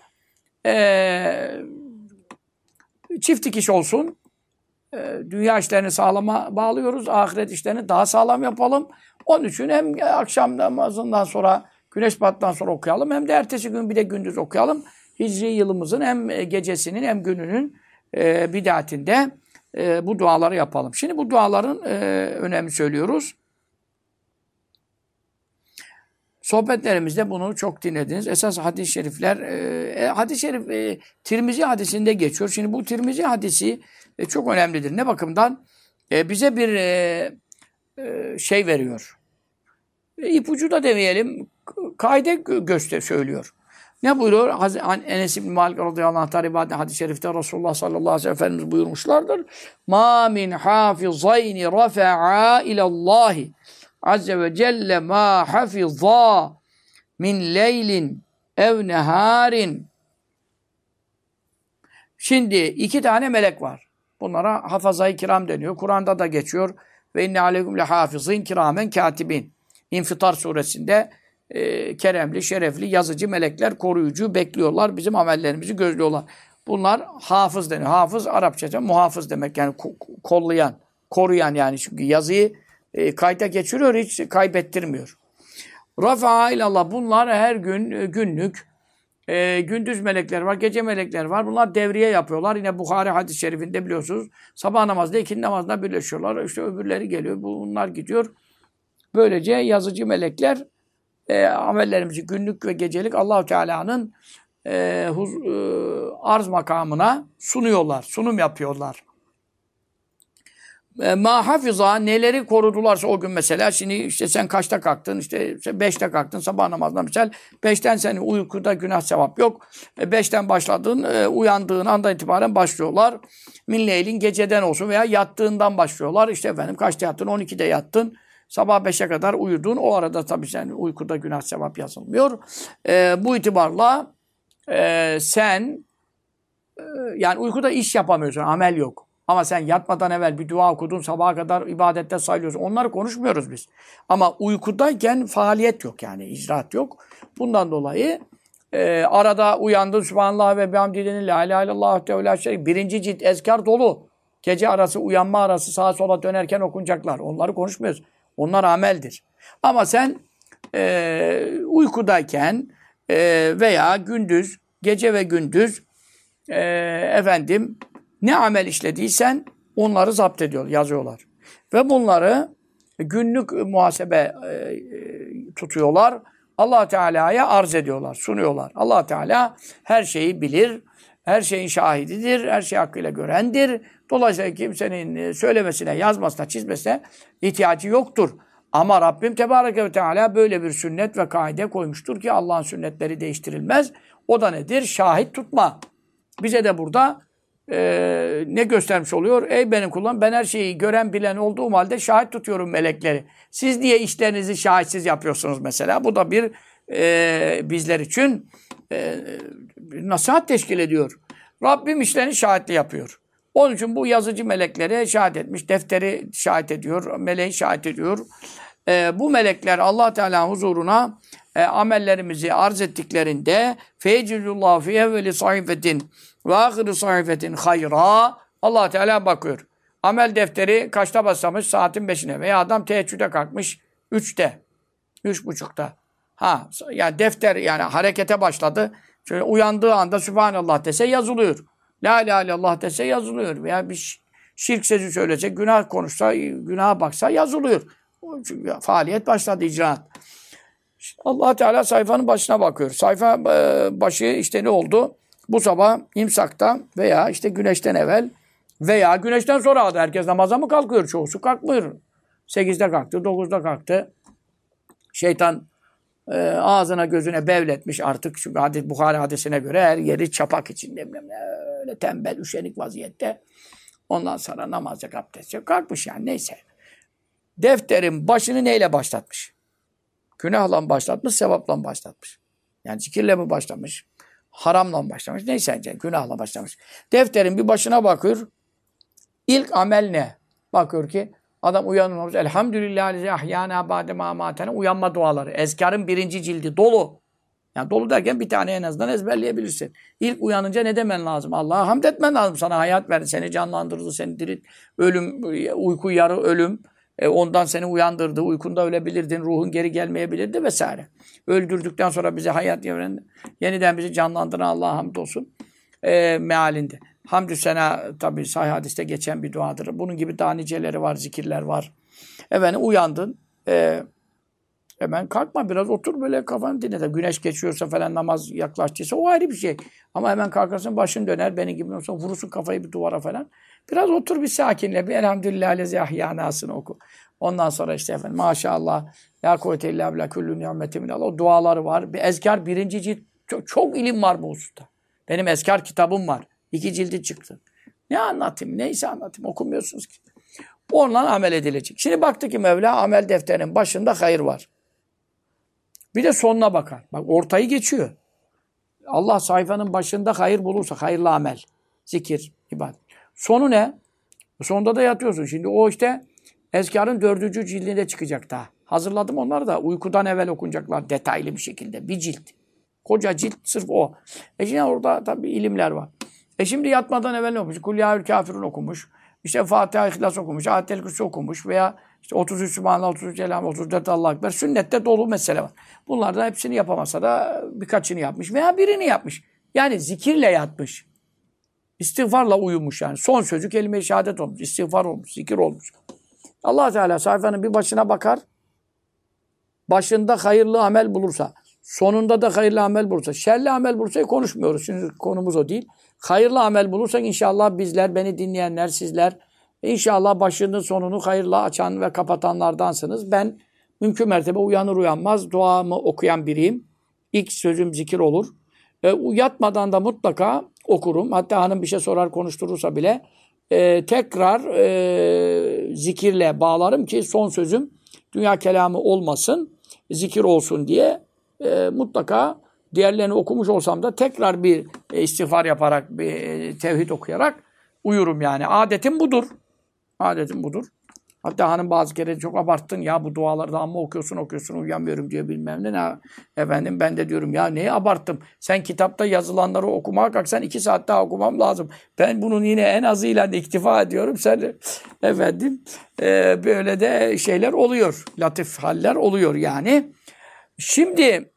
çift dikiş olsun. Dünya işlerini sağlama bağlıyoruz. Ahiret işlerini daha sağlam yapalım. Onun için hem akşam namazından sonra, güneş battıktan sonra okuyalım. Hem de ertesi gün bir de gündüz okuyalım. Hicri yılımızın hem gecesinin hem gününün bidatinde bu duaları yapalım. Şimdi bu duaların önemini söylüyoruz. Sohbetlerimizde bunu çok dinlediniz. Esas hadis-i şerifler, hadis-i şerif Tirmizi hadisinde geçiyor. Şimdi bu Tirmizi hadisi çok önemlidir. Ne bakımdan? Bize bir şey veriyor. İpucu da demeyelim, kaide söylüyor. Ne buyuruyor? Enes İbn Malik radıyallahu anh rivayet hadis-i şerifte Resulullah sallallahu aleyhi ve sellem Efendimiz buyurmuşlardır. Ma min hafizayni rafa'a ilallahi azze ve celle ma hafiza min leylin ev neharin. Şimdi iki tane melek var. Bunlara hafazayı kiram deniyor. Kur'an'da da geçiyor. Ve inne aleyküm le hafizin kiramen katibin. İnfitar suresinde keremli, şerefli, yazıcı melekler, koruyucu bekliyorlar. Bizim amellerimizi gözlüyorlar. Bunlar hafız deniyor. Hafız Arapçaca muhafız demek. Yani kollayan, koruyan yani. Çünkü yazıyı kayda geçiriyor, hiç kaybettirmiyor. Rafa'a ilallah. Bunlar her gün günlük gündüz melekler var, gece melekler var. Bunlar devriye yapıyorlar. Yine Buhari hadis-i şerifinde biliyorsunuz. Sabah namazda, ikindi namazda birleşiyorlar. İşte öbürleri geliyor. Bunlar gidiyor. Böylece yazıcı melekler amellerimizi günlük ve gecelik Allah-u Teala'nın arz makamına sunuyorlar. Sunum yapıyorlar. Ma hafiza neleri korudularsa o gün mesela şimdi işte sen kaçta kalktın işte 5'te kalktın sabah namazına misal 5'ten senin uykuda günah sevap yok. 5'ten başladın uyandığın andan itibaren başlıyorlar. Min leylin geceden olsun veya yattığından başlıyorlar. İşte efendim kaçta yattın 12'de yattın. Sabah 5'e kadar uyudun. O arada tabii sen uykuda günah sevap yazılmıyor. Bu itibarla sen yani uykuda iş yapamıyorsun. Amel yok. Ama sen yatmadan evvel bir dua okudun, sabaha kadar ibadette sayılıyorsun. Onları konuşmuyoruz biz. Ama uykudayken faaliyet yok yani, icraat yok. Bundan dolayı arada uyandın, Sübhanallah ve bihamdihi la ilahe illallah teala şerif. Birinci cilt ezkar dolu. Gece arası, uyanma arası sağa sola dönerken okunacaklar. Onları konuşmuyoruz. Onlar ameldir. Ama sen uykudayken veya gündüz, gece ve gündüz efendim ne amel işlediysen onları zapt ediyor, yazıyorlar. Ve bunları günlük muhasebe tutuyorlar. Allah Teala'ya arz ediyorlar, sunuyorlar. Allah Teala her şeyi bilir, her şeyin şahididir, her şeyi hakkıyla görendir. Dolayısıyla kimsenin söylemesine, yazmasına, çizmesine ihtiyacı yoktur. Ama Rabbim Tebareke ve Teala böyle bir sünnet ve kaide koymuştur ki Allah'ın sünnetleri değiştirilmez. O da nedir? Şahit tutma. Bize de burada ne göstermiş oluyor? Ey benim kullarım, ben her şeyi gören bilen olduğum halde şahit tutuyorum melekleri. Siz niye işlerinizi şahitsiz yapıyorsunuz mesela? Bu da bir bizler için nasihat teşkil ediyor. Rabbim işlerini şahitli yapıyor. Onun için bu yazıcı melekleri şahit etmiş. Defteri şahit ediyor. Meleği şahit ediyor. Bu melekler Allah Teala'nın huzuruna amellerimizi arz ettiklerinde feycilullah fi evveli sayfetin ve ahiri sayfetin hayra Allah Teala bakıyor. Amel defteri kaçta başlamış? Saatin 5'ine. Veya adam teheccüde kalkmış 3'te. 3.30'da. Ha, yani defter yani harekete başladı. Şöyle uyandığı anda Sübhanallah dese yazılıyor. La ilahe illallah dese yazılıyor. Veya bir şirk sözü söylese, günah konuşsa, günaha baksa yazılıyor. Çünkü faaliyet başladı, icraat. Allah Teala sayfanın başına bakıyor. Sayfa başı işte ne oldu? Bu sabah imsakta veya işte güneşten evvel veya güneşten sonra da herkes namaza mı kalkıyor? Çoğusu kalkmıyor. 8'de kalktı, 9'da kalktı. Şeytan ağzına gözüne bevletmiş artık. Çünkü Buhari hadisine göre her yeri çapak içinde. Öyle tembel, üşenik vaziyette. Ondan sonra namaz yok, abdest yok. Kalkmış yani neyse. Defterin başını neyle başlatmış? Günahla başlatmış, sevapla başlatmış. Yani zikirle mi başlamış? Haramla başlamış. Neyse günahla başlamış. Defterin bir başına bakıyor. İlk amel ne? Bakıyor ki adam uyanmış. Elhamdülillahi ahyana ba'de ma amatena. Uyanma duaları. Ezkarın 1. cildi dolu. Yani dolu derken bir tane en azından ezberleyebilirsin. İlk uyanınca ne demen lazım? Allah'a hamd etmen lazım. Sana hayat verdi, seni canlandırdı, seni dirilt. Ölüm, uyku yarı ölüm. Ondan seni uyandırdı. Uykunda ölebilirdin. Ruhun geri gelmeyebilirdi vesaire. Öldürdükten sonra bize hayat evrendi. Yeniden bizi canlandıran Allah'a hamdolsun. Mealinde. Hamdü sena tabi sahih hadiste geçen bir duadır. Bunun gibi daha niceleri var, zikirler var. Efendim uyandın. Hemen kalkma, biraz otur böyle kafanı dinle. Güneş geçiyorsa falan, namaz yaklaştıysa o ayrı bir şey. Ama hemen kalkarsın, başın döner, benim gibi olsa vurursun kafayı bir duvara falan. Biraz otur bir sakinle, bir elhamdülillah lezi ahyanasını oku. Ondan sonra işte efendim maşallah la kuvvete illa billah küllü ni'meti minallah. O duaları var. Bir ezkar 1. cilt. Çok ilim var bu hususta. Benim ezkar kitabım var. 2 cildi çıktı. Ne anlatayım? Neyse anlatayım. Okumuyorsunuz ki. Onunla amel edilecek. Şimdi baktı ki Mevla amel defterinin başında hayır var. Bir de sonuna bakar. Bak ortayı geçiyor. Allah sayfanın başında hayır bulursa, hayırlı amel, zikir, ibadet. Sonu ne? Sonunda da yatıyorsun. Şimdi o işte ezkarın 4. cildinde çıkacak daha. Hazırladım onları da. Uykudan evvel okunacaklar detaylı bir şekilde. Bir cilt. Koca cilt sırf o. Şimdi orada tabii ilimler var. Şimdi yatmadan evvel ne okumuş? Kul ya kafirun okumuş. İşte Fatiha, İhlas okumuş. Ayetel Kürsi okumuş. Veya işte 33 Sübhanallah, 33 Elham, 34 Allahu Ekber. Sünnette dolu mesele var. Bunlardan hepsini yapamasa da birkaçını yapmış. Veya birini yapmış. Yani zikirle yatmış. İstiğfarla uyumuş yani. Son sözü kelime-i şehadet olmuş. İstiğfar olmuş, zikir olmuş. Allah Teala sayfanın bir başına bakar. Başında hayırlı amel bulursa, sonunda da hayırlı amel bulursa, şerli amel bulursa konuşmuyoruz. Şimdi konumuz o değil. Hayırlı amel bulursak inşallah bizler, beni dinleyenler, sizler inşallah başının sonunu hayırla açan ve kapatanlardansınız. Ben mümkün mertebe uyanır uyanmaz duamı okuyan biriyim. İlk sözüm zikir olur. Yatmadan da mutlaka okurum. Hatta hanım bir şey sorar konuşturursa bile tekrar zikirle bağlarım ki son sözüm dünya kelamı olmasın, zikir olsun diye mutlaka diğerlerini okumuş olsam da tekrar bir istiğfar yaparak, bir tevhid okuyarak uyurum yani. Adetim budur. Adetim budur. Hatta hanım bazı kere çok abarttın ya bu duaları da amma okuyorsun uyuyamıyorum diyor bilmem ne. Efendim ben de diyorum ya neyi abarttım? Sen kitapta yazılanları okumaya kalksan 2 saat daha okumam lazım. Ben bunun yine en azıyla iktifa ediyorum. Sen efendim böyle de şeyler oluyor. Latif haller oluyor yani. Şimdi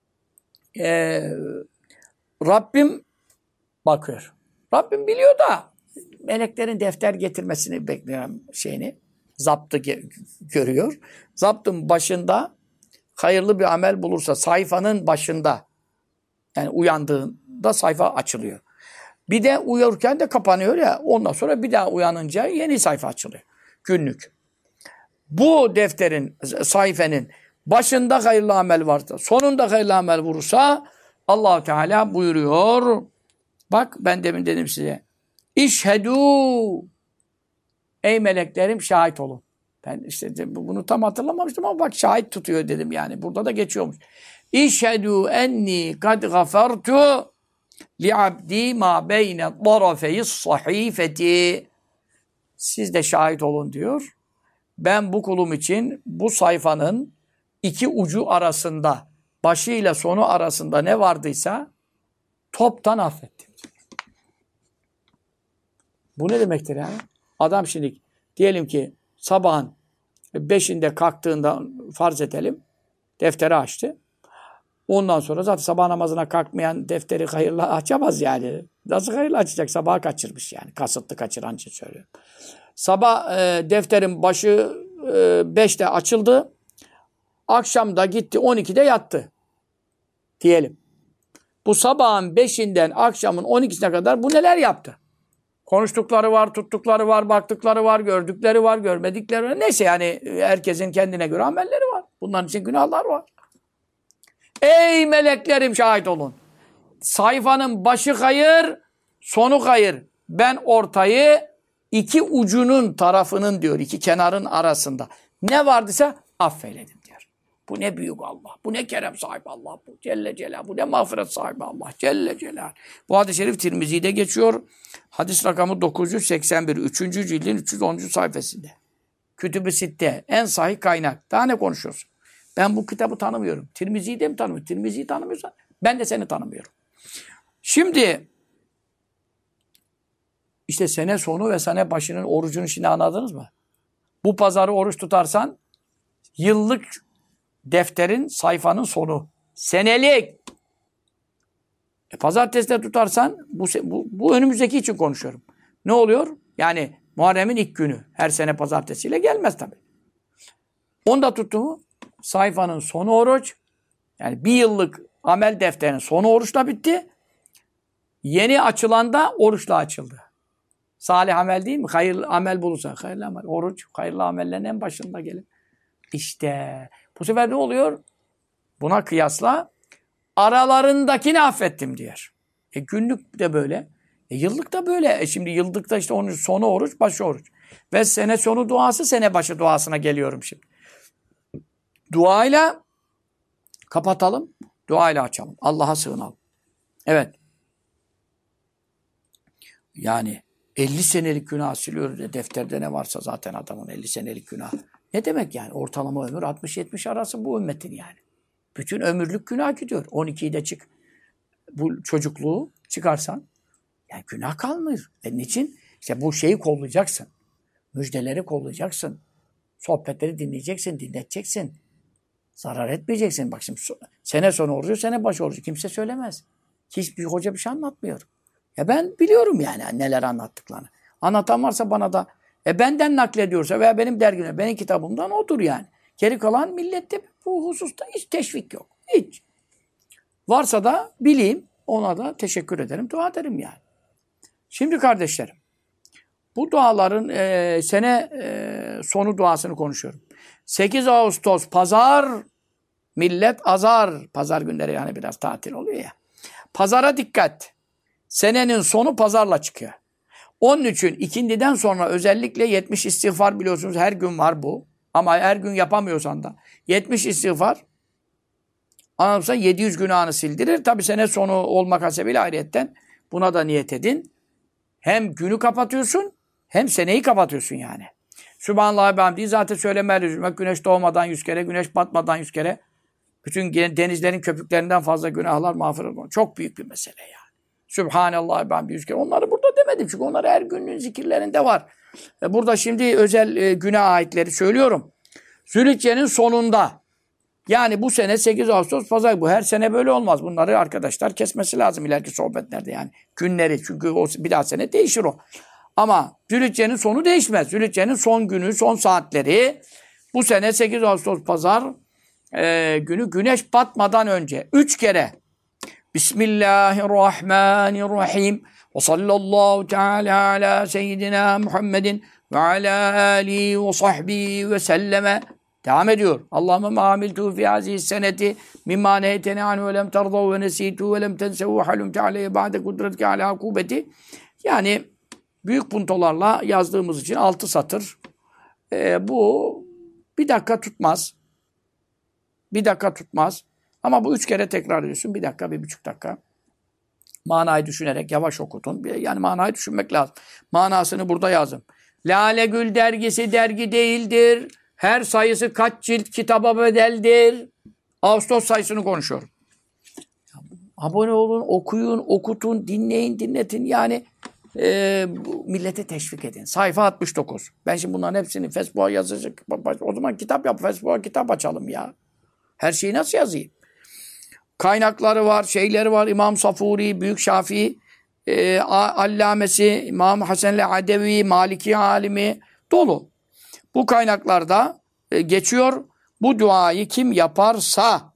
Rabbim bakıyor. Rabbim biliyor da meleklerin defter getirmesini bekleyen şeyini zaptı görüyor. Zaptın başında hayırlı bir amel bulursa sayfanın başında yani uyandığında sayfa açılıyor. Bir de uyurken de kapanıyor ya ondan sonra bir daha uyanınca yeni sayfa açılıyor. Günlük. Bu defterin, sayfenin başında hayırlı amel varsa, sonunda hayırlı amel vurursa Allah-u Teala buyuruyor. Bak ben demin dedim size. İşhedû. Ey meleklerim şahit olun. Ben işte bunu tam hatırlamamıştım ama bak şahit tutuyor dedim yani. Burada da geçiyormuş. İşhedû enni kad gafertu li'abdi ma beyne tarafeyis sahifeti. Siz de şahit olun diyor. Ben bu kulum için bu sayfanın iki ucu arasında, başıyla sonu arasında ne vardıysa toptan affettim. Bu ne demektir yani? Adam şimdi diyelim ki sabahın 5'inde kalktığında farz edelim. Defteri açtı. Ondan sonra zaten sabah namazına kalkmayan defteri hayırla açamaz yani. Nasıl hayırla açacak? Sabaha kaçırmış yani. Kasıtlı kaçırancı söylüyorum. Sabah defterin başı 5'te açıldı. Akşam da gitti 12'de yattı. Diyelim. Bu sabahın 5'inden akşamın 12'sine kadar bu neler yaptı? Konuştukları var, tuttukları var, baktıkları var, gördükleri var, görmedikleri var. Neyse yani herkesin kendine göre amelleri var. Bunların için günahlar var. Ey meleklerim şahit olun. Sayfanın başı hayır, sonu hayır. Ben ortayı iki ucunun tarafının diyor, iki kenarın arasında. Ne vardıysa affeyledim diyor. Bu ne büyük Allah, bu ne kerem sahibi Allah, bu Celle Celal, bu ne mağfiret sahibi Allah, Celle Celal. Bu hadis-i şerif Tirmizi'de geçiyor. Hadis rakamı 981, 3. cildin 310. sayfasında. Kütüb-i Sitte, en sahih kaynak. Daha ne konuşuyorsun? Ben bu kitabı tanımıyorum. Tirmizi'yi de mi tanımıyorum? Tirmizi'yi tanımıyorsan ben de seni tanımıyorum. Şimdi işte sene sonu ve sene başının orucunu şimdi anladınız mı? Bu pazarı oruç tutarsan yıllık defterin sayfanın sonu. Senelik. Pazartesi de tutarsan bu önümüzdeki için konuşuyorum. Ne oluyor? Yani Muharrem'in ilk günü. Her sene pazartesiyle gelmez tabii. Onu da tuttu mu? Sayfanın sonu oruç. Yani bir yıllık amel defterinin sonu oruçla bitti. Yeni açılan da oruçla açıldı. Salih amel değil mi? Hayırlı amel bulursa. Hayırlı amel. Oruç, hayırlı amellerin en başında gelir. İşte bu sefer ne oluyor? Buna kıyasla aralarındakini affettim diyor. Günlük de böyle. Yıllık da böyle. Şimdi yıllıkta işte onun sonu oruç, başı oruç. Ve sene sonu duası, sene başı duasına geliyorum şimdi. Duayla kapatalım, duayla açalım. Allah'a sığınalım. Evet. Yani 50 senelik günah siliyor. Defterde ne varsa zaten adamın 50 senelik günah. Ne demek yani? Ortalama ömür 60-70 arası bu ümmetin yani. Bütün ömürlük günah gidiyor. 12'yi de çık. Bu çocukluğu çıkarsan Yani günah kalmıyor. Niçin? İşte bu şeyi kollayacaksın. Müjdeleri kollayacaksın. Sohbetleri dinleyeceksin, dinleteceksin. Zarar etmeyeceksin. Bak şimdi sene sonu orucu, sene başı orucu. Kimse söylemez. Hiçbir hoca bir şey anlatmıyor. Ben biliyorum yani neler anlattıklarını. Anlatan varsa bana da benden naklediyorsa veya benim dergimde, benim kitabımdan odur yani. Geri kalan millette bu hususta hiç teşvik yok. Hiç. Varsa da bileyim, ona da teşekkür ederim, dua ederim yani. Şimdi kardeşlerim, bu duaların sene sonu duasını konuşuyorum. 8 Ağustos Pazar, millet azar. Pazar günleri yani biraz tatil oluyor ya. Pazara dikkat. Senenin sonu pazarla çıkıyor. Onun için ikindiden sonra özellikle 70 istiğfar biliyorsunuz her gün var bu. Ama her gün yapamıyorsan da 70 istiğfar anlamsa 700 günahını sildirir. Tabi sene sonu olmak hasebiyle ayrıyetten buna da niyet edin. Hem günü kapatıyorsun hem seneyi kapatıyorsun yani. Sübhanallah ve hamdihi zaten söylemeli. Güneş doğmadan 100 kere, güneş batmadan 100 kere. Bütün denizlerin köpüklerinden fazla günahlar mağfiret olur. Çok büyük bir mesele yani. Sübhanallah ve hamdihi 100 kere. Onları burada demedim çünkü onlar her günün zikirlerinde var. Burada şimdi özel güne aitleri söylüyorum. Zülhicce'nin sonunda. Yani bu sene 8 Ağustos Pazar. Bu her sene böyle olmaz. Bunları arkadaşlar kesmesi lazım ileriki sohbetlerde yani. Günleri. Çünkü o bir daha sene değişir o. Ama Zülhicce'nin sonu değişmez. Zülhicce'nin son günü, son saatleri bu sene 8 Ağustos Pazar günü güneş batmadan önce 3 kere Bismillahirrahmanirrahim ve sallallahu teala ala seyyidina Muhammedin ve ala alihi ve sahbihi ve selleme devam ediyor. Allahümme ma amiltu fi hazihi seneti mimma neheyteni anhu ve lem terdav ve nesitu ve lem tensevu ve halumte aleyhe ba'de kudretke ala kuvveti. Yani büyük puntolarla yazdığımız için 6 satır. Bu bir dakika tutmaz. Bir dakika tutmaz. Ama bu 3 kere tekrar ediyorsun. 1 dakika, 1,5 dakika. Manayı düşünerek yavaş okutun. Yani manayı düşünmek lazım. Manasını burada yazın. Lale Gül dergisi dergi değildir. Her sayısı kaç cilt kitaba bedeldir. Ağustos sayısını konuşuyorum. Abone olun, okuyun, okutun, dinleyin, dinletin. Yani millete teşvik edin. Sayfa 69. Ben şimdi bunların hepsini Facebook'a yazacak. O zaman kitap yap. Facebook'a kitap açalım ya. Her şeyi nasıl yazayım? Kaynakları var, şeyleri var. İmam Safuri, Büyük Şafii, Allamesi, İmam Hasen'le Adevi, Maliki alimi dolu. Bu kaynaklarda geçiyor. Bu duayı kim yaparsa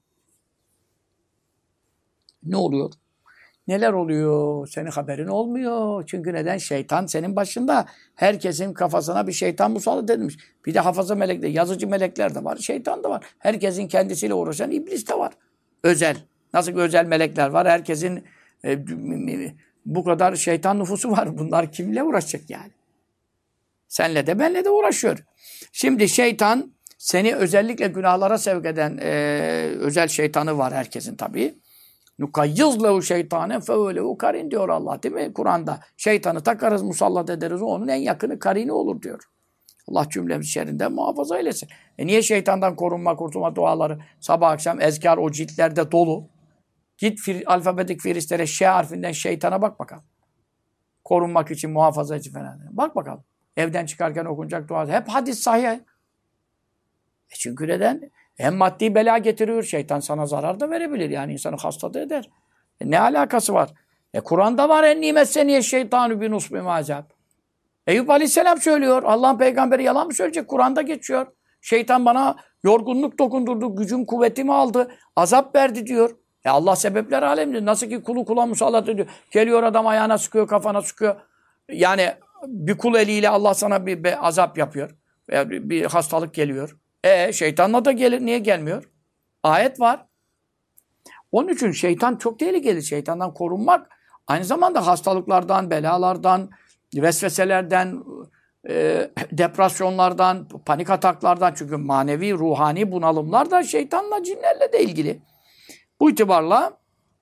ne oluyor? Neler oluyor? Senin haberin olmuyor. Çünkü neden? Şeytan senin başında. Herkesin kafasına bir şeytan musallat edilmiş. Bir de hafaza melekler, yazıcı melekler de var. Şeytan da var. Herkesin kendisiyle uğraşan iblis de var. Özel. Nasıl ki özel melekler var. Herkesin bu kadar şeytan nüfusu var. Bunlar kimle uğraşacak yani? Senle de benle de uğraşıyor. Şimdi şeytan seni özellikle günahlara sevk eden özel şeytanı var herkesin tabii. Nukayyizlehu şeytanen fevelehu karin diyor Allah değil mi? Kur'an'da şeytanı takarız, musallat ederiz. Onun en yakını karini olur diyor. Allah cümlemizi şerrinden muhafaza eylesin. Niye şeytandan korunma, kurtulma duaları sabah akşam ezkar o ciltlerde dolu? Git alfabetik firistlere Ş harfinden şeytana bak bakalım. Korunmak için, muhafaza için falan. Bak bakalım. Evden çıkarken okunacak dua. Hep hadis sahih. Çünkü neden? Hem maddi bela getiriyor. Şeytan sana zarar da verebilir. Yani insanı hasta da eder. Ne alakası var? Kur'an'da var en nimet seniye şeytanü bin usbi mazab. Eyüp Aleyhisselam söylüyor. Allah'ın peygamberi yalan mı söyleyecek? Kur'an'da geçiyor. Şeytan bana yorgunluk dokundurdu. Gücüm kuvvetimi aldı. Azap verdi diyor. Allah sebepler alemdir. Nasıl ki kulu kula musallat ediyor. Geliyor adam ayağına sıkıyor, kafana sıkıyor. Yani bir kul eliyle Allah sana bir azap yapıyor. Veya bir hastalık geliyor. Şeytanla da gelir. Niye gelmiyor? Ayet var. Onun için şeytan çok tehlikeli. Şeytandan korunmak aynı zamanda hastalıklardan, belalardan, vesveselerden, depresyonlardan, panik ataklardan. Çünkü manevi, ruhani bunalımlar da şeytanla, cinlerle de ilgili. Bu itibarla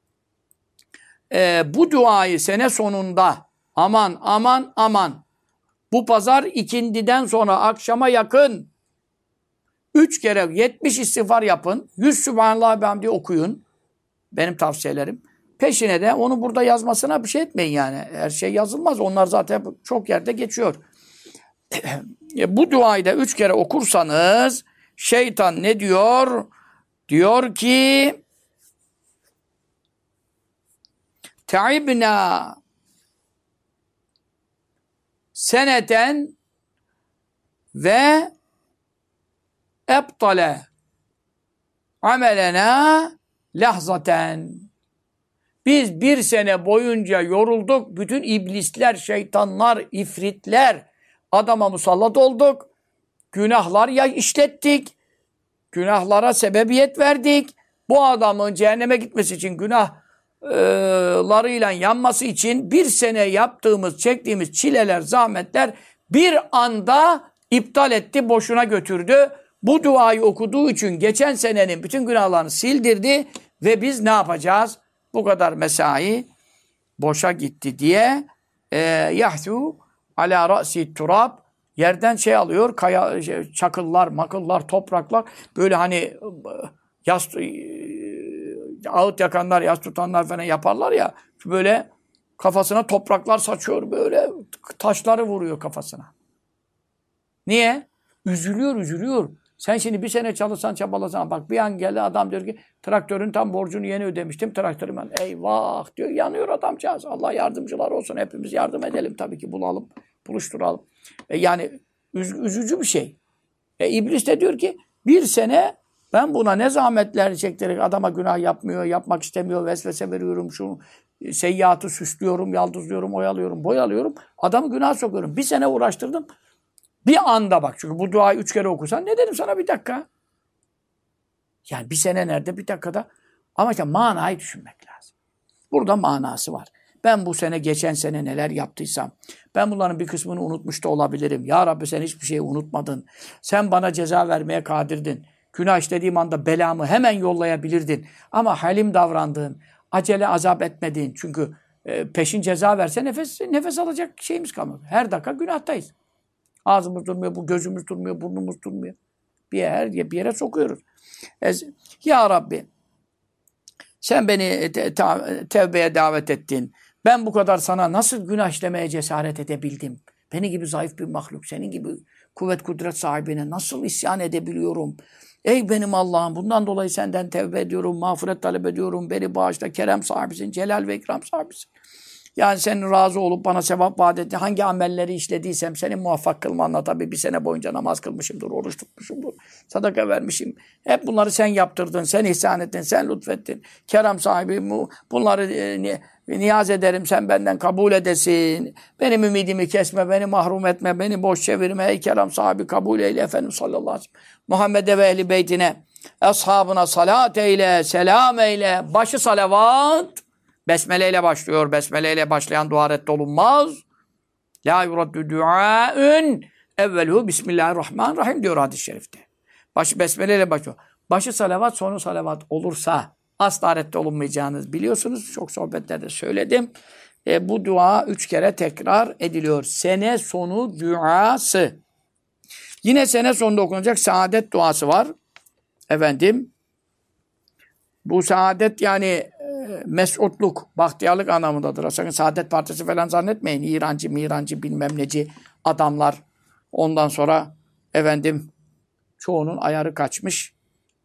bu duayı sene sonunda aman aman aman bu pazar ikindiden sonra akşama yakın 3 kere 70 istiğfar yapın. 100 Sübhanallah ve hamdi okuyun. Benim tavsiyelerim. Peşine de onu burada yazmasına bir şey etmeyin yani. Her şey yazılmaz. Onlar zaten çok yerde geçiyor. Bu duayı da 3 kere okursanız şeytan ne diyor? Diyor ki Te'ibna seneten ve ebtale amelena lahzaten. Biz bir sene boyunca yorulduk. Bütün iblisler, şeytanlar, ifritler adama musallat olduk. Günahlar ya işlettik. Günahlara sebebiyet verdik. Bu adamın cehenneme gitmesi için günahlarıyla yanması için bir sene yaptığımız, çektiğimiz çileler, zahmetler bir anda iptal etti, boşuna götürdü. Bu duayı okuduğu için geçen senenin bütün günahlarını sildirdi ve biz ne yapacağız? Bu kadar mesai boşa gitti diye yahsu ala ra'si turab, yerden şey alıyor, kaya, çakıllar, makıllar, topraklar, böyle hani ağıt yakanlar, yas tutanlar falan yaparlar ya, böyle kafasına topraklar saçıyor, böyle taşları vuruyor kafasına. Niye? Üzülüyor. Sen şimdi bir sene çalışsan, çabalasan, bak bir an geldi adam diyor ki traktörün tam borcunu yeni ödemiştim, traktörüm ben. Eyvah diyor, yanıyor adamcağız. Allah yardımcılar olsun, hepimiz yardım edelim tabii ki, bulalım, buluşturalım. Yani üzücü bir şey. İblis de diyor ki bir sene ben buna ne zahmetler çektirerek adama günah yapmıyor, yapmak istemiyor, vesvese veriyorum, şu seyyiatı süslüyorum, yaldızlıyorum, oyalıyorum, boyalıyorum, adamı günah sokuyorum. Bir sene uğraştırdım. Bir anda bak, çünkü bu duayı 3 kere okursan ne dedim sana, bir dakika. Yani bir sene nerede, bir dakikada. Ama işte manayı düşünmek lazım. Burada manası var. Ben bu sene, geçen sene neler yaptıysam, ben bunların bir kısmını unutmuş da olabilirim. Ya Rabbi sen hiçbir şeyi unutmadın. Sen bana ceza vermeye kadirdin. Günah işlediğim anda belamı hemen yollayabilirdin. Ama halim davrandın. Acele azap etmedin. Çünkü peşin ceza verse nefes alacak şeyimiz kalmadı. Her dakika günahtayiz. Ağzımız durmuyor, bu gözümüz durmuyor, burnumuz durmuyor. Bir yere sokuyoruz. Ya Rabbi, sen beni tevbeye davet ettin. Ben bu kadar sana nasıl günah işlemeye cesaret edebildim? Beni gibi zayıf bir mahluk, senin gibi kuvvet kudret sahibine nasıl isyan edebiliyorum? Ey benim Allah'ım, bundan dolayı senden tevbe ediyorum, mağfiret talep ediyorum. Beni bağışla, kerem sahibisin, celal ve ikram sahibisin. Yani senin razı olup bana sevap vaat ettiğin hangi amelleri işlediysem senin muvaffak kılmanla, tabii bir sene boyunca namaz kılmışımdır, oruç tutmuşumdur, sadaka vermişim. Hep bunları sen yaptırdın, sen ihsan ettin, sen lütfettin. Kerem sahibi bunları niyaz ederim, sen benden kabul edesin. Benim ümidimi kesme, beni mahrum etme, beni boş çevirme. Ey kerem sahibi kabul eyle Efendimiz sallallahu aleyhi ve sellem. Muhammed'e ve ehli beytine, ashabına salat eyle, selam eyle. Başı salavat. Besmele ile başlıyor. Besmele ile başlayan dua reddolunmaz. La yuraddu duaun evveluhu bismillahirrahmanirrahim diyor hadis-i şerifte. Başı besmele ile başlıyor. Başı salavat, sonu salavat olursa asla reddolunmayacağınız biliyorsunuz. Çok sohbetlerde söyledim. Bu dua 3 kere tekrar ediliyor. Sene sonu duası. Yine sene sonunda okunacak saadet duası var. Efendim, bu saadet yani mes'utluk, bahtiyarlık anlamındadır. Sakın Saadet Partisi falan zannetmeyin. İrancı bilmem neci adamlar. Ondan sonra efendim çoğunun ayarı kaçmış.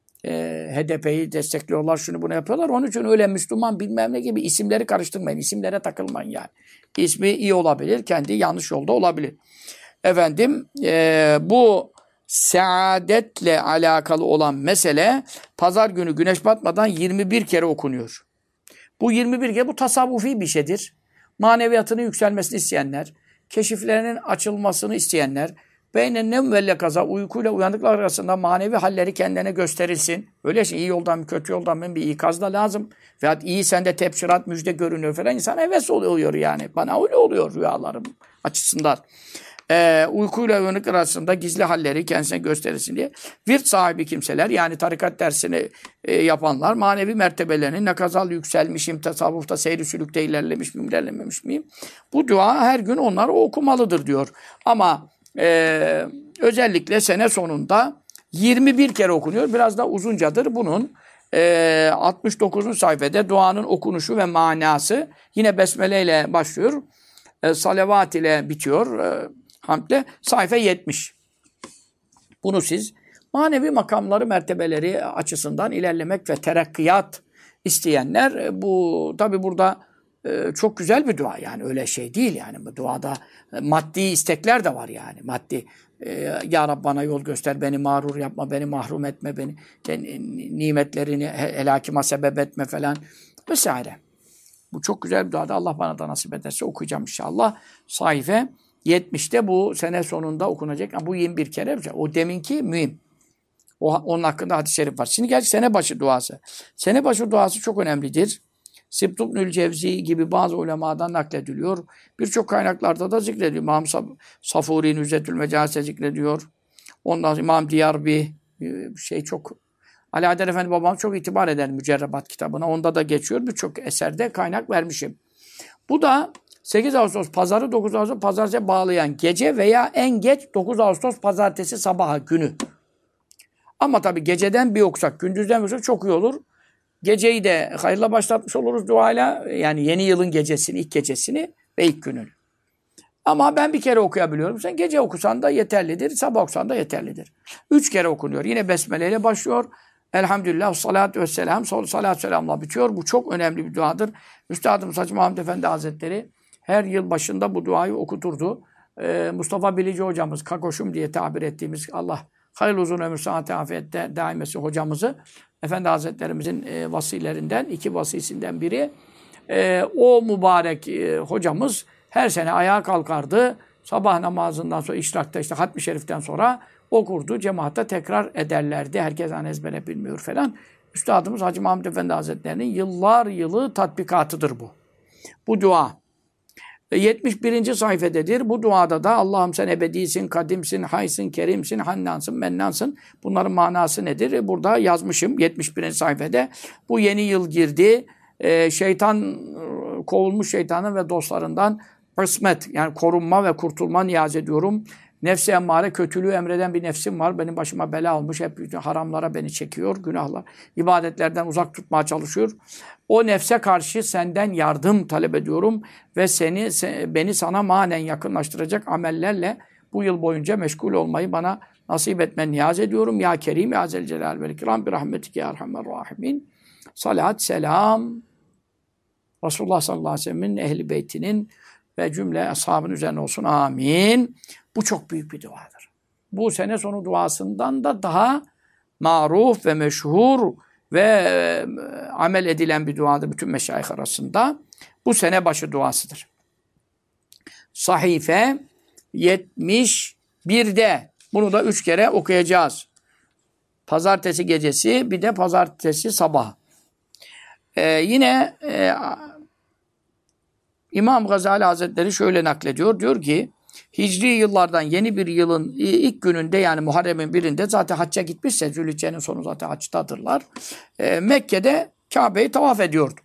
HDP'yi destekliyorlar, şunu bunu yapıyorlar. Onun için öyle Müslüman bilmem ne gibi isimleri karıştırmayın. İsimlere takılmayın yani. İsmi iyi olabilir, kendi yanlış yolda olabilir. Efendim bu saadetle alakalı olan mesele pazar günü güneş batmadan 21 kere okunuyor. Bu 21 kere bu tasavvufi bir şeydir. Maneviyatının yükselmesini isteyenler, keşiflerinin açılmasını isteyenler, beynen nem ve lekaza, uykuyla uyanıklar arasında manevi halleri kendine gösterilsin. Öyle şey, iyi yoldan mı kötü yoldan mı bir ikaz da lazım. Veyahut iyi sende tebşirat müjde görünüyor falan, insan heves oluyor yani. Bana öyle oluyor rüyalarım açısından. Uykuyla uyanık arasında gizli halleri kendisine gösterilsin diye. Virt sahibi kimseler, yani tarikat dersini yapanlar, manevi mertebelerini ne kadar yükselmişim, tasavvufta seyri sülükte ilerlemiş miyim, ilerlememiş miyim? Bu dua her gün onları okumalıdır diyor. Ama özellikle sene sonunda 21 kere okunuyor. Biraz da uzuncadır. Bunun 69. sayfada duanın okunuşu ve manası yine besmele ile başlıyor. Salavat ile bitiyor. Hamdle. Sayfa 70. Bunu siz manevi makamları, mertebeleri açısından ilerlemek ve terakkiyat isteyenler bu tabi burada çok güzel bir dua yani öyle şey değil yani bu duada maddi istekler de var yani maddi Ya Rab bana yol göster, beni mağrur yapma, beni mahrum etme, beni nimetlerini helakıma sebep etme falan vesaire. Bu çok güzel bir duada. Allah bana da nasip ederse okuyacağım inşallah. Sayfa 70'te bu sene sonunda okunacak. Bu 21 kere. O deminki mühim. Onun hakkında hadis-i şerif var. Şimdi gel sene başı duası. Sene başı duası çok önemlidir. Sıbt İbnül Cevzi gibi bazı ulemadan naklediliyor. Birçok kaynaklarda da zikrediyor. İmam Safuri Nüzetül Mecalise zikrediyor. Ondan sonra İmam Diyarbi çok Ali Adel Efendi babam çok itibar eder Mücerrebat kitabına. Onda da geçiyor. Birçok eserde kaynak vermişim. Bu da 8 Ağustos pazarı 9 Ağustos pazartesi bağlayan gece veya en geç 9 Ağustos pazartesi sabahı günü. Ama tabii geceden bir okusak, gündüzden bir okusak çok iyi olur. Geceyi de hayırla başlatmış oluruz duayla. Yani yeni yılın gecesini, ilk gecesini ve ilk gününü. Ama ben bir kere okuyabiliyorum. Sen gece okusan da yeterlidir, sabah okusan da yeterlidir. 3 kere okunuyor. Yine besmele ile başlıyor. Elhamdülillah, salatu vesselam, salat selamla bitiyor. Bu çok önemli bir duadır. Üstadımız Hacı Mahmud Efendi Hazretleri her yıl başında bu duayı okuturdu. Mustafa Bilici hocamız, Kakoşum diye tabir ettiğimiz Allah hayırlı uzun ömür, sıhhat, afiyette daimesi hocamızı Efendi Hazretlerimizin vasilerinden, 2 vasisinden biri. O mübarek hocamız her sene ayağa kalkardı. Sabah namazından sonra, işrakta işte Hatmi Şerif'ten sonra okurdu. Cemaatte tekrar ederlerdi. Herkes ezbere bilmiyor falan. Üstadımız Hacı Mahmud Efendi Hazretleri'nin yıllar yılı tatbikatıdır bu. Bu dua. 71. sayfededir. Bu duada da Allah'ım sen ebedisin, kadimsin, haysın, kerimsin, hannansın, mennansın. Bunların manası nedir? Burada yazmışım 71. sayfede. Bu yeni yıl girdi. Şeytan, kovulmuş şeytanın ve dostlarından kısmet, yani korunma ve kurtulma niyaz ediyorum. Nefsi emmare, kötülüğü emreden bir nefsim var. Benim başıma bela olmuş. Hep haramlara beni çekiyor. Günahlar, ibadetlerden uzak tutmaya çalışıyor. O nefse karşı senden yardım talep ediyorum. Ve beni sana manen yakınlaştıracak amellerle bu yıl boyunca meşgul olmayı bana nasip etmen niyaz ediyorum. Ya Kerim, Ya Zelcelal vel İkram, bir rahmetike ya Erhamer Rahimin. Salat, selam. Resulullah sallallahu aleyhi ve sellem'in, ehli beytinin ve cümle ashabın üzerine olsun. Amin. Bu çok büyük bir duadır. Bu sene sonu duasından da daha maruf ve meşhur ve amel edilen bir duadır bütün meşayih arasında. Bu sene başı duasıdır. Sahife 71'de. Bunu da 3 kere okuyacağız. Pazartesi gecesi, bir de pazartesi sabahı. Yine İmam Gazali Hazretleri şöyle naklediyor. Diyor ki, Hicri yıllardan yeni bir yılın ilk gününde, yani Muharrem'in birinde, zaten hacca gitmişse, Zülhicce'nin sonu zaten haçtadırlar. Mekke'de Kabe'yi tavaf ediyordum.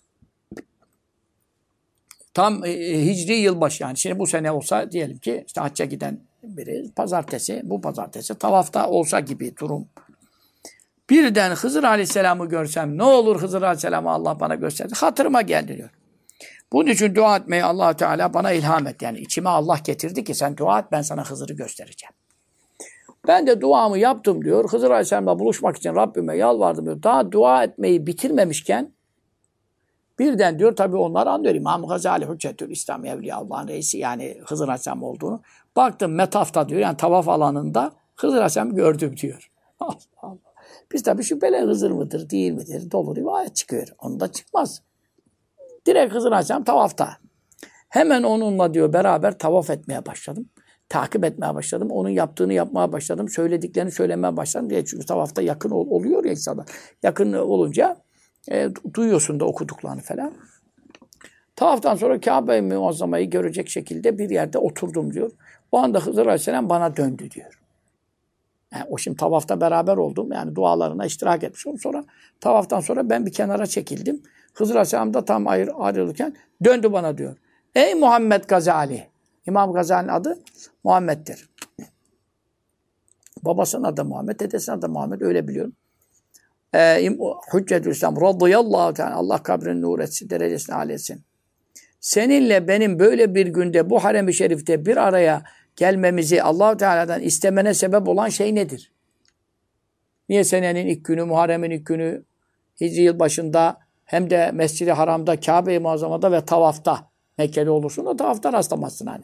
Tam Hicri yılbaşı yani. Şimdi bu sene olsa diyelim ki işte hacca giden biri bu pazartesi tavafta olsa gibi durum. Birden Hızır Aleyhisselam'ı görsem ne olur, Hızır Aleyhisselam'ı Allah bana gösterdi. Hatırıma geldi diyor. Bunun için dua etmeyi Allah Teala bana ilham et. Yani içime Allah getirdi ki sen dua et, ben sana Hızır'ı göstereceğim. Ben de duamı yaptım diyor. Hızır Aleyhisselam'la buluşmak için Rabbime yalvardım diyor. Daha dua etmeyi bitirmemişken birden diyor, tabii onlar anlıyor. İmam Gazali Hüccetül İslam Evliya Allah'ın reisi, yani Hızır Aleyhisselam olduğunu. Baktım metafta diyor, yani tavaf alanında Hızır Aleyhisselam'ı gördüm diyor. Allah Allah. Biz tabii şüpheli, Hızır mıdır değil midir dolu rivayet çıkıyor. Onda çıkmaz. Direkt Hızır Aleyhisselam tavafta. Hemen onunla diyor beraber tavaf etmeye başladım. Takip etmeye başladım. Onun yaptığını yapmaya başladım. Söylediklerini söylemeye başladım diye. Çünkü tavafta yakın oluyor ya insana. Yakın olunca duyuyorsun da okuduklarını falan. Tavaftan sonra Kabe-i Muazzama'yı görecek şekilde bir yerde oturdum diyor. O anda Hızır Aleyhisselam bana döndü diyor. Yani o şimdi tavafta beraber oldum. Yani dualarına iştirak etmiş oldum. Sonra tavaftan sonra ben bir kenara çekildim. Hızır Aleyhisselam da tam ayrılırken döndü bana diyor. Ey Muhammed Gazali. İmam Gazali'nin adı Muhammed'dir. Babasının adı Muhammed, dedesinin adı Muhammed, öyle biliyorum. Hüccetülislam radıyallahu teala Allah kabrini nur etsin, derecesini âli etsin. Seninle benim böyle bir günde bu harem-i şerifte bir araya gelmemizi Allah-u Teala'dan istemene sebep olan şey nedir? Niye senenin ilk günü, Muharrem'in ilk günü, Hicri yıl başında hem de Mescid-i Haram'da, Kabe-i Muazzama'da ve tavafta, Mekke'de olursun da tavafta rastlamazsın hani.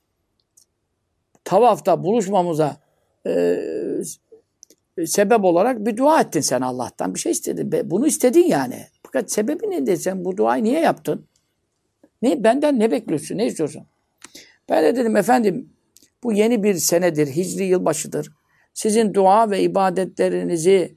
Tavafta buluşmamıza sebep olarak bir dua ettin sen Allah'tan. Bir şey istedin. Bunu istedin yani. Fakat sebebi nedir? Sen bu duayı niye yaptın? Benden ne bekliyorsun? Ne istiyorsun? Ben de dedim efendim bu yeni bir senedir. Hicri yılbaşıdır. Sizin dua ve ibadetlerinizi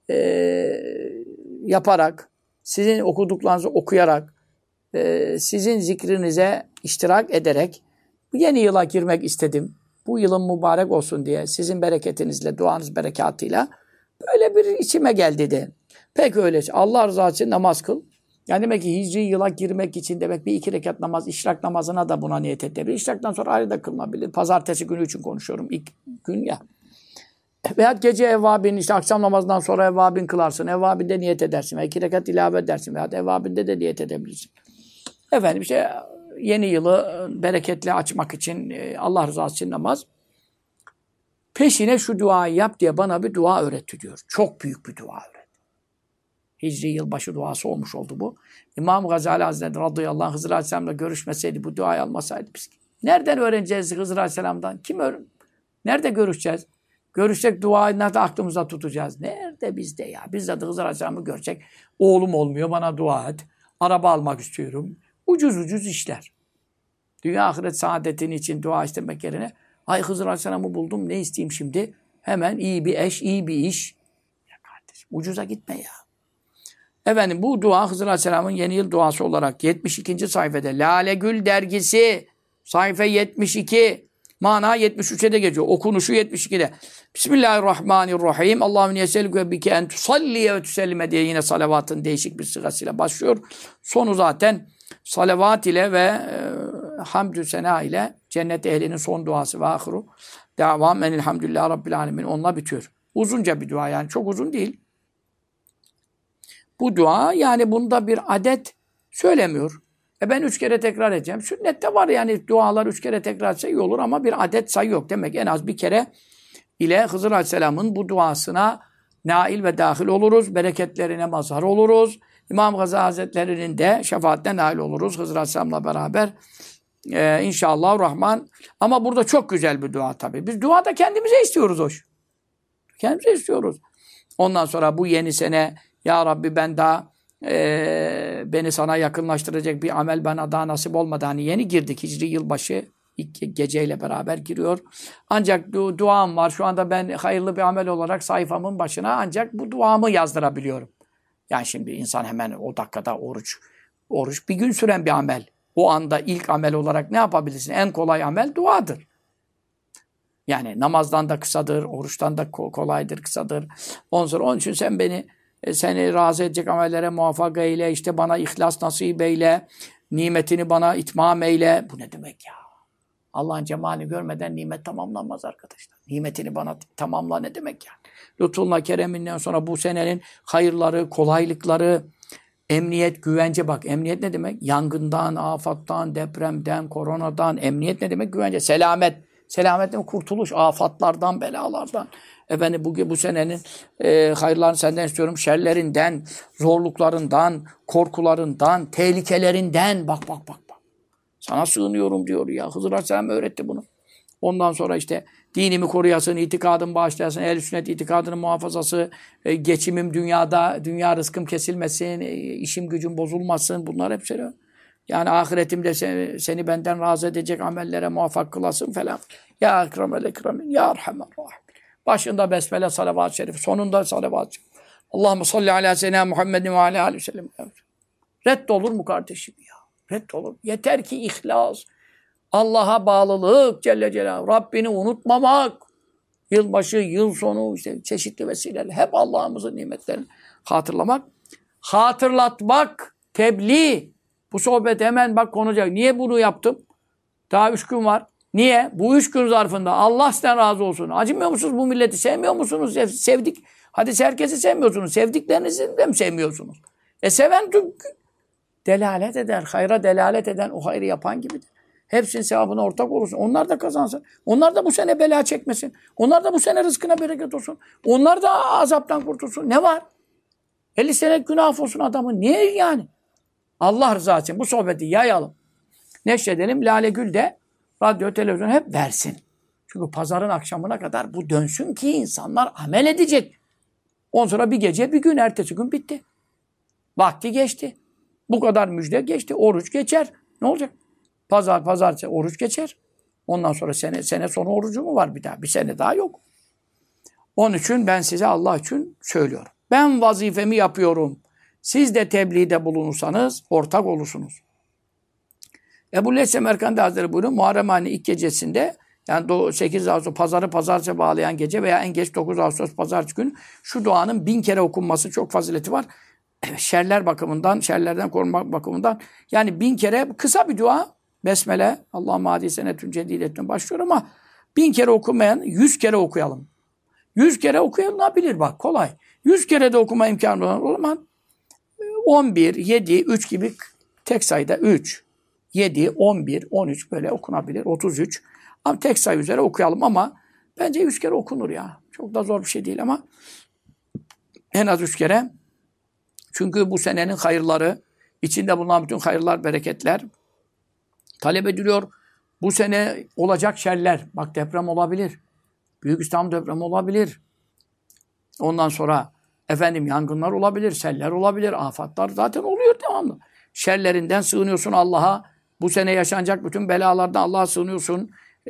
yaparak, sizin okuduklarınızı okuyarak, sizin zikrinize iştirak ederek bu yeni yıla girmek istedim. Bu yılın mübarek olsun diye, sizin bereketinizle, duanız berekatıyla böyle bir içime geldi de. Peki öyleyse Allah rızası için namaz kıl. Yani demek ki hicri yıla girmek için demek bir iki rekat namaz, işrak namazına da buna niyet edebilir. İşraktan sonra ayrı da kılınabilir. Pazartesi günü için konuşuyorum. İlk gün ya. Veya gece evvabin, işte akşam namazından sonra evvabin kılarsın. Evvabinde niyet edersin. Veya iki rekat ilave edersin. Veya evvabinde de niyet edebilirsin. Efendim işte yeni yılı bereketli açmak için Allah rızası için namaz. Peşine şu duayı yap diye bana bir dua öğretti diyor. Çok büyük bir dua öğretti. Hicri yılbaşı duası olmuş oldu bu. İmam Gazali Hazretleri radıyallahu anh Hızır Aleyhisselam'la görüşmeseydi, bu duayı almasaydı biz nereden öğreneceğiz Hızır Aleyhisselam'dan? Nerede görüşeceğiz? Görüşecek duayı nerede aklımıza tutacağız? Nerede bizde ya? Biz de Hızır Aleyhisselam'ı görecek. Oğlum olmuyor bana dua et. Araba almak istiyorum. Ucuz ucuz işler. Dünya ahiret saadetini için dua istemek yerine ay Hızır Aleyhisselam'ı buldum ne isteyeyim şimdi? Hemen iyi bir eş, iyi bir iş. Ya kardeşim ucuza gitme ya. Efendim bu dua Hızır Aleyhisselam'ın yeni yıl duası olarak 72. sayfada Lale Gül dergisi sayfa 72 mana 73'e de geçiyor. Okunuşu 72'de. Bismillahirrahmanirrahim. Allahümme yeselüke bike en tusalliye ve tüsellime diye yine salavatın değişik bir sıgasıyla başlıyor. Sonu zaten salavat ile ve hamdü sena ile cennet ehlinin son duası ve ahiru devam enilhamdülillah rabbil alemin onunla bitiyor. Uzunca bir dua yani çok uzun değil. Bu dua yani bunda bir adet söylemiyor. Ben 3 kere tekrar edeceğim. Sünnette var yani dualar 3 kere tekrar etse iyi olur ama bir adet sayı yok. Demek en az bir kere ile Hızır Aleyhisselam'ın bu duasına nail ve dahil oluruz. Bereketlerine mazhar oluruz. İmam Gazali Hazretleri'nin de şefaatine nail oluruz. Hızır Aleyhisselam'la beraber inşallah Rahman. Ama burada çok güzel bir dua tabii. Biz duada kendimize istiyoruz hoş. Kendimize istiyoruz. Ondan sonra bu yeni sene ya Rabbi ben daha beni sana yakınlaştıracak bir amel bana daha nasip olmadı. Hani yeni girdik Hicri yılbaşı ilk geceyle beraber giriyor. Ancak duam var. Şu anda ben hayırlı bir amel olarak sayfamın başına ancak bu duamı yazdırabiliyorum. Yani şimdi insan hemen o dakikada oruç bir gün süren bir amel. O anda ilk amel olarak ne yapabilirsin? En kolay amel duadır. Yani namazdan da kısadır, oruçtan da kolaydır, kısadır. Onun için sen seni razı edecek amellere muvaffak eyle, işte bana ihlas nasip eyle, nimetini bana itmam eyle. Bu ne demek ya? Allah'ın cemalini görmeden nimet tamamlanmaz arkadaşlar. Nimetini bana tamamla ne demek yani? Lütfunla kereminden sonra bu senenin hayırları, kolaylıkları, emniyet, güvence bak. Emniyet ne demek? Yangından, afattan, depremden, koronadan. Emniyet ne demek? Güvence. Selamet. Selamet demek kurtuluş. Afatlardan, belalardan. Efendim bu senenin hayırlarını senden istiyorum. Şerlerinden, zorluklarından, korkularından, tehlikelerinden. Bak. Sana sığınıyorum diyor ya. Hızır Aleyhisselam öğretti bunu. Ondan sonra işte dinimi koruyasın, itikadımı bağışlayasın, ehl-i sünnet itikadının muhafazası, geçimim dünya rızkım kesilmesin, işim gücüm bozulmasın. Bunlar hep söylüyor. Yani ahiretimde seni benden razı edecek amellere muvaffak kılasın falan. Ya ekremel ekremin, ya erhamer rahim. Başında besmele salavat-ı şerif, sonunda salavat-ı şerif. Allahümme salli ala seyyidina Muhammedin ve ala aleyhi ve sellem. Reddolur mu kardeşim ya? Reddolur. Yeter ki ihlas. Allah'a bağlılık Celle Celaluhu. Rabbini unutmamak. Yılbaşı, yıl sonu işte çeşitli vesilelerle hep Allah'ımızın nimetlerini hatırlamak. Hatırlatmak, tebliğ. Bu sohbet hemen bak konacak. Niye bunu yaptım? Daha 3 gün var. Niye? Bu 3 gün zarfında Allah sizden razı olsun. Acımıyor musunuz bu milleti? Sevmiyor musunuz? Sevdik. Hadi siz herkesi sevmiyorsunuz. Sevdiklerinizi de mi sevmiyorsunuz? Seven delalet eder. Hayra delalet eden o hayrı yapan gibidir. Hepsinin sevabına ortak olursun. Onlar da kazansın. Onlar da bu sene bela çekmesin. Onlar da bu sene rızkına bereket olsun. Onlar da azaptan kurtulsun. Ne var? 50 senelik günah olsun adamın. Niye yani? Allah rızası için bu sohbeti yayalım. Neşredelim. Lale Gül de radyo, televizyon hep versin. Çünkü pazarın akşamına kadar bu dönsün ki insanlar amel edecek. Ondan sonra bir gece, bir gün, ertesi gün bitti. Vakti geçti. Bu kadar müjde geçti. Oruç geçer. Ne olacak? Pazartesi oruç geçer. Ondan sonra sene sonu orucu mu var bir daha? Bir sene daha yok. Onun için ben size Allah için söylüyorum. Ben vazifemi yapıyorum. Siz de tebliğde bulunursanız ortak olursunuz. Ebu Semerkandi Hazretleri buyuruyor. Muharrem ayının ilk gecesinde yani 8 Ağustos pazartesi bağlayan gece veya en geç 9 Ağustos pazartesi günü şu duanın 1000 kere okunması çok fazileti var. Şerler bakımından, şerlerden korunmak bakımından yani 1000 kere kısa bir dua. Besmele, Allahümme hadi senetün cedidetün başlıyor ama 1000 kere okumayan 100 kere okuyalım. 100 kere okuyulabilir bak kolay. 100 kere de okuma imkanı olan o zaman 11, 7, 3 gibi tek sayıda 3, 7, 11, 13 böyle okunabilir. 33. Ama tek sayı üzere okuyalım ama bence 100 kere okunur ya. Çok da zor bir şey değil ama en az 3 kere. Çünkü bu senenin hayırları, içinde bulunan bütün hayırlar, bereketler talep ediliyor. Bu sene olacak şerler. Bak deprem olabilir. Büyük İstanbul depremi olabilir. Ondan sonra yangınlar olabilir, seller olabilir, afatlar zaten oluyor devamlı. Şerlerinden sığınıyorsun Allah'a. Bu sene yaşanacak bütün belalardan Allah'a sığınıyorsun.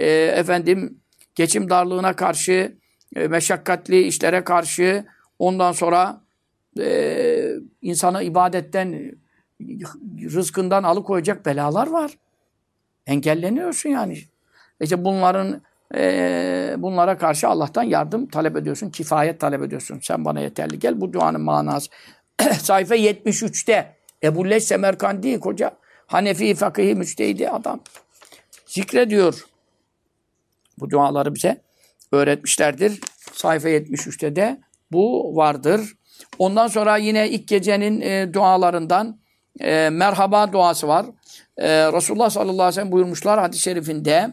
Geçim darlığına karşı, meşakkatli işlere karşı, ondan sonra insanı ibadetten, rızkından alıkoyacak belalar var. Engelleniyorsun yani. İşte bunlara karşı Allah'tan yardım talep ediyorsun, kifayet talep ediyorsun. Sen bana yeterli gel. Bu duanın manası. Sayfa 73'te Ebu Semerkandi koca Hanefi fakîhi müçtehidi adam zikrediyor. Bu duaları bize öğretmişlerdir. Sayfa 73'te de bu vardır. Ondan sonra yine ilk gecenin dualarından merhaba duası var. Resulullah sallallahu aleyhi ve sellem buyurmuşlar hadis-i şerifinde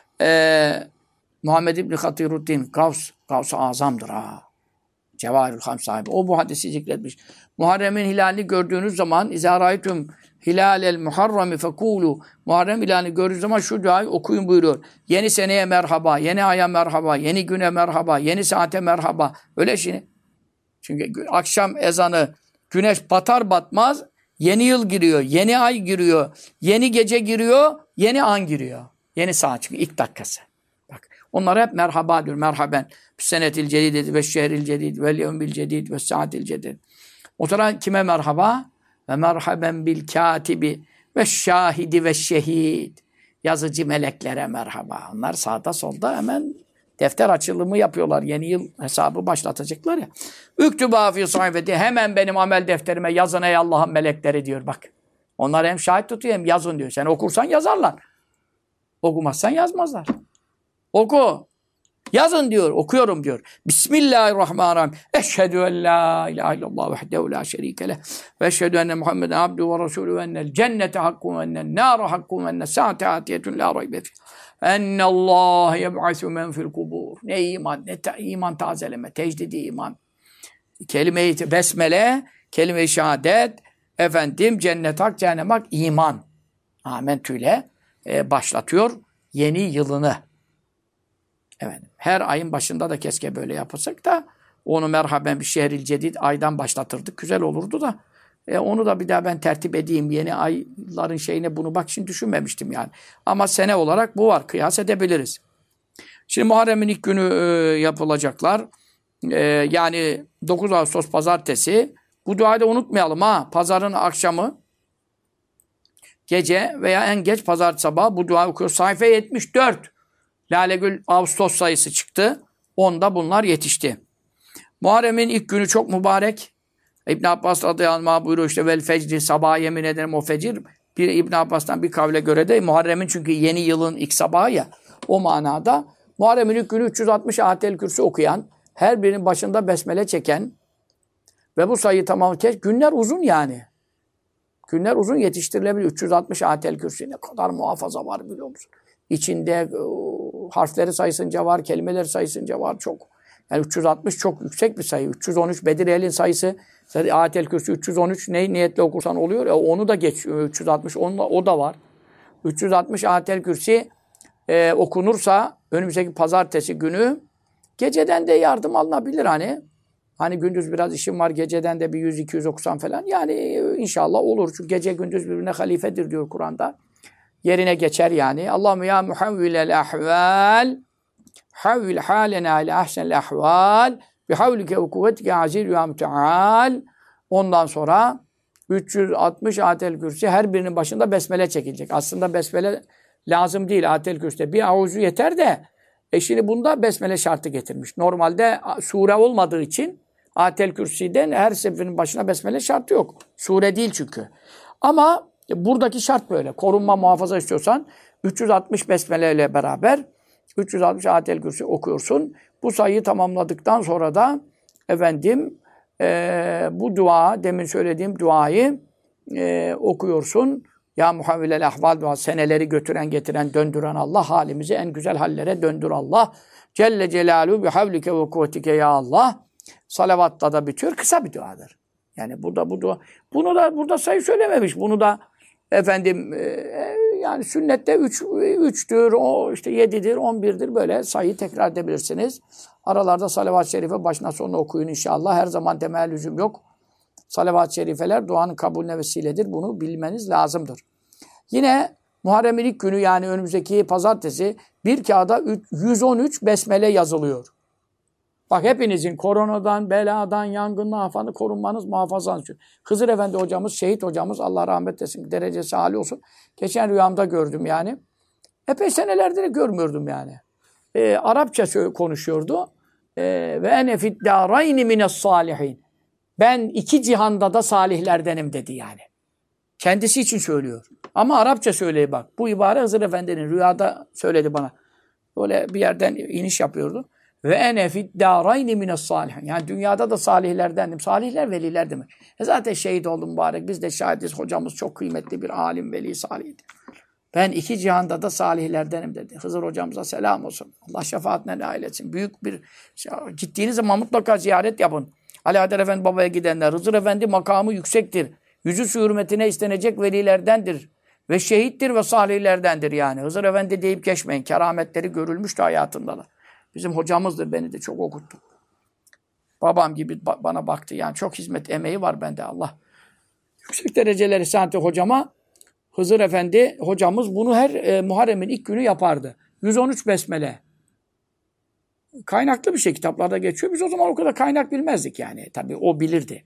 Muhammed İbni Hatiruddin Gavs-ı Azam'dır ha. Cevahirül Ham sahibi. O bu hadisi zikretmiş. Muharrem'in hilalini gördüğünüz zaman İzâ râitüm hilâlel muharremi fekûlû Muharrem hilalini gördüğünüz zaman şu duayı okuyun buyuruyor. Yeni seneye merhaba, yeni aya merhaba, yeni güne merhaba, yeni saate merhaba. Öyle şimdi. Çünkü akşam ezanı güneş batar batmaz yeni yıl giriyor, yeni ay giriyor, yeni gece giriyor, yeni an giriyor. Yeni saat çünkü ilk dakikası. Bak onlar hep merhaba diyor. Merhaben. Senetil cedid ve şehril cedid ve yevmil cedid ve saatil cedid. O zaman kime merhaba? Ve merhaben bil katibi ve şahidi ve şehid. Yazıcı meleklere merhaba. Onlar sağda solda hemen defter açılımı yapıyorlar. Yeni yıl hesabı başlatacaklar ya. Üktübâ fî sayfeti. Hemen benim amel defterime yazın ey Allah'ın melekleri diyor bak. Onlar hem şahit tutuyor hem yazın diyor. Sen okursan yazarlar. Okumazsan yazmazlar. Oku. Yazın diyor. Okuyorum diyor. Bismillahirrahmanirrahim. Eşhedü en la ilahe illallah vehdehu la şerike leh. Ve eşhedü enne Muhammeden abdühü ve resulü ve ennel cennete hakkun ve ennel nâre hakkun ve ennel saate atiyetun la raybe fî. Ennallâhe yeb'asu men fil kubur. Ne iman, iman tazeleme, tecdidi iman. Kelime-i besmele, kelime-i şehadet, cennet hak, cehennem hak, iman. Amentüyle başlatıyor yeni yılını. Her ayın başında da keşke böyle yapılsak da onu merhaben bir şehril cedid aydan başlatırdık. Güzel olurdu da onu da bir daha ben tertip edeyim. Yeni ayların şeyine bunu bak şimdi düşünmemiştim yani. Ama sene olarak bu var. Kıyas edebiliriz. Şimdi Muharrem'in ilk günü yapılacaklar. Yani 9 Ağustos pazartesi. Bu duayı da unutmayalım ha. Pazarın akşamı gece veya en geç pazartesi sabahı bu duayı okuyor. Sayfa 74. Lalegül Ağustos sayısı çıktı. Onda bunlar yetişti. Muharrem'in ilk günü çok mübarek. İbn Abbas radıyallahu anh buyuruyor işte vel fecri sabaha yemin ederim o fecir. Bir İbn Abbas'tan bir kavle göre de Muharrem'in çünkü yeni yılın ilk sabahı ya. O manada Muharrem'in ilk günü 360 Ayetel Kürsi okuyan, her birinin başında besmele çeken ve bu sayıyı tamam günler uzun yani. Günler uzun yetiştirilebilir. 360 Ayetel Kürsi ne kadar muhafaza var biliyor musun? İçinde harfleri sayısınca var, kelimeleri sayısınca var çok. Yani 360 çok yüksek bir sayı. 313 Bedir El'in sayısı. Ayetel Kürsi 313 ne niyetle okursan oluyor. Onu da geçiyor. 360 o da var. 360 Ayetel Kürsi okunursa önümüzdeki pazartesi günü geceden de yardım alınabilir hani. Hani gündüz biraz işim var, geceden de bir 100-200 okusan falan. Yani inşallah olur. Çünkü gece gündüz birbirine halifedir diyor Kur'an'da. Yerine geçer yani. Allahümme ya muhavvilel ahval havvil halena ile ahsenel ahval bihavlike ve kuvvetike azil ya müteal. Ondan sonra 360 Ayetel Kürsi her birinin başında besmele çekilecek. Aslında besmele lazım değil Ayetel Kürsi'de. Bir avuzu yeter de şimdi bunda besmele şartı getirmiş. Normalde sure olmadığı için Ayetel Kürsi'den her seferin başına besmele şartı yok. Sure değil çünkü. Ama buradaki şart böyle. Korunma, muhafaza istiyorsan 360 besmele ile beraber 360 Ayetel Kürsi okuyorsun. Bu sayıyı tamamladıktan sonra da efendim bu dua, demin söylediğim duayı okuyorsun. Ya muhavvilel ahval dua, seneleri götüren, getiren, döndüren Allah, halimizi en güzel hallere döndür Allah. Celle Celaluhu bi havlike ve kuvvetike ya Allah. Salavatta da bitiyor. Kısa bir duadır. Yani burada bu dua. Bunu da burada sayı söylememiş. Bunu da efendim yani sünnette 3'tür, o işte 7'dir, 11'dir böyle sayıyı tekrar edebilirsiniz. Aralarda salavat-ı şerife başına sonuna okuyun inşallah. Her zaman demeye lüzum yok. Salavat-ı şerifeler duanın kabulüne vesiledir. Bunu bilmeniz lazımdır. Yine Muharrem'in ilk günü yani önümüzdeki pazartesi bir kağıda 113 besmele yazılıyor. Bak hepinizin koronadan, beladan, yangından falan korunmanız, muhafazanız için. Hızır Efendi hocamız, şehit hocamız, Allah rahmet eylesin, derecesi âli olsun. Geçen rüyamda gördüm yani. Epey senelerdir de görmüyordum yani. Arapça konuşuyordu. Ve ene fid dârayni mines sâlihin. Ben iki cihanda da salihlerdenim dedi yani. Kendisi için söylüyor. Ama Arapça söyleyeyim bak. Bu ibare Hızır Efendi'nin rüyada söyledi bana. Böyle bir yerden iniş yapıyordu. Ve ene fid dârayni mines sâlihin. Yani dünyada da salihlerdendim. Salihler veliler demek. Zaten şehit oldum mübarek. Biz de şahidiz. Hocamız çok kıymetli bir alim, veli, salihdi. Ben iki cihanda da salihlerdenim dedi. Hızır hocamıza selam olsun. Allah şefaatine nail etsin. Büyük bir gittiğiniz zaman mutlaka ziyaret yapın. Ali Haydar Efendi babaya gidenler. Hızır Efendi makamı yüksektir. Yüzü hürmetine istenecek velilerdendir. Ve şehittir ve salihlerdendir yani. Hızır Efendi deyip geçmeyin. Kerametleri görülmüştü hayatında da. Bizim hocamızdır. Beni de çok okuttu. Babam gibi bana baktı. Yani çok hizmet emeği var bende Allah. Yüksek dereceleri sanatı hocama Hızır Efendi hocamız bunu her Muharrem'in ilk günü yapardı. 113 besmele. Kaynaklı bir şey kitaplarda geçiyor. Biz o zaman o kadar kaynak bilmezdik yani. Tabii o bilirdi.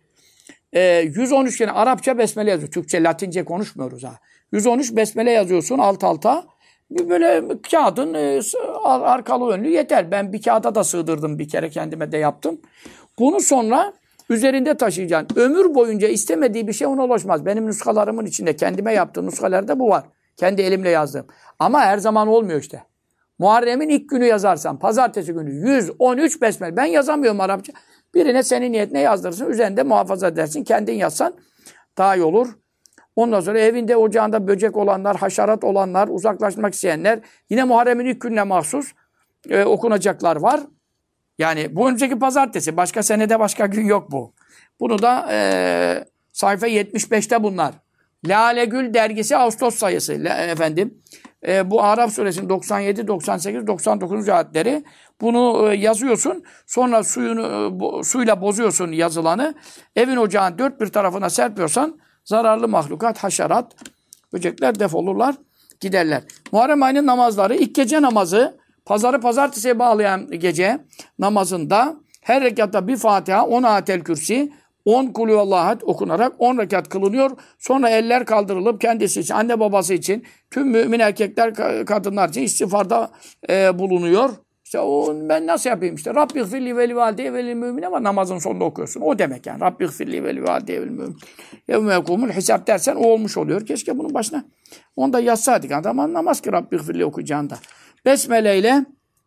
113 kere Arapça besmele yazıyor. Türkçe, Latince konuşmuyoruz ha. 113 besmele yazıyorsun alt alta. Böyle kağıdın arkalı önlü yeter. Ben bir kağıda da sığdırdım bir kere kendime de yaptım. Bunu sonra üzerinde taşıyacaksın. Ömür boyunca istemediği bir şey ona ulaşmaz. Benim nuskalarımın içinde kendime yaptığım nuskalarda bu var. Kendi elimle yazdım. Ama her zaman olmuyor işte. Muharrem'in ilk günü yazarsan, pazartesi günü 113 besmele. Ben yazamıyorum Arapça. Birine senin niyetine yazdırırsın. Üzerinde muhafaza edersin. Kendin yazsan daha iyi olur. Ondan sonra evinde, ocağında böcek olanlar, haşerat olanlar, uzaklaşmak isteyenler, yine Muharrem'in ilk gününe mahsus okunacaklar var. Yani bu önceki pazartesi. Başka senede başka gün yok bu. Bunu da sayfa 75'te bunlar. Lale Gül dergisi Ağustos sayısı efendim. Bu Araf suresinin 97, 98, 99. ayetleri. Bunu yazıyorsun. Sonra suyla bozuyorsun yazılanı. Evin ocağın dört bir tarafına serpiyorsan zararlı mahlukat, haşerat, böcekler defolurlar, giderler. Muharrem ayının namazları, ilk gece namazı, pazarı pazartesiye bağlayan gece namazında her rekatta bir Fatiha, 10 Ayetel Kürsi, 10 Kulüvallahu okunarak 10 rekat kılınıyor. Sonra eller kaldırılıp kendisi için, anne babası için, tüm mümin erkekler, kadınlar için istiğfarda bulunuyor. İşte ben nasıl yapayım işte? Rabbighfirli ve livalideye ve lil mümin ama namazın sonunda okuyorsun. O demek yani. Rabbighfirli ve livalideye ve lil mümin. Yevme yekumul hisab dersen o olmuş oluyor. Keşke bunun başına onu da yazsaydık. Adam anlamaz ki Rabbighfirli okuyacağında. Besmele ile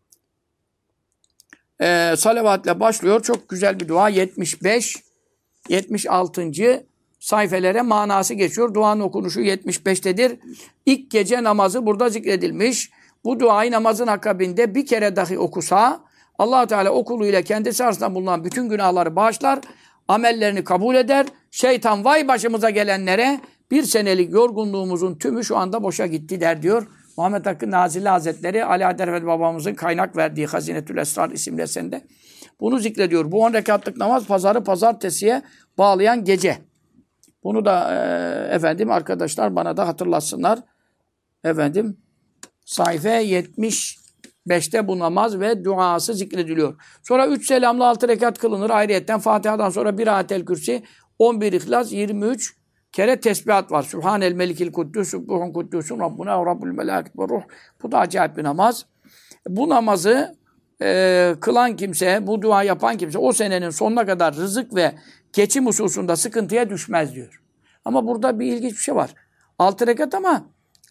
salavatla başlıyor. Çok güzel bir dua. 75, 76. sayfelere manası geçiyor. Duanın okunuşu 75'tedir. İlk gece namazı burada zikredilmiş. Bu duayı namazın akabinde bir kere dahi okusa Allah Teala o kuluyla kendisi arasında bulunan bütün günahları bağışlar, amellerini kabul eder. Şeytan vay başımıza gelenlere bir senelik yorgunluğumuzun tümü şu anda boşa gitti der diyor. Muhammed Hakkı Nazilli Hazretleri Ali Adel Efendi babamızın kaynak verdiği Hazinetül Esrar isimli eserinde bunu zikrediyor. Bu 10 rekatlık namaz pazarı pazartesiye bağlayan gece. Bunu da efendim arkadaşlar bana da hatırlatsınlar. Efendim sayfa 75'te bu namaz ve duası zikrediliyor. Sonra 3 selamlı 6 rekat kılınır. Ayrıyetten Fatiha'dan sonra 1 Ayetel Kürsi, 11 İhlas, 23 kere tesbihat var. Sübhanel Melikil Kuddüs, Sübbuhun Kuddüsün Rabbuna ve Rabbul Melâket ve Ruh. Bu da acayip bir namaz. Bu namazı kılan kimse, bu dua yapan kimse o senenin sonuna kadar rızık ve geçim hususunda sıkıntıya düşmez diyor. Ama burada bir ilginç bir şey var. 6 rekat ama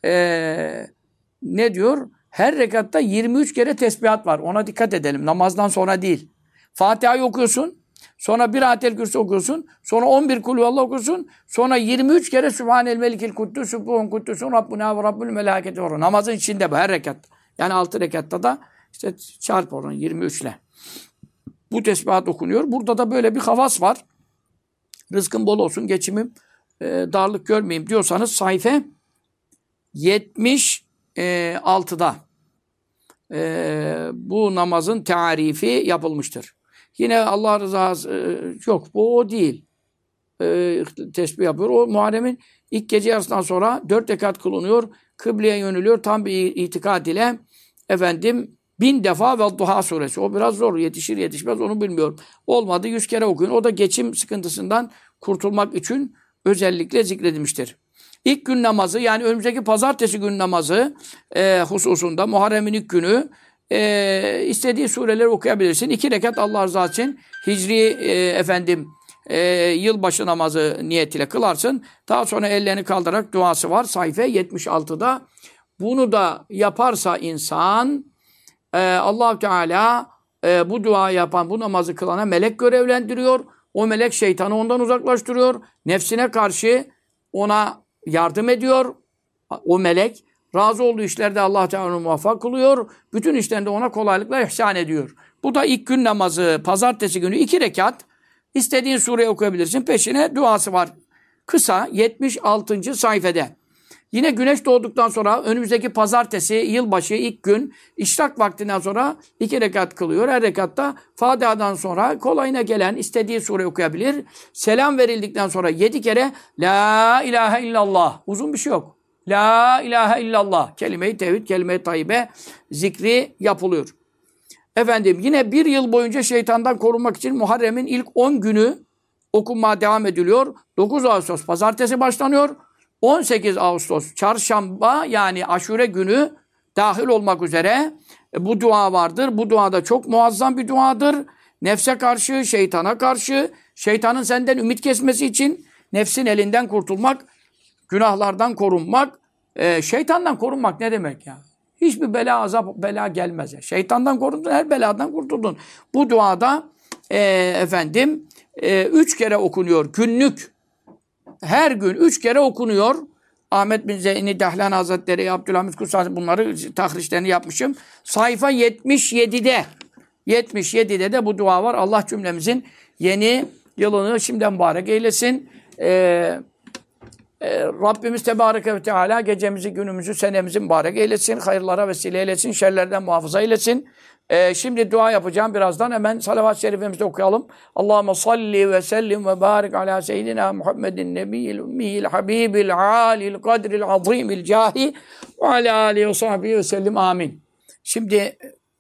ne diyor? Her rekatta 23 kere tesbihat var. Ona dikkat edelim. Namazdan sonra değil. Fatiha'yı okuyorsun. Sonra 1 Ayetel Kürsi okuyorsun. Sonra 11 Kulhuvallah okuyorsun. Sonra 23 kere Sübhanel Melikil Kuddüs, Sübbuhun Kuddüsün Rabbuna ve Rabbul Melâket var. Namazın içinde bu her rekat. Yani 6 rekatta da işte çarp oradan 23 ile. Bu tesbihat okunuyor. Burada da böyle bir havas var. Rızkım bol olsun, geçimim darlık görmeyeyim diyorsanız sayfa 76'da bu namazın tarifi yapılmıştır. Yine Allah rızası yok. Bu o değil. Tesbih yapıyor. O Muharrem'in ilk gece yarısından sonra 4 rekat kılınıyor. Kıbleye yönülüyor. Tam bir itikad ile efendim 1000 defa ve Duha suresi. O biraz zor. Yetişir yetişmez onu bilmiyorum. Olmadı 100 kere okuyun. O da geçim sıkıntısından kurtulmak için özellikle zikredilmiştir. İlk gün namazı yani önümüzdeki pazartesi gün namazı hususunda Muharrem'in ilk günü istediği sureleri okuyabilirsin. 2 rekat Allah rızası için hicri yılbaşı namazı niyetiyle kılarsın. Daha sonra ellerini kaldırarak duası var. Sayfa 76'da. Bunu da yaparsa insan Allah-u Teala bu dua yapan, bu namazı kılana melek görevlendiriyor. O melek şeytanı ondan uzaklaştırıyor. Nefsine karşı ona yardım ediyor. O melek razı olduğu işlerde Allah Teala onu muvaffak kılıyor. Bütün işlerinde ona kolaylıkla ihsan ediyor. Bu da ilk gün namazı. Pazartesi günü 2 rekat. İstediğin sureyi okuyabilirsin. Peşine duası var. Kısa 76. sayfede. Yine güneş doğduktan sonra önümüzdeki pazartesi yılbaşı ilk gün işrak vaktinden sonra 2 rekat kılıyor. Her rekatta Fatiha'dan sonra kolayına gelen istediği sure okuyabilir. Selam verildikten sonra 7 kere La ilahe illallah. Uzun bir şey yok. La ilahe illallah. Kelime-i tevhid, kelime-i tayyibe zikri yapılıyor. Efendim yine bir yıl boyunca şeytandan korunmak için Muharrem'in ilk 10 günü okunmaya devam ediliyor. 9 Ağustos pazartesi başlanıyor. 18 Ağustos çarşamba yani aşure günü dahil olmak üzere bu dua vardır. Bu dua da çok muazzam bir duadır. Nefse karşı, şeytana karşı, şeytanın senden ümit kesmesi için nefsin elinden kurtulmak, günahlardan korunmak, şeytandan korunmak ne demek ya? Hiçbir bela, azap, bela gelmez. Şeytandan korundun, her beladan kurtuldun. Bu duada 3 kere okunuyor günlük. Her gün 3 kere okunuyor. Ahmet bin Zeyni Dahlan Hazretleri, Abdülhamid Kutsal bunları tahriçlerini yapmışım. Sayfa 77'de. 77'de de bu dua var. Allah cümlemizin yeni yılını şimdiden mübarek eylesin. Rabbimiz Tebareke ve Teala gecemizi, günümüzü, senemizi mübarek eylesin. Hayırlara vesile eylesin. Şerlerden muhafaza eylesin. Şimdi dua yapacağım. Birazdan hemen salavat-ı şerifimizi okuyalım. Allahümme salli ve sellim ve barik ala seyyidina Muhammedin nebiyyil ümmiyil habibil alil kadril azimil cahi ve ala alihi ve sahbihi ve sellim. Amin. Şimdi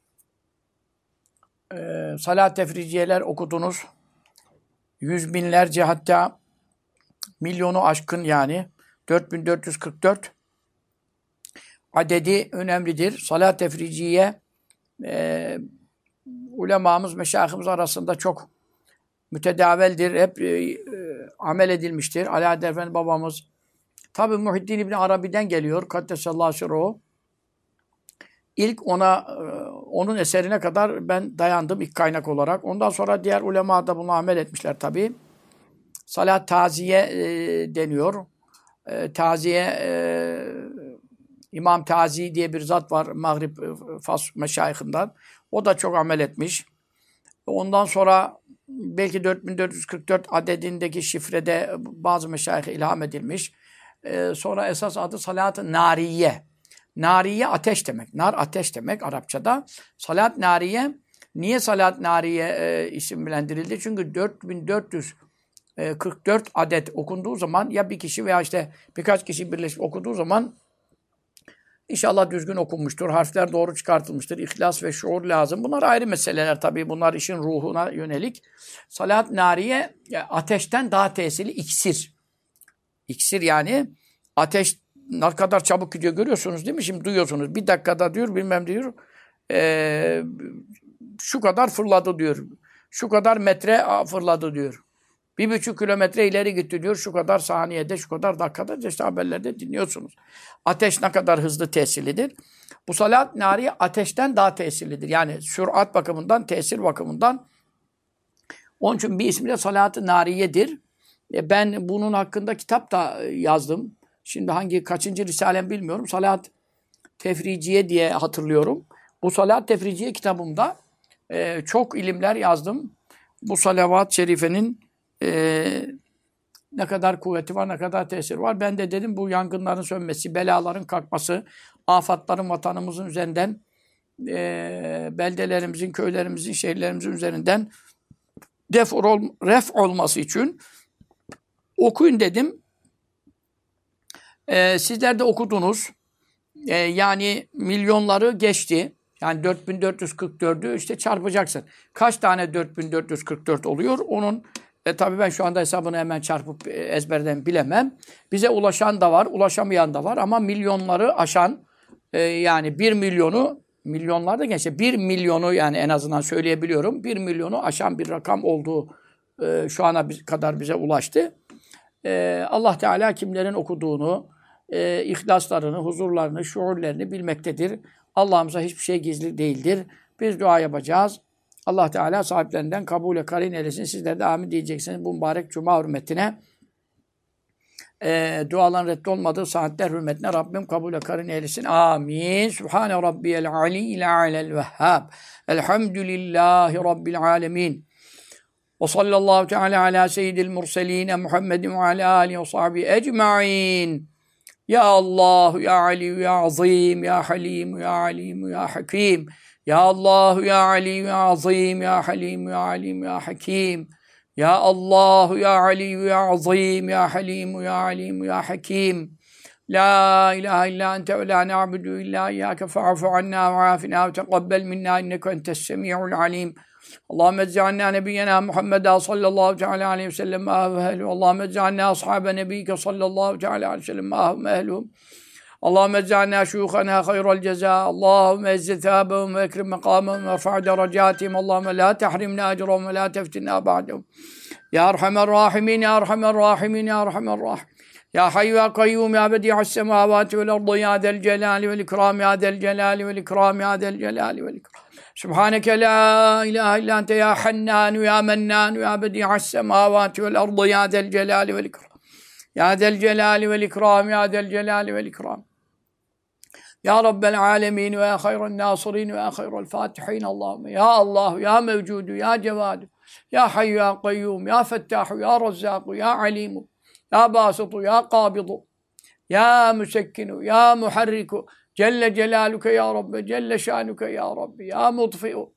salat tefriciyeler okudunuz. 100 binlerce hatta milyonu aşkın yani 4444 adedi önemlidir. Salat tefriciye ulemamız, meşayihimiz arasında çok mütedaveldir. Hep amel edilmiştir. Ala Efendi babamız tabi Muhiddin İbni Arabi'den geliyor. Kaddesallahu sirruhu. İlk onun eserine kadar ben dayandım ilk kaynak olarak. Ondan sonra diğer ulema da bunu amel etmişler tabii. Salat taziye deniyor. Taziye İmam Tazi diye bir zat var Mağrib Fas meşayihinden. O da çok amel etmiş. Ondan sonra belki 4444 adedindeki şifrede bazı meşayih ilham edilmiş. Sonra esas adı salat-ı nariye. Nariye ateş demek. Nar ateş demek Arapçada. Salat nariye. Niye salat nariye isimlendirildi? Çünkü 4444 adet okunduğu zaman ya bir kişi veya işte birkaç kişi birleşip okuduğu zaman İnşallah düzgün okunmuştur. Harfler doğru çıkartılmıştır. İhlas ve şuur lazım. Bunlar ayrı meseleler tabii. Bunlar işin ruhuna yönelik. Salat nariye ateşten daha tesirli iksir. İksir yani ateş ne kadar çabuk gidiyor görüyorsunuz değil mi? Şimdi duyuyorsunuz. Bir dakikada diyor bilmem diyor. Şu kadar fırladı diyor. Şu kadar metre fırladı diyor. 1,5 kilometre ileri gitti diyor. Şu kadar saniyede, şu kadar dakikada işte haberlerde dinliyorsunuz. Ateş ne kadar hızlı tesirlidir. Bu salat nariye ateşten daha tesirlidir. Yani sürat bakımından, tesir bakımından. Onun için bir ismi de salat-ı nariyedir. Ben bunun hakkında kitap da yazdım. Şimdi kaçıncı risalem bilmiyorum. Salat Tefriciye diye hatırlıyorum. Bu Salat Tefriciye kitabımda çok ilimler yazdım. Bu salavat-ı şerifenin ne kadar kuvveti var, ne kadar tesir var. Ben de dedim bu yangınların sönmesi, belaların kalkması, afatların vatanımızın üzerinden, beldelerimizin, köylerimizin, şehirlerimizin üzerinden ref olması için okuyun dedim. Sizler de okudunuz. Yani milyonları geçti. Yani 4444'ü işte çarpacaksın. Kaç tane 4444 oluyor? Onun tabii ben şu anda hesabını hemen çarpıp ezberden bilemem. Bize ulaşan da var, ulaşamayan da var ama milyonları aşan yani 1 milyonu milyonlar da geçti. 1 milyonu yani en azından söyleyebiliyorum. 1 milyonu aşan bir rakam olduğu şu ana kadar bize ulaştı. Allah Teala kimlerin okuduğunu, ihlaslarını, huzurlarını, şuurlarını bilmektedir. Allah'ımıza hiçbir şey gizli değildir. Biz dua yapacağız. Allah Teala sahiplerinden kabule karin eylesin. Sizler de amin diyeceksiniz bu mübarek cuma hürmetine. Duaların reddolmadığı saatler hürmetine Rabbim kabule karin eylesin. Amin. Sübhane Rabbiyel aliyyil alel vehhab. Elhamdülillahi Rabbil alemin. Ve sallallahu teala ala seyyidil murseline Muhammedin ve ala alihi ve sahbihi ecma'in. Ya Allah, ya Ali, ya Azim, ya Halim, ya Alim, ya Hakim. Ya Allah, ya Ali, ya Azim, ya Halim, ya Alim, ya Hakim. Ya Allah, ya Ali, ya Azim, ya Halim, ya Alim, ya Hakim. La ilahe illa ente ve la na'budu illa iyyake fa'fu anna ve afina ve teqabbel minna inneke entes-semi'ul alim. Allahümme ec'alna nebiyyena Muhammeden sallallahu teala aleyhi ve sellem ahve ehluhu. Allahümme ec'alna ashabe nebiyyike sallallahu teala aleyhi ve sellem ahve ehluhum. Allahümme ec'alna şuyukhana hayral ceza. Allahümme ezzil thâbehum ve ekrim mekamehum ve erfa' derecâtihim. Allahümme la tehrimna ecrahum ve la teftinna ba'dehum. Ya Erhamer Rahimin, Ya Erhamer Rahimin, Ya Erhamer Rahim. Ya Hayyu Ya Kayyum, Ya Bedi'as semâvâti vel ardı, Ya Del Celâli vel İkrâm, Ya Del Celâli vel İkrâm, Ya Del Celâli vel İkrâm. Subhaneke la ilahe illa ente ya Hannan ya Mennan ya Bedi'as semavati vel ardı ya Del Celali vel İkram. Ya Del Celali vel İkram ya Del Celali vel İkram. Ya Rabbel alemin ve ya hayran nasirin ve ya hayral fatihin Allahümme. Ya Allah ya mevcudu ya cevadu. Ya Hayyu ya Kayyum ya Fettahu ya Razzaku ya Alimu. Ya Basitu ya Kabidu. Ya Müsekkinu ya Muharriku. Celle Celaluke ya Rabbi, Celle Şanuke ya Rabbi, ya Mutfi'u,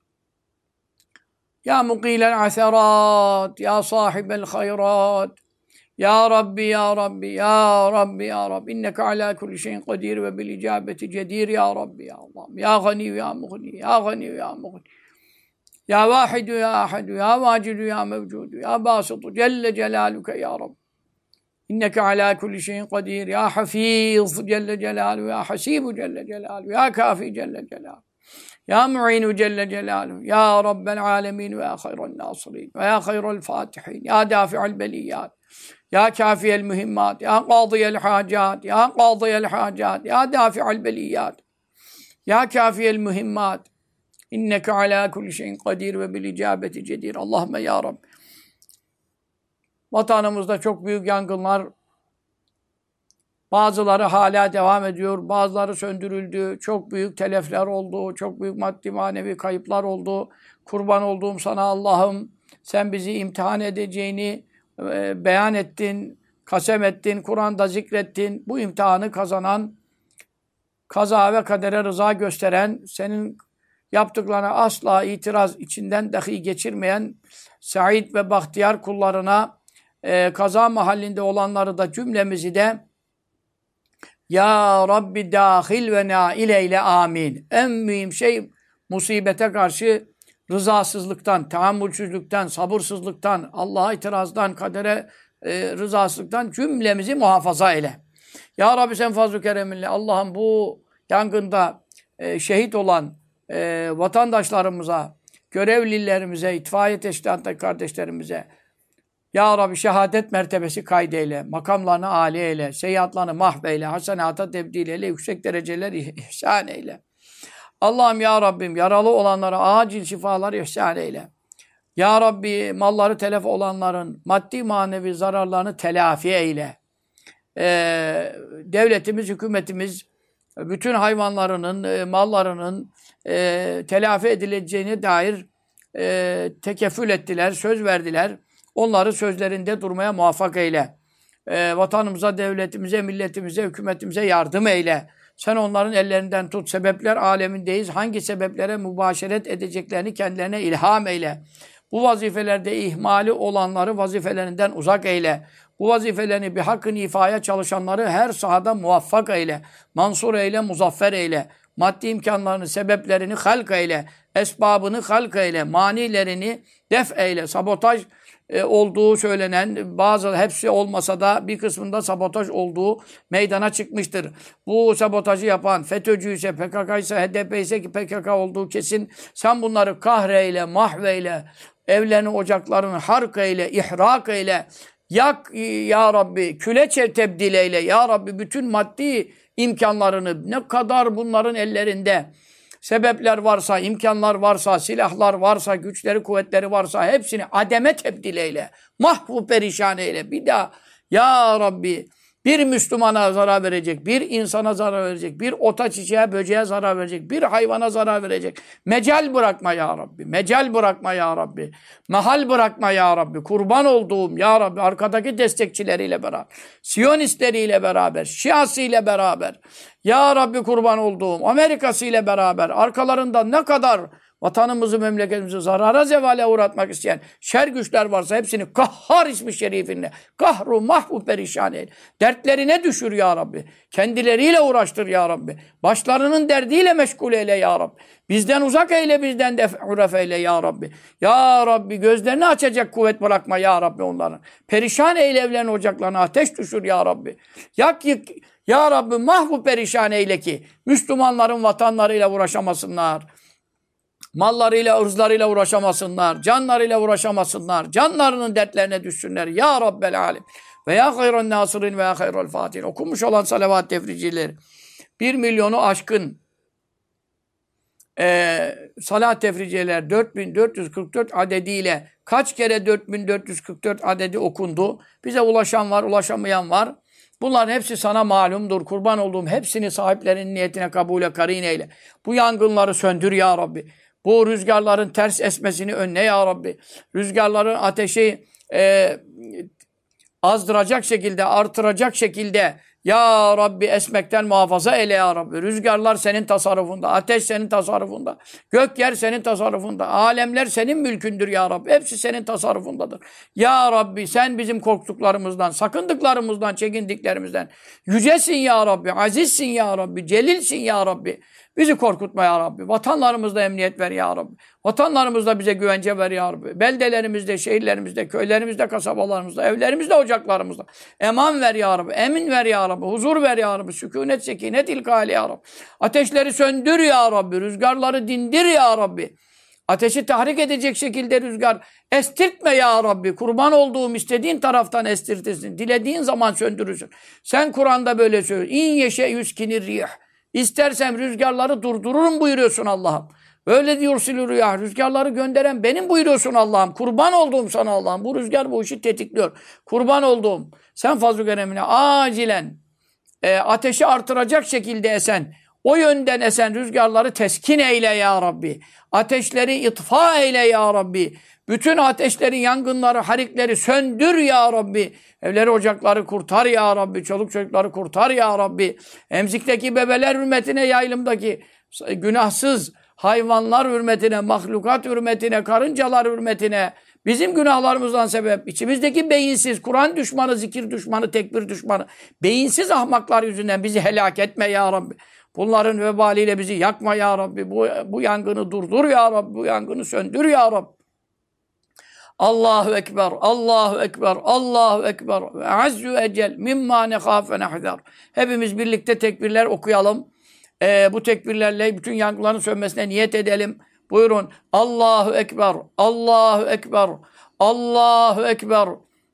ya Mukilel Aserat, ya Sahibel Hayrat, ya Rabbi, ya Rabbi, ya Rabbi, ya Rabbi, inneke ala kulli şeyin kadir ve bil icabeti cedir ya Rabbi, ya Allah'ım, ya Gani, ya Mughni, ya Gani, ya Mughni, ya Vahidu, ya Ahadu, ya Vacidu, ya Mevcudu, ya Basitu, Celle Celaluke ya Rabbi. İnneke ala kulli şeyin kadir. Ya Hafiz Celle Celaluhu. Ya Hasibu Celle Celaluhu. Ya Kafi Celle Celaluhu. Ya Mu'inu Celle Celaluhu. Ya Rabbel alemin ve ya hayran nasirin. Ve ya hayral fatihin. Ya dafi'al beliyyat. Ya kafiyel mühimmat. Ya qadiyel hacat. Ya qadiyel hacat. Ya dafi'al beliyyat. Ya kafiyel mühimmat. İnneke ala kulli şeyin kadir ve bil icabeti cedir. Allahümme ya Rabbi. Vatanımızda çok büyük yangınlar, bazıları hala devam ediyor, bazıları söndürüldü, çok büyük telefler oldu, çok büyük maddi manevi kayıplar oldu. Kurban olduğum sana Allah'ım, sen bizi imtihan edeceğini beyan ettin, kasem ettin, Kur'an'da zikrettin. Bu imtihanı kazanan, kaza ve kadere rıza gösteren, senin yaptıklarına asla itiraz içinden dahi geçirmeyen Said ve bahtiyar kullarına, kaza mahallinde olanları da cümlemizi de Ya Rabbi dâhil ve nâil eyle amin. En mühim şey musibete karşı rızasızlıktan, tahammülsüzlükten, sabırsızlıktan, Allah'a itirazdan, kadere rızasızlıktan cümlemizi muhafaza eyle. Ya Rabbi sen fazl-ı kereminle Allah'ım bu yangında şehit olan vatandaşlarımıza, görevlilerimize, itfaiye teşkilatındaki kardeşlerimize Ya Rabbi şehadet mertebesi kaydeyle, makamlarını âli eyle, seyyiatlarını mahveyle, hasenata tebdil eyle, yüksek dereceler ihsan eyle. Allah'ım ya Rabbim yaralı olanlara acil şifalar ihsan eyle. Ya Rabbi malları telef olanların maddi manevi zararlarını telafi eyle. Devletimiz, hükümetimiz bütün hayvanlarının, mallarının telafi edileceğine dair tekeffül ettiler, söz verdiler. Onları sözlerinde durmaya muvaffak eyle. Vatanımıza, devletimize, milletimize, hükümetimize yardım eyle. Sen onların ellerinden tut. Sebepler alemindeyiz. Hangi sebeplere mübaşeret edeceklerini kendilerine ilham eyle. Bu vazifelerde ihmali olanları vazifelerinden uzak eyle. Bu vazifelerini bir hakkın ifaya çalışanları her sahada muvaffak eyle. Mansur eyle, muzaffer eyle. Maddi imkanlarını, sebeplerini halk eyle. Esbabını halk eyle. Manilerini def eyle. Sabotaj olduğu söylenen, bazı hepsi olmasa da bir kısmında sabotaj olduğu meydana çıkmıştır. Bu sabotajı yapan FETÖ'cü ise, PKK ise, HDP ise ki PKK olduğu kesin. Sen bunları kahreyle, mahveyle, evlerini, ocaklarını hark eyle, ihrak eyle. Yak ya Rabbi, küle tebdil eyle. Ya Rabbi bütün maddi imkanlarını ne kadar bunların ellerinde sebepler varsa, imkanlar varsa, silahlar varsa, güçleri, kuvvetleri varsa hepsini ademe tebdil eyle. Mahvu perişan eyle. Bir daha ya Rabbi bir Müslümana zarar verecek, bir insana zarar verecek, bir ota, çiçeğe, böceğe zarar verecek, bir hayvana zarar verecek. Mecal bırakma ya Rabbi. Mecal bırakma ya Rabbi. Mahal bırakma ya Rabbi. Kurban olduğum ya Rabbi arkadaki destekçileriyle beraber, Siyonistleriyle beraber, Şiasıyla beraber, ya Rabbi kurban olduğum Amerikasıyla beraber arkalarında ne kadar vatanımızı, memleketimizi zarara zevale uğratmak isteyen şer güçler varsa hepsini kahhar ismi şerifinle, kahru mahvu perişan eyle. Dertlerine düşür ya Rabbi. Kendileriyle uğraştır ya Rabbi. Başlarının derdiyle meşgul eyle ya Rabbi. Bizden uzak eyle, bizden def'uref eyle ya Rabbi. Ya Rabbi gözlerini açacak kuvvet bırakma ya Rabbi onların. Perişan eyle evlerini, ocaklarına ateş düşür ya Rabbi. Yak yık ya Rabbi mahvu perişan eyle ki Müslümanların vatanlarıyla uğraşamasınlar. Mallarıyla, ırzlarıyla uğraşamasınlar. Canlarıyla uğraşamasınlar. Canlarının dertlerine düşsünler. Ya Rabbel Alem. Ve ya hayran nasirin ve ya hayral fatihin. Okunmuş olan salavat tefricileri. 1 milyonu aşkın salat tefriciler 4444 adediyle kaç kere 4444 adedi okundu. Bize ulaşan var, ulaşamayan var. Bunların hepsi sana malumdur. Kurban olduğum hepsini sahiplerinin niyetine kabule karin eyle. Bu yangınları söndür ya Rabbi. Bu rüzgarların ters esmesini önle ya Rabbi. Rüzgarların ateşi azdıracak şekilde, artıracak şekilde ya Rabbi esmekten muhafaza eyle ya Rabbi. Rüzgarlar senin tasarrufunda, ateş senin tasarrufunda, gök yer senin tasarrufunda, alemler senin mülkündür ya Rabbi. Hepsi senin tasarrufundadır. Ya Rabbi sen bizim korktuklarımızdan, sakındıklarımızdan, çekindiklerimizden yücesin ya Rabbi, azizsin ya Rabbi, celilsin ya Rabbi. Bizi korkutma ya Rabbi. Vatanlarımızda emniyet ver ya Rabbi. Vatanlarımızda bize güvence ver ya Rabbi. Beldelerimizde, şehirlerimizde, köylerimizde, kasabalarımızda, evlerimizde, ocaklarımızda. Eman ver ya Rabbi. Emin ver ya Rabbi. Huzur ver ya Rabbi. Sükunet, sekinet ilkali ya Rabbi. Ateşleri söndür ya Rabbi. Rüzgarları dindir ya Rabbi. Ateşi tahrik edecek şekilde rüzgar estirtme ya Rabbi. Kurban olduğum istediğin taraftan estirtirsin. Dilediğin zaman söndürürsün. Sen Kur'an'da böyle söylüyorsun. İn yeşe yüskinir rih. İstersem rüzgarları durdururum buyuruyorsun Allah'ım. Öyle diyorsun rüya. Rüzgarları gönderen benim buyuruyorsun Allah'ım. Kurban olduğum sana Allah'ım. Bu rüzgar bu işi tetikliyor. Kurban olduğum. Sen fazl-ı keremine acilen ateşi artıracak şekilde esen, o yönden esen rüzgarları teskin eyle ya Rabbi. Ateşleri itfa eyle ya Rabbi. Bütün ateşleri, yangınları, harikleri söndür ya Rabbi. Evleri, ocakları kurtar ya Rabbi. Çoluk çocukları kurtar ya Rabbi. Emzikteki bebeler hürmetine, yaylımdaki günahsız hayvanlar hürmetine, mahlukat hürmetine, karıncalar hürmetine, bizim günahlarımızdan sebep, içimizdeki beyinsiz, Kur'an düşmanı, zikir düşmanı, tekbir düşmanı, beyinsiz ahmaklar yüzünden bizi helak etme ya Rabbi. Bunların vebaliyle bizi yakma ya Rabbi. Bu yangını durdur ya Rabbi. Bu yangını söndür ya Rabbi. Allahu Ekber, Allahu Ekber, Allahu Ekber. Ve azzu ecel mimma nekhafe nehzer. Hepimiz birlikte tekbirler okuyalım. Bu tekbirlerle bütün yangınların sönmesine niyet edelim. Buyurun. Allahu Ekber, Allahu Ekber, Allahu Ekber,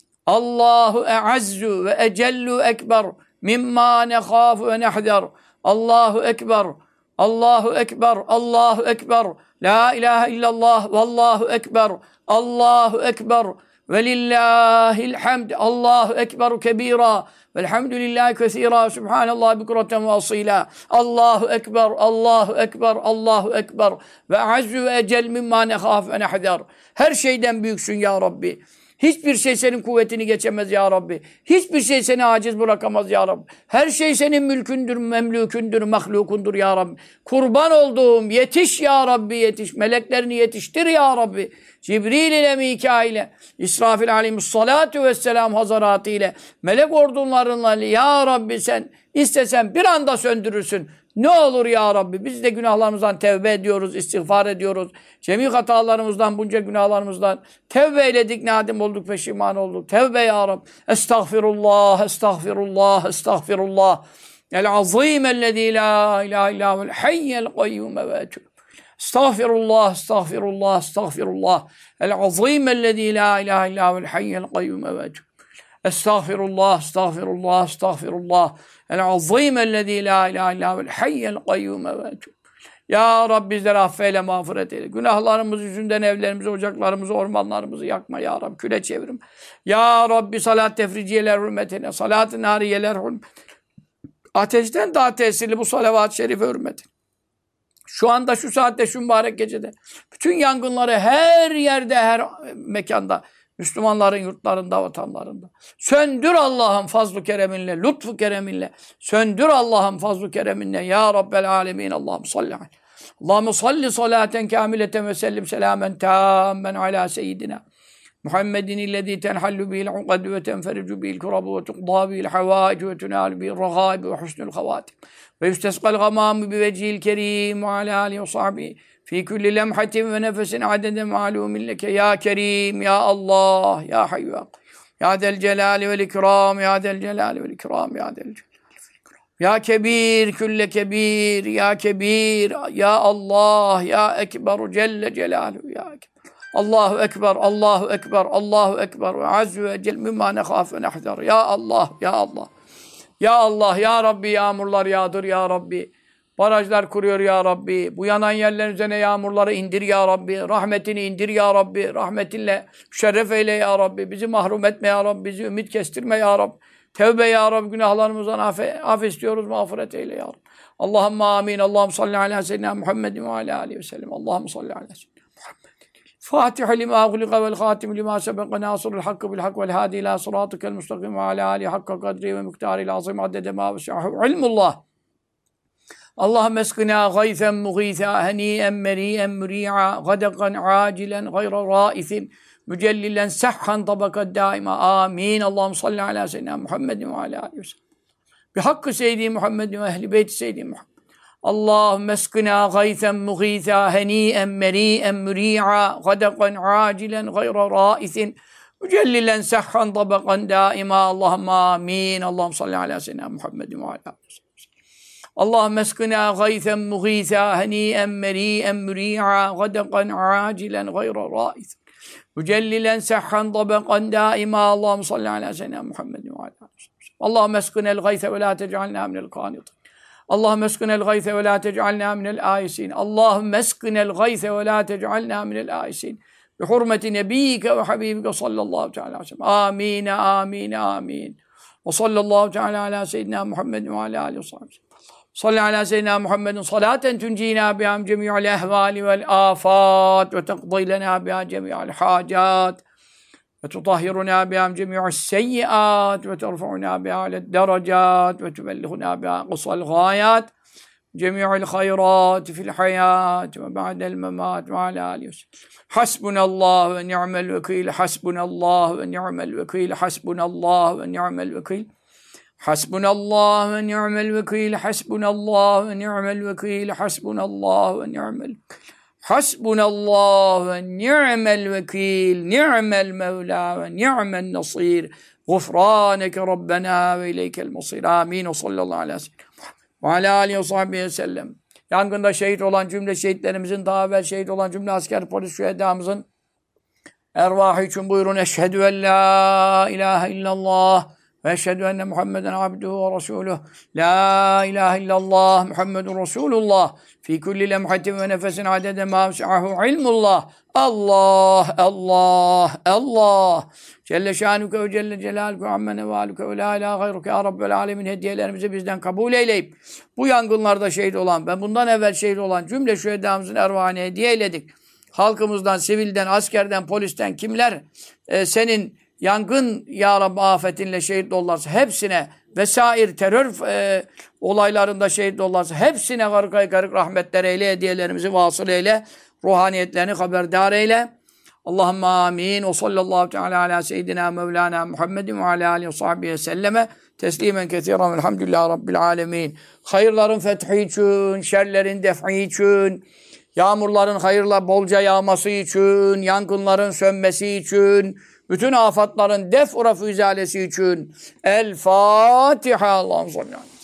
Allahu e'azzu ve ecellu ekber mimma nekhafu ve nehzer. Allahu Ekber, Allahu Ekber, Allahu Ekber. La ilahe illallah, vallahu Ekber, Allahu Ekber. Ve lillahil hamd. Allahu Ekber kebira. Velhamdülillahi kesira. Subhanallah bukreten ve asila. Allahu Ekber, Allahu Ekber, Allahu Ekber. Ve azzu ve ecel mimma nekhaf ve nehzer. Her şeyden büyüksün ya Rabbi. Hiçbir şey senin kuvvetini geçemez ya Rabbi. Hiçbir şey seni aciz bırakamaz ya Rabbi. Her şey senin mülkündür, memlükündür, mahlukundur ya Rabbi. Kurban olduğum yetiş ya Rabbi, yetiş. Meleklerini yetiştir ya Rabbi. Cibril ile Mikail'e, İsrafil aleyhissalatu vesselam hazaratı ile, melek ordunlarınla ya Rabbi sen istesen bir anda söndürürsün. Ne olur ya Rabbi, biz de günahlarımızdan tevbe ediyoruz, istiğfar ediyoruz. Cemi hatalarımızdan, bunca günahlarımızdan tevbe eyledik, nadim olduk, peşiman olduk. Tevbe ya Rabbi. Estağfirullah, estağfirullah, estağfirullah. El-azim ellezî la ilahe illâ vel hayyel kayyûme ve etûb. Estağfirullah, estağfirullah, estağfirullah. El-azim ellezî la ilahe illâ vel hayyel kayyûme ve etûb. Estağfirullah, estağfirullah, estağfirullah. El-azim ellezî la ilahe illâ vel hayyel kayyûme ve etûb. Ya Rabbi bizleri affeyle, mağfiret eyle. Günahlarımız yüzünden evlerimizi, ocaklarımızı, ormanlarımızı yakma ya Rabbi. Küle çevirim. Ya Rabbi salat tefriciyeler hürmetine, salat-ı nariyeler hürmetine. Ateşten daha tesirli bu salavat-ı şerife hürmetine. Şu anda, şu saatte, şu mübarek gecede bütün yangınları her yerde, her mekanda, Müslümanların yurtlarında, vatanlarında söndür Allah'ım fazl-ı kereminle, lütfu kereminle. Söndür Allah'ım fazl-ı kereminle. Ya Rabbel alemin. Allah'ım salli aleyhi. Allah'ım salli salaten kamileten ve sellim selamen tammen ala seyyidina Muhammedin illezî tenhallu bihil ukadu ve tenfericu bihil kurabu ve tuqdâ bihil havâicu ve tunâlu bihil ragâibu ve husnul havâtim. Ve yüstesqal gamâmu bi vecihil kerîm ve alâ âlihi ve sahbihi fî kulli lemhatin ve nefesin adede ma'lûmin leke ya Kerim, ya Allah, ya Hayyu, ya del celâli vel ikram, ya del celâli vel ikram, ya del celâli vel ikram. Ya Kebir, külle kebir, ya Kebir, ya Allah, ya Ekber, Celle Celaluhu, ya Ekber. Allahu Ekber, Allahu Ekber, Allahu Ekber ve azzu ve cel mimma nekhaf ve nehzer. Ya Allah, ya Allah. Ya Allah, ya Rabbi yağmurlar yağdır ya Rabbi. Barajlar kuruyor ya Rabbi. Bu yanan yerlerin üzerine yağmurları indir ya Rabbi. Rahmetini indir ya Rabbi. Rahmetinle müşerref eyle ya Rabbi. Bizi mahrum etme ya Rabbi. Bizi ümit kestirme ya Rabbi. Tevbe ya Rabbi. Günahlarımızdan af istiyoruz. Mağfiret eyle ya Rabbi. Allahümme amin. Allahümme salli ala seyyidina Muhammedin ve ala aleyhi ve sellem. Allahümme salli ala seyyidina Muhammed. Fatiha lima ughliqa vel khatim lima sebeqa nasirul hakkı bil hak vel hadi ila sıratıkel mustakim ve ala alihi hakka kadri ve miktaril azim addede ma vesahu ilmullah. Allahümme eskina gaythen mughitha heniyen meriyen müri'a gadekan acilen gayra raisin mücellilen sehhan tabaka daima amin. Allahümme salli ala seyyidina Muhammedin ve ala aleyhi ve sellem. Bi hakkı seyyidi Muhammedin ve ehli beyti seyyidi Muhammed. Allahümme eskina gaythen mughitha heniyen meriyen müri'a gadekan acilen gayra raisin mücellilen sehhan tabakan daima. Allahümme amin. Allahümme salli ala seyyidina Muhammedin ve ala aleyhi ve sellem. Allahümme eskina gaythen mughitha heniyen meriyen müri'a gadekan acilen gayra raisin mücellilen sehhan tabakan daima. Allahümme salli ala seyyidina Muhammedin ve ala aleyhi ve sellem. Allahümme eskinel gaythe ve la tec'alna minel kanitin. Allahümme eskinel gayse ve la tec'alna minel âisin. Allahümme eskinel gayse ve la tec'alna minel âisin. Bi hurmeti nebiyyike ve habibike sallallahu teala aleyhi ve sellem. Amin, amin, amin. Ve sallallahu teala ala seyyidina Muhammed ve ala aleyhi ve sellem. Salli ala seyyidina Muhammedin salaten tuncina biha cemi'al ehvali vel afat ve teqdi lena biha cemi'al hacat ve tutahhiruna biha cemi'as seyyiat ve terfa'una biha aled derecat ve tübellighuna biha qısal gayat cemi'al hayrat fil hayat ve ba'del memat ve ala alihi ve sellem. Hasbunallah ve ni'mel vekil, hasbunallah ve ni'mel vekil, hasbunallah ve ni'mel vekil. Hasbunallah ve ni'mel vekil, hasbunallah ve ni'mel vekil, hasbunallah ve ni'mel vekil. Hasbunallah ve ni'mel vekil, ni'mel mevla ve ni'mel nasir. Gufraneke Rabbena ve ileykel masir. Amin. O sallallahu aleyhi ve sellem. Ve alâ aleyhi ve sahbihi ve sellem. Yangında şehit olan cümle şehitlerimizin, daha evvel şehit olan cümle asker, polis, şühedamızın ervahı için buyurun. Eşhedü en la ilahe illallah ve eşhedü enne Muhammeden abduhu ve resuluh. La ilahe illallah Muhammedun Resulullah. Fi kulli lemhatin ve nefesin adede mavsi'ahu ilmullah. Allah, Allah, Allah. Celle şanuke ve celle celaluke ve amme nevaluke ve la ilahe gayruke ya Rabbel alemin hediyelerimizi bizden kabul eyleyip bu yangınlarda şehit olan, ben bundan evvel şehit olan cümle şühedamızın ervahine hediye eyledik. Halkımızdan, sivilden, askerden, polisten kimler senin yangın ya Rabbi afetinle şehit olurlarsa hepsine vesair terör olaylarında şehit olurlarsa hepsine garık rahmetler eyle, hediyelerimizi vasıl eyle, ruhaniyetlerini haberdar eyle. Allahümme amin. O sallallahu teala ala seyyidina Mevlana Muhammedin ve ala aleyhi ve sahbihi selleme teslimen kethiren velhamdülillahi rabbil alemin. Hayırların fethi için, şerlerin def'i için, yağmurların hayırla bolca yağması için, yangınların sönmesi için, bütün afatların def-u raf-ı izalesi için. El Fatiha. Allah'ım sallallahu aleyhi ve sellem.